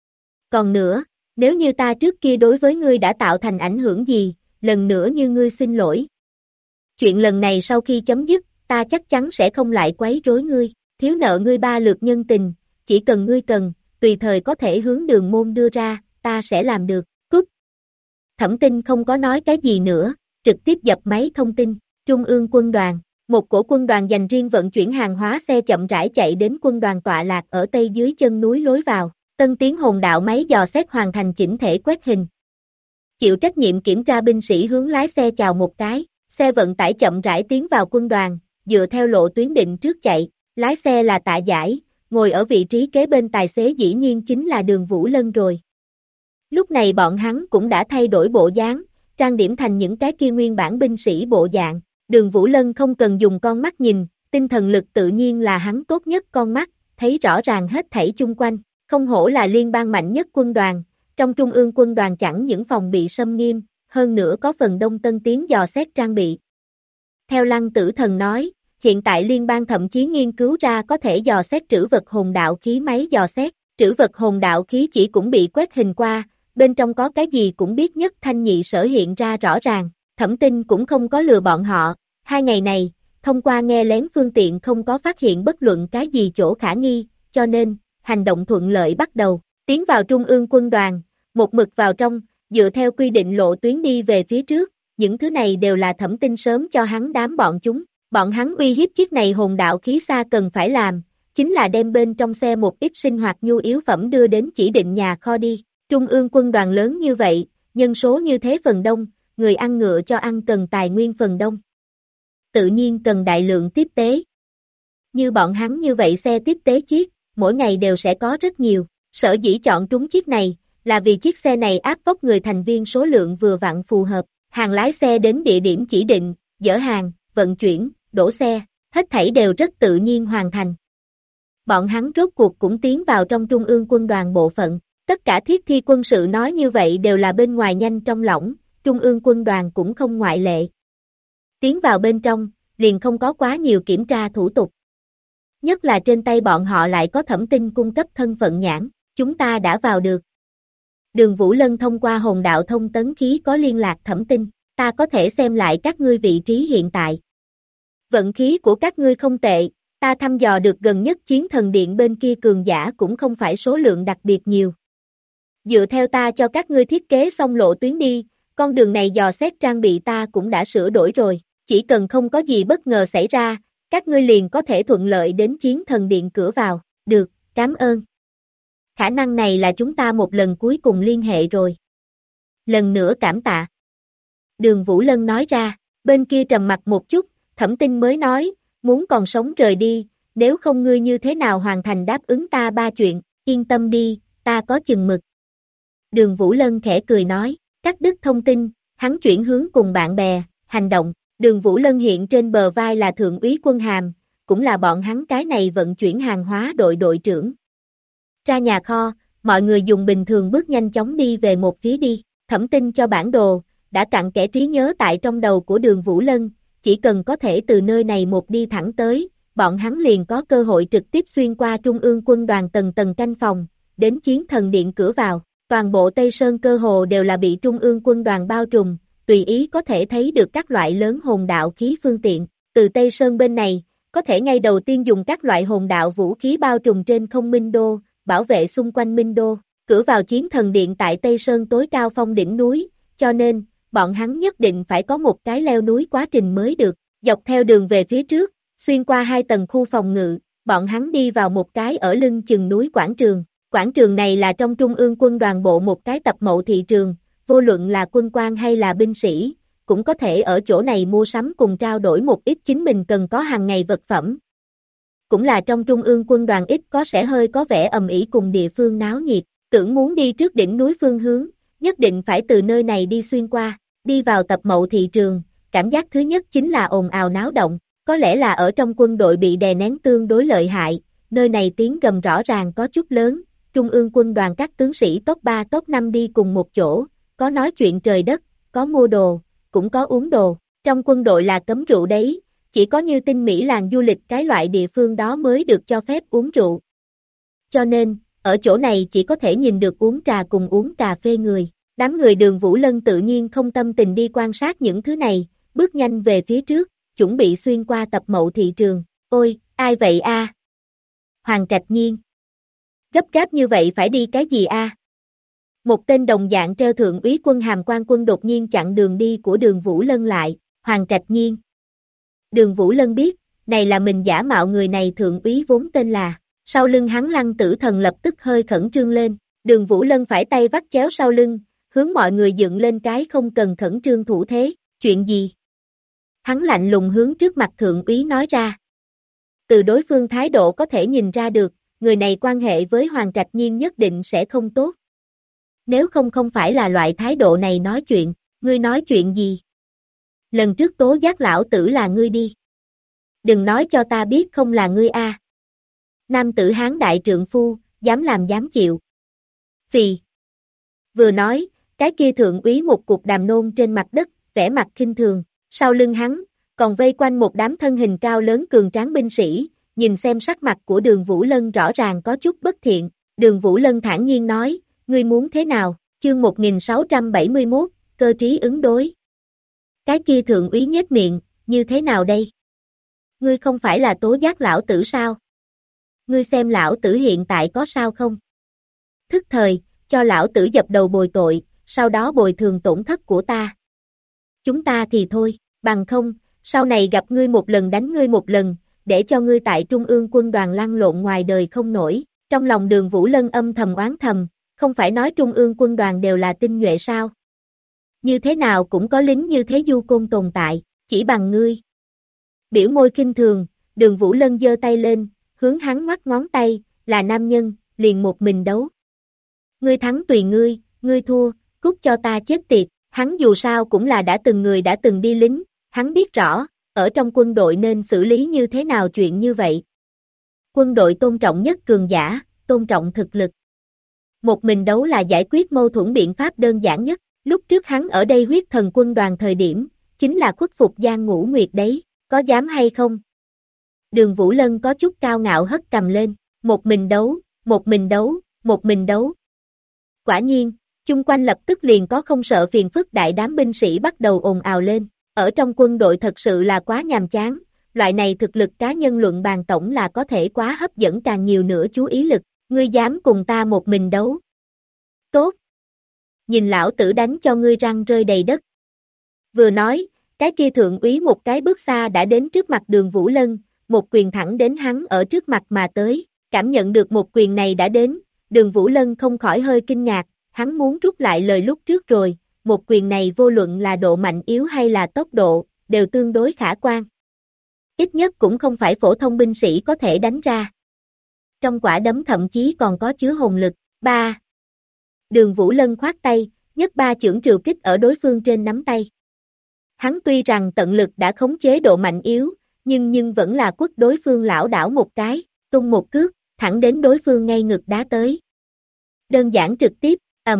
Còn nữa, nếu như ta trước kia đối với ngươi đã tạo thành ảnh hưởng gì, lần nữa như ngươi xin lỗi. chuyện lần này sau khi chấm dứt, ta chắc chắn sẽ không lại quấy rối ngươi, thiếu nợ ngươi 3 lượt nhân tình, chỉ cần ngươi cần, tùy thời có thể hướng Đường môn đưa ra, ta sẽ làm được, cúp. Thẩm Tinh không có nói cái gì nữa, trực tiếp dập máy thông tin, Trung ương quân đoàn, một cổ quân đoàn dành riêng vận chuyển hàng hóa xe chậm rãi chạy đến quân đoàn tọa lạc ở tây dưới chân núi lối vào, Tân Tiến hồn đạo máy dò xét hoàn thành chỉnh thể quét hình. Chịu trách nhiệm kiểm tra binh sĩ hướng lái xe chào một cái, xe vận tải chậm rãi tiến vào quân đoàn, dựa theo lộ tuyến định trước chạy, lái xe là Tạ Giải, ngồi ở vị trí kế bên tài xế dĩ nhiên chính là Đường Vũ Lân rồi. Lúc này bọn hắn cũng đã thay đổi bộ dáng, trang điểm thành những cái kia nguyên bản binh sĩ bộ dạng, Đường Vũ Lân không cần dùng con mắt nhìn, tinh thần lực tự nhiên là hắn tốt nhất con mắt, thấy rõ ràng hết thảy chung quanh, không hổ là liên bang mạnh nhất quân đoàn, trong trung ương quân đoàn chẳng những phòng bị xâm nghiêm, hơn nữa có phần đông tân tiến dò xét trang bị. Theo Lăng Tử Thần nói, hiện tại liên bang thậm chí nghiên cứu ra có thể dò xét trữ vật hồn đạo khí máy dò xét, trữ vật hồn đạo khí chỉ cũng bị quét hình qua, bên trong có cái gì cũng biết nhất thanh nhị sở hiện ra rõ ràng, Thẩm Tinh cũng không có lừa bọn họ, 2 ngày này, thông qua nghe lén phương tiện không có phát hiện bất luận cái gì chỗ khả nghi, cho nên, hành động thuận lợi bắt đầu, tiến vào trung ương quân đoàn, một mực vào trong, dựa theo quy định lộ tuyến đi về phía trước, những thứ này đều là Thẩm Tinh sớm cho hắn đám bọn hắn uy hiếp chiếc này hồn đạo khí xa cần phải làm, chính là đem bên trong xe một ít sinh hoạt nhu yếu phẩm đưa đến chỉ định nhà kho đi, trung ương quân đoàn lớn như vậy, nhân số như thế phần đông, người ăn ngựa cho ăn cần tài nguyên phần đông. Tự nhiên cần đại lượng tiếp tế. Như bọn hắn như vậy xe tiếp tế chiếc, mỗi ngày đều sẽ có rất nhiều, sở dĩ chọn trúng chiếc này, là vì chiếc xe này áp vóc người thành viên số lượng vừa vặn phù hợp, hàng lái xe đến địa điểm chỉ định, dỡ hàng, vận chuyển, đổ xe, hết thảy đều rất tự nhiên hoàn thành. Bọn hắn rốt cuộc cũng tiến vào trong trung ương quân đoàn bộ phận, tất cả thiết thi quân sự nói như vậy đều là bên ngoài nhanh trong lỏng, trung ương quân đoàn cũng không ngoại lệ. Tiến vào bên trong, liền không có quá nhiều kiểm tra thủ tục. Nhất là trên tay bọn họ lại có Thẩm Tinh cung cấp thân phận nhãn, chúng ta đã vào được. Đường Vũ Lân thông qua hồn đạo thông tấn khí có liên lạc Thẩm Tinh, ta có thể xem lại các ngươi vị trí hiện tại. Vận khí của các ngươi không tệ, ta thăm dò được gần nhất chiến thần điện bên kia cường giả cũng không phải số lượng đặc biệt nhiều. Dựa theo ta cho các ngươi thiết kế xong lộ tuyến đi, con đường này dò xét trang bị ta cũng đã sửa đổi rồi, chỉ cần không có gì bất ngờ xảy ra, các ngươi liền có thể thuận lợi đến chiến thần điện cửa vào, được, cảm ơn. Khả năng này là chúng ta một lần cuối cùng liên hệ rồi. Lần nữa cảm tạ. Đường Vũ Lân nói ra, bên kia trầm mặt một chút, Thẩm Tinh mới nói, muốn còn sống rời đi, nếu không ngươi như thế nào hoàn thành đáp ứng ta 3 chuyện, yên tâm đi, ta có chừng mực. Đường Vũ Lân khẽ cười nói, cắt đứt thông tin, hắn chuyển hướng cùng bạn bè, hành động, Đường Vũ Lân hiện trên bờ vai là thượng úy quân hàm, cũng là bọn hắn cái này vận chuyển hàng hóa đội đội trưởng. Ra nhà kho, mọi người dùng bình thường bước nhanh chóng đi về một phía đi, Thẩm Tinh cho bản đồ, đã cặn kẽ trí nhớ tại trong đầu của Đường Vũ Lân, chỉ cần có thể từ nơi này một đi thẳng tới, bọn hắn liền có cơ hội trực tiếp xuyên qua trung ương quân đoàn tầng tầng canh phòng, đến chiến thần điện cửa vào, toàn bộ Tây Sơn cơ hồ đều là bị trung ương quân đoàn bao trùm, tùy ý có thể thấy được các loại lớn hồn đạo khí phương tiện, từ Tây Sơn bên này, có thể ngay đầu tiên dùng các loại hồn đạo vũ khí bao trùm trên không Minh Đô, bảo vệ xung quanh Minh Đô, cửa vào chiến thần điện tại Tây Sơn tối cao phong đỉnh núi, cho nên, bọn hắn nhất định phải có một cái leo núi quá trình mới được, dọc theo đường về phía trước, xuyên qua 2 tầng khu phòng ngự, bọn hắn đi vào một cái ở lưng chừng núi quảng trường này là trong trung ương quân đoàn bộ một cái tập mậu thị trường, vô luận là quân quan hay là binh sĩ, cũng có thể ở chỗ này mua sắm cùng trao đổi một ít chính mình cần có hàng ngày vật phẩm. Cũng là trong trung ương quân đoàn ít có sẽ hơi có vẻ ầm ĩ cùng địa phương náo nhiệt, tưởng muốn đi trước đỉnh núi phương hướng, nhất định phải từ nơi này đi xuyên qua, đi vào tập mậu thị trường, cảm giác thứ nhất chính là ồn ào náo động, có lẽ là ở trong quân đội bị đè nén tương đối lợi hại, nơi này tiếng gầm rõ ràng có chút lớn, trung ương quân đoàn các tướng sĩ top 3 top 5 đi cùng một chỗ, có nói chuyện trời đất, có mua đồ, cũng có uống đồ, trong quân đội là cấm rượu đấy, chỉ có như Tinh Mỹ làng du lịch cái loại địa phương đó mới được cho phép uống rượu. Cho nên, ở chỗ này chỉ có thể nhìn được uống trà cùng uống cà phê người. Đám người Đường Vũ Lân tự nhiên không tâm tình đi quan sát những thứ này, bước nhanh về phía trước, chuẩn bị xuyên qua tập mậu thị trường. Ôi, ai vậy a? Hoàng Trạch Nhiên. Gấp gáp như vậy phải đi cái gì a? Một tên đồng dạng treo thượng úy quân hàm quan quân đột nhiên chặn đường đi của Đường Vũ Lân lại. Hoàng Trạch Nhiên. Đường Vũ Lân biết, này là mình giả mạo người này thượng úy vốn tên là. Sau lưng hắn Lăng Tử Thần lập tức hơi khẩn trương lên. Đường Vũ Lân phải tay vắt chéo sau lưng, hướng mọi người dựng lên cái không cần khẩn trương thủ thế. Chuyện gì? Hắn lạnh lùng hướng trước mặt thượng úy nói ra. Từ đối phương thái độ có thể nhìn ra được, người này quan hệ với Hoàng Trạch Nhiên nhất định sẽ không tốt. Nếu không phải là loại thái độ này nói chuyện, ngươi nói chuyện gì? Lần trước tố giác lão tử là ngươi đi. Đừng nói cho ta biết không là ngươi a. Nam tử Hán đại trượng phu, dám làm dám chịu. Phì. Vừa nói, cái kia thượng úy một cục đàm nôn trên mặt đất, vẻ mặt khinh thường, sau lưng hắn, còn vây quanh một đám thân hình cao lớn cường tráng binh sĩ, nhìn xem sắc mặt của Đường Vũ Lân rõ ràng có chút bất thiện. Đường Vũ Lân thản nhiên nói, ngươi muốn thế nào? Chương 1671, cơ trí ứng đối. Cái kia thượng úy nhếch miệng, như thế nào đây? Ngươi không phải là tố giác lão tử sao? Ngươi xem lão tử hiện tại có sao không? Thức thời, cho lão tử dập đầu bồi tội, sau đó bồi thường tổn thất của ta. Chúng ta thì thôi, bằng không, sau này gặp ngươi một lần đánh ngươi một lần, để cho ngươi tại Trung ương quân đoàn lăn lộn ngoài đời không nổi. Trong lòng Đường Vũ Lân âm thầm oán thầm, không phải nói Trung ương quân đoàn đều là tinh nhuệ sao? Như thế nào cũng có lính như thế du côn tồn tại, chỉ bằng ngươi. Biểu môi khinh thường, Đường Vũ Lân giơ tay lên, hướng hắn ngoắc ngón tay, là nam nhân, liền một mình đấu. Ngươi thắng tùy ngươi, ngươi thua, cút cho ta chết tiệt. Hắn dù sao cũng là đã từng người đã từng đi lính, hắn biết rõ, ở trong quân đội nên xử lý như thế nào chuyện như vậy. Quân đội tôn trọng nhất cường giả, tôn trọng thực lực. Một mình đấu là giải quyết mâu thuẫn biện pháp đơn giản nhất, lúc trước hắn ở đây huyết thần quân đoàn thời điểm, chính là khuất phục Giang Ngũ Nguyệt đấy, có dám hay không? Đường Vũ Lân có chút cao ngạo hất cầm lên, một mình đấu, một mình đấu, một mình đấu. Quả nhiên, chung quanh lập tức liền có không sợ phiền phức đại đám binh sĩ bắt đầu ồn ào lên, ở trong quân đội thật sự là quá nhàm chán, loại này thực lực cá nhân luận bàn tổng là có thể quá hấp dẫn càng nhiều nữa chú ý lực, ngươi dám cùng ta một mình đấu. Tốt! Nhìn lão tử đánh cho ngươi răng rơi đầy đất. Vừa nói, cái kia thượng úy một cái bước xa đã đến trước mặt Đường Vũ Lân, một quyền thẳng đến hắn ở trước mặt mà tới, cảm nhận được một quyền này đã đến, Đường Vũ Lân không khỏi hơi kinh ngạc, hắn muốn rút lại lời lúc trước rồi, một quyền này vô luận là độ mạnh yếu hay là tốc độ, đều tương đối khả quan. Ít nhất cũng không phải phổ thông binh sĩ có thể đánh ra. Trong quả đấm thậm chí còn có chứa hồn lực. 3. Đường Vũ Lân khoát tay, nhấc ba chưởng triều kích ở đối phương trên nắm tay. Hắn tuy rằng tận lực đã khống chế độ mạnh yếu, nhưng vẫn là quất đối phương lảo đảo một cái, tung một cước, thẳng đến đối phương ngay ngực đá tới. Đơn giản trực tiếp,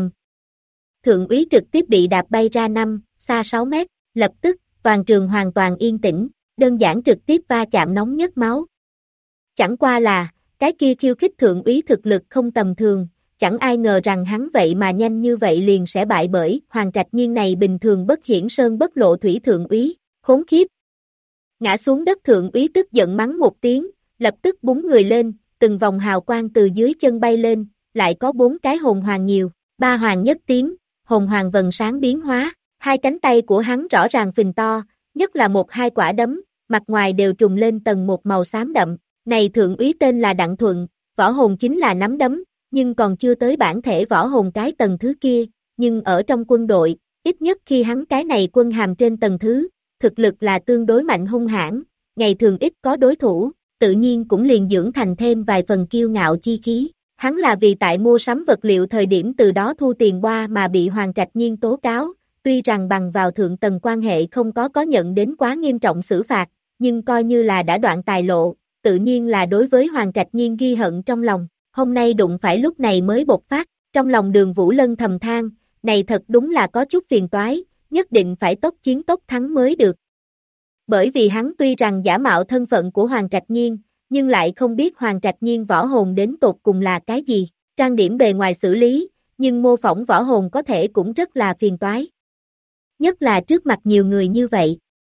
Thượng úy trực tiếp bị đạp bay ra 5, xa 6 mét, lập tức, toàn trường hoàn toàn yên tĩnh, đơn giản trực tiếp va chạm nóng nhất máu. Chẳng qua là, cái kia khiêu khích thượng úy thực lực không tầm thường, chẳng ai ngờ rằng hắn vậy mà nhanh như vậy liền sẽ bại bởi Hoàng Trạch Nhiên này bình thường bất hiển sơn bất lộ thủy thượng úy, khốn khiếp. Ngã xuống đất thượng úy tức giận mắng một tiếng, lập tức búng người lên, từng vòng hào quang từ dưới chân bay lên, lại có 4 cái hồn hoàng nhiều, 3 hoàng nhất tím, hồn hoàng vần sáng biến hóa, hai cánh tay của hắn rõ ràng phình to, nhất là một hai quả đấm, mặt ngoài đều trùng lên tầng một màu xám đậm, này thượng úy tên là Đặng Thuận, võ hồn chính là nắm đấm, nhưng còn chưa tới bản thể võ hồn cái tầng thứ kia, nhưng ở trong quân đội, ít nhất khi hắn cái này quân hàm trên tầng thứ, thực lực là tương đối mạnh hung hãn, ngày thường ít có đối thủ, tự nhiên cũng liền dưỡng thành thêm vài phần kiêu ngạo chi khí. Hắn là vì tại mua sắm vật liệu thời điểm từ đó thu tiền boa mà bị Hoàng Trạch Nhiên tố cáo, tuy rằng bằng vào thượng tầng quan hệ không có nhận đến quá nghiêm trọng xử phạt, nhưng coi như là đã đoạn tài lộ, tự nhiên là đối với Hoàng Trạch Nhiên ghi hận trong lòng, hôm nay đụng phải lúc này mới bộc phát, trong lòng Đường Vũ Lân thầm than, này thật đúng là có chút phiền toái, nhất định phải tốc chiến tốc thắng mới được. Bởi vì hắn tuy rằng giả mạo thân phận của Hoàng Trạch Nhiên, nhưng lại không biết Hoàng Trạch Nhiên võ hồn đến tột cùng là cái gì, trang điểm bề ngoài xử lý, nhưng mô phỏng võ hồn có thể cũng rất là phiền toái. Nhất là trước mặt nhiều người như vậy.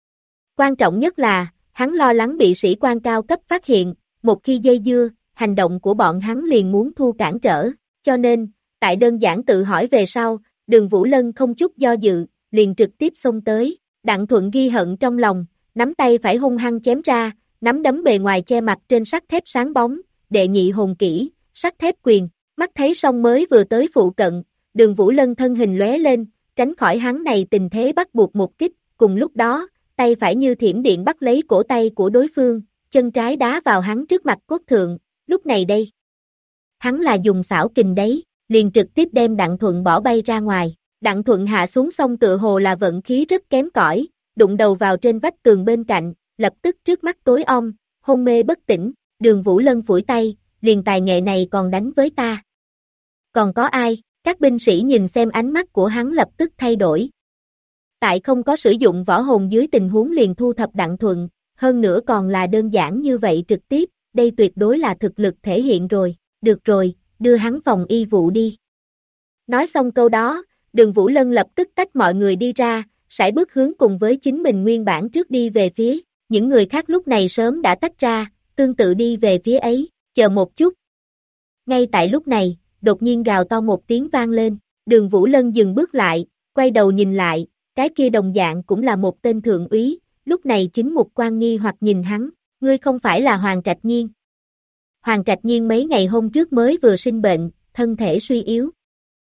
Quan trọng nhất là, hắn lo lắng bị sĩ quan cao cấp phát hiện, một khi dây dưa, hành động của bọn hắn liền muốn thu cản trở, cho nên, tại đơn giản tự hỏi về sau, Đường Vũ Lân không chút do dự, liền trực tiếp xông tới, Đặng Thuận ghi hận trong lòng, nắm tay phải hung hăng chém ra, nắm đấm bề ngoài che mặt trên sắt thép sáng bóng, đệ nhị hồn kỹ, sắt thép quyền, mắt thấy song mới vừa tới phụ cận, Đường Vũ Lân thân hình lóe lên, tránh khỏi hắn này tình thế bắt buộc một kích, cùng lúc đó, tay phải như thiểm điện bắt lấy cổ tay của đối phương, chân trái đá vào hắn trước mặt cốt thượng, lúc này đây. Hắn là dùng xảo kình đấy, liền trực tiếp đem Đặng Thuận bỏ bay ra ngoài, Đặng Thuận hạ xuống sông tựa hồ là vận khí rất kém cỏi, đụng đầu vào trên vách tường bên cạnh, lập tức trước mắt tối om, hôn mê bất tỉnh, Đường Vũ Lân phủi tay, liền tài nghệ này còn đánh với ta. Còn có ai? Các binh sĩ nhìn xem ánh mắt của hắn lập tức thay đổi. Tại không có sử dụng võ hồn dưới tình huống liền thu thập Đặng Thuận, hơn nữa còn là đơn giản như vậy trực tiếp, đây tuyệt đối là thực lực thể hiện rồi, được rồi, đưa hắn phòng y vụ đi. Nói xong câu đó, Đường Vũ Lân lập tức tách mọi người đi ra, sải bước hướng cùng với chính mình nguyên bản trước đi về phía, những người khác lúc này sớm đã tách ra, tương tự đi về phía ấy, chờ một chút. Ngay tại lúc này, đột nhiên gào to một tiếng vang lên, Đường Vũ Lân dừng bước lại, quay đầu nhìn lại, cái kia đồng dạng cũng là một tên thượng úy, lúc này chính mục quan nghi hoặc nhìn hắn, ngươi không phải là Hoàng Trạch Nhiên. Hoàng Trạch Nhiên mấy ngày hôm trước mới vừa sinh bệnh, thân thể suy yếu.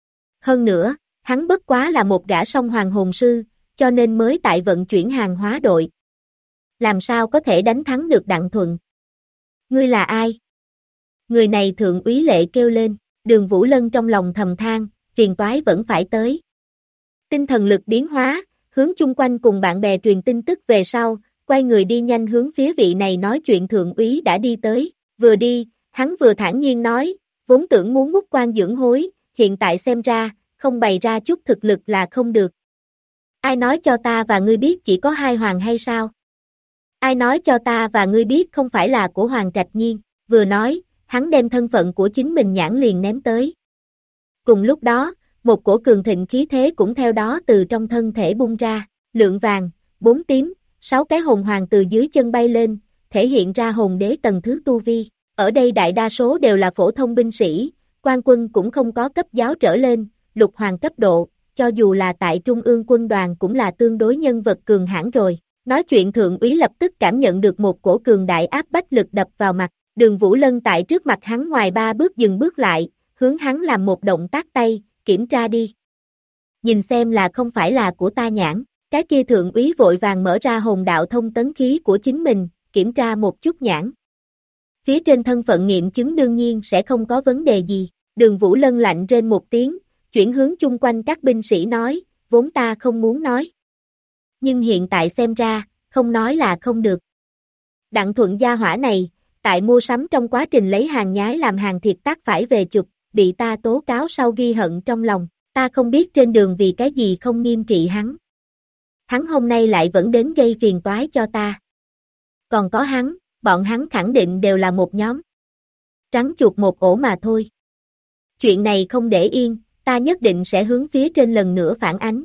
Hơn nữa, hắn bất quá là một gã song hoàng hồn sư, cho nên mới tại vận chuyển hàng hóa đội. Làm sao có thể đánh thắng được Đặng Thuận? Ngươi là ai? Người này thượng úy lệ kêu lên, Đường Vũ Lân trong lòng thầm than, phiền toái vẫn phải tới. Tinh thần lực biến hóa, hướng chung quanh cùng bạn bè truyền tin tức về sau, quay người đi nhanh hướng phía vị này nói chuyện thượng úy đã đi tới, vừa đi, hắn vừa thản nhiên nói, vốn tưởng muốn ngút quan dưỡng hối, hiện tại xem ra, không bày ra chút thực lực là không được. Ai nói cho ta và ngươi biết chỉ có hai hoàng hay sao? Ai nói cho ta và ngươi biết không phải là của Hoàng Trạch Nhiên, vừa nói, hắn đem thân phận của chính mình nhãn liền ném tới. Cùng lúc đó, một cổ cường thịnh khí thế cũng theo đó từ trong thân thể bung ra, lượng vàng, 4 tím, 6 cái hồn hoàng từ dưới chân bay lên, thể hiện ra hồn đế tầng thứ tu vi. Ở đây đại đa số đều là phổ thông binh sĩ, quan quân cũng không có cấp giáo trở lên, lục hoàng cấp độ, cho dù là tại trung ương quân đoàn cũng là tương đối nhân vật cường hãn rồi. Nói chuyện thượng úy lập tức cảm nhận được một cổ cường đại áp bách lực đập vào mặt, Đường Vũ Lân tại trước mặt hắn ngoài 3 bước dừng bước lại, hướng hắn làm một động tác tay, kiểm tra đi. Nhìn xem là không phải là của ta nhãn, cái kia thượng úy vội vàng mở ra hồn đạo thông tấn khí của chính mình, kiểm tra một chút nhãn. Phía trên thân phận nghiệm chứng đương nhiên sẽ không có vấn đề gì, Đường Vũ Lân lạnh rên một tiếng, chuyển hướng chung quanh các binh sĩ nói, vốn ta không muốn nói. Nhưng hiện tại xem ra, không nói là không được. Đặng Thuận gia hỏa này, tại mua sắm trong quá trình lấy hàng nhái làm hàng thiệt tác phải về chụp, bị ta tố cáo sau ghi hận trong lòng, ta không biết trên đường vì cái gì không nghiêm trị hắn. Hắn hôm nay lại vẫn đến gây phiền toái cho ta. Còn có hắn, bọn hắn khẳng định đều là một nhóm. Trắng chuột một ổ mà thôi. Chuyện này không để yên, ta nhất định sẽ hướng phía trên lần nữa phản ánh.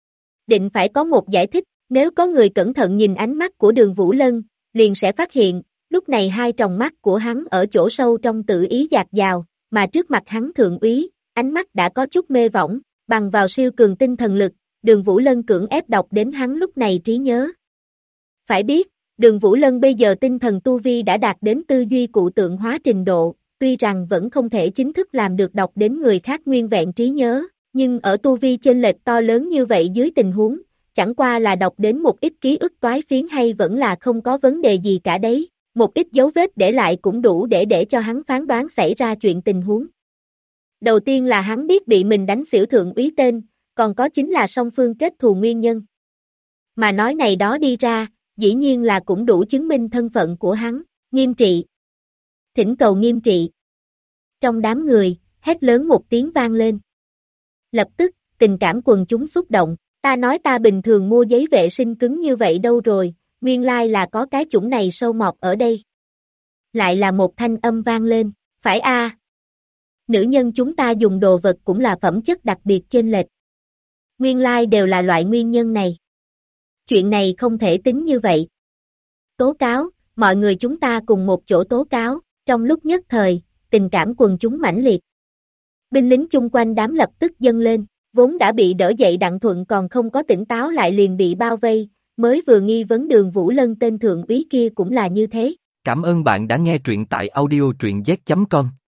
Định phải có một giải thích, nếu có người cẩn thận nhìn ánh mắt của Đường Vũ Lân, liền sẽ phát hiện, lúc này hai tròng mắt của hắn ở chỗ sâu trong tự ý dạt dào, mà trước mặt hắn thượng úy, ánh mắt đã có chút mê võng, bằng vào siêu cường tinh thần lực, Đường Vũ Lân cưỡng ép đọc đến hắn lúc này trí nhớ. Phải biết, Đường Vũ Lân bây giờ tinh thần tu vi đã đạt đến tư duy cụ tượng hóa trình độ, tuy rằng vẫn không thể chính thức làm được đọc đến người khác nguyên vẹn trí nhớ, nhưng ở tu vi chênh lệch to lớn như vậy dưới tình huống, chẳng qua là đọc đến một ít ký ức toái phiến hay vẫn là không có vấn đề gì cả đấy, một ít dấu vết để lại cũng đủ để cho hắn phán đoán xảy ra chuyện tình huống. Đầu tiên là hắn biết bị mình đánh xỉu thượng úy tên, còn có chính là song phương kết thù nguyên nhân. Mà nói này đó đi ra, dĩ nhiên là cũng đủ chứng minh thân phận của hắn, nghiêm trị. Thỉnh cầu nghiêm trị. Trong đám người, hét lớn một tiếng vang lên. Lập tức, tình cảm quần chúng xúc động, ta nói ta bình thường mua giấy vệ sinh cứng như vậy đâu rồi, nguyên lai là có cái chủng này sâu mọt ở đây. Lại là một thanh âm vang lên, phải a. Nữ nhân chúng ta dùng đồ vật cũng là phẩm chất đặc biệt chênh lệch. Nguyên lai đều là loại nguyên nhân này. Chuyện này không thể tính như vậy, tố cáo, mọi người chúng ta cùng một chỗ tố cáo, trong lúc nhất thời, tình cảm quần chúng mãnh liệt. Binh lính chung quanh đám lập tức dâng lên, vốn đã bị đỡ dậy Đặng Thuận còn không có tỉnh táo lại liền bị bao vây, mới vừa nghi vấn Đường Vũ Lân tên thượng úy kia cũng là như thế. Cảm ơn bạn đã nghe truyện tại audio truyện z.com.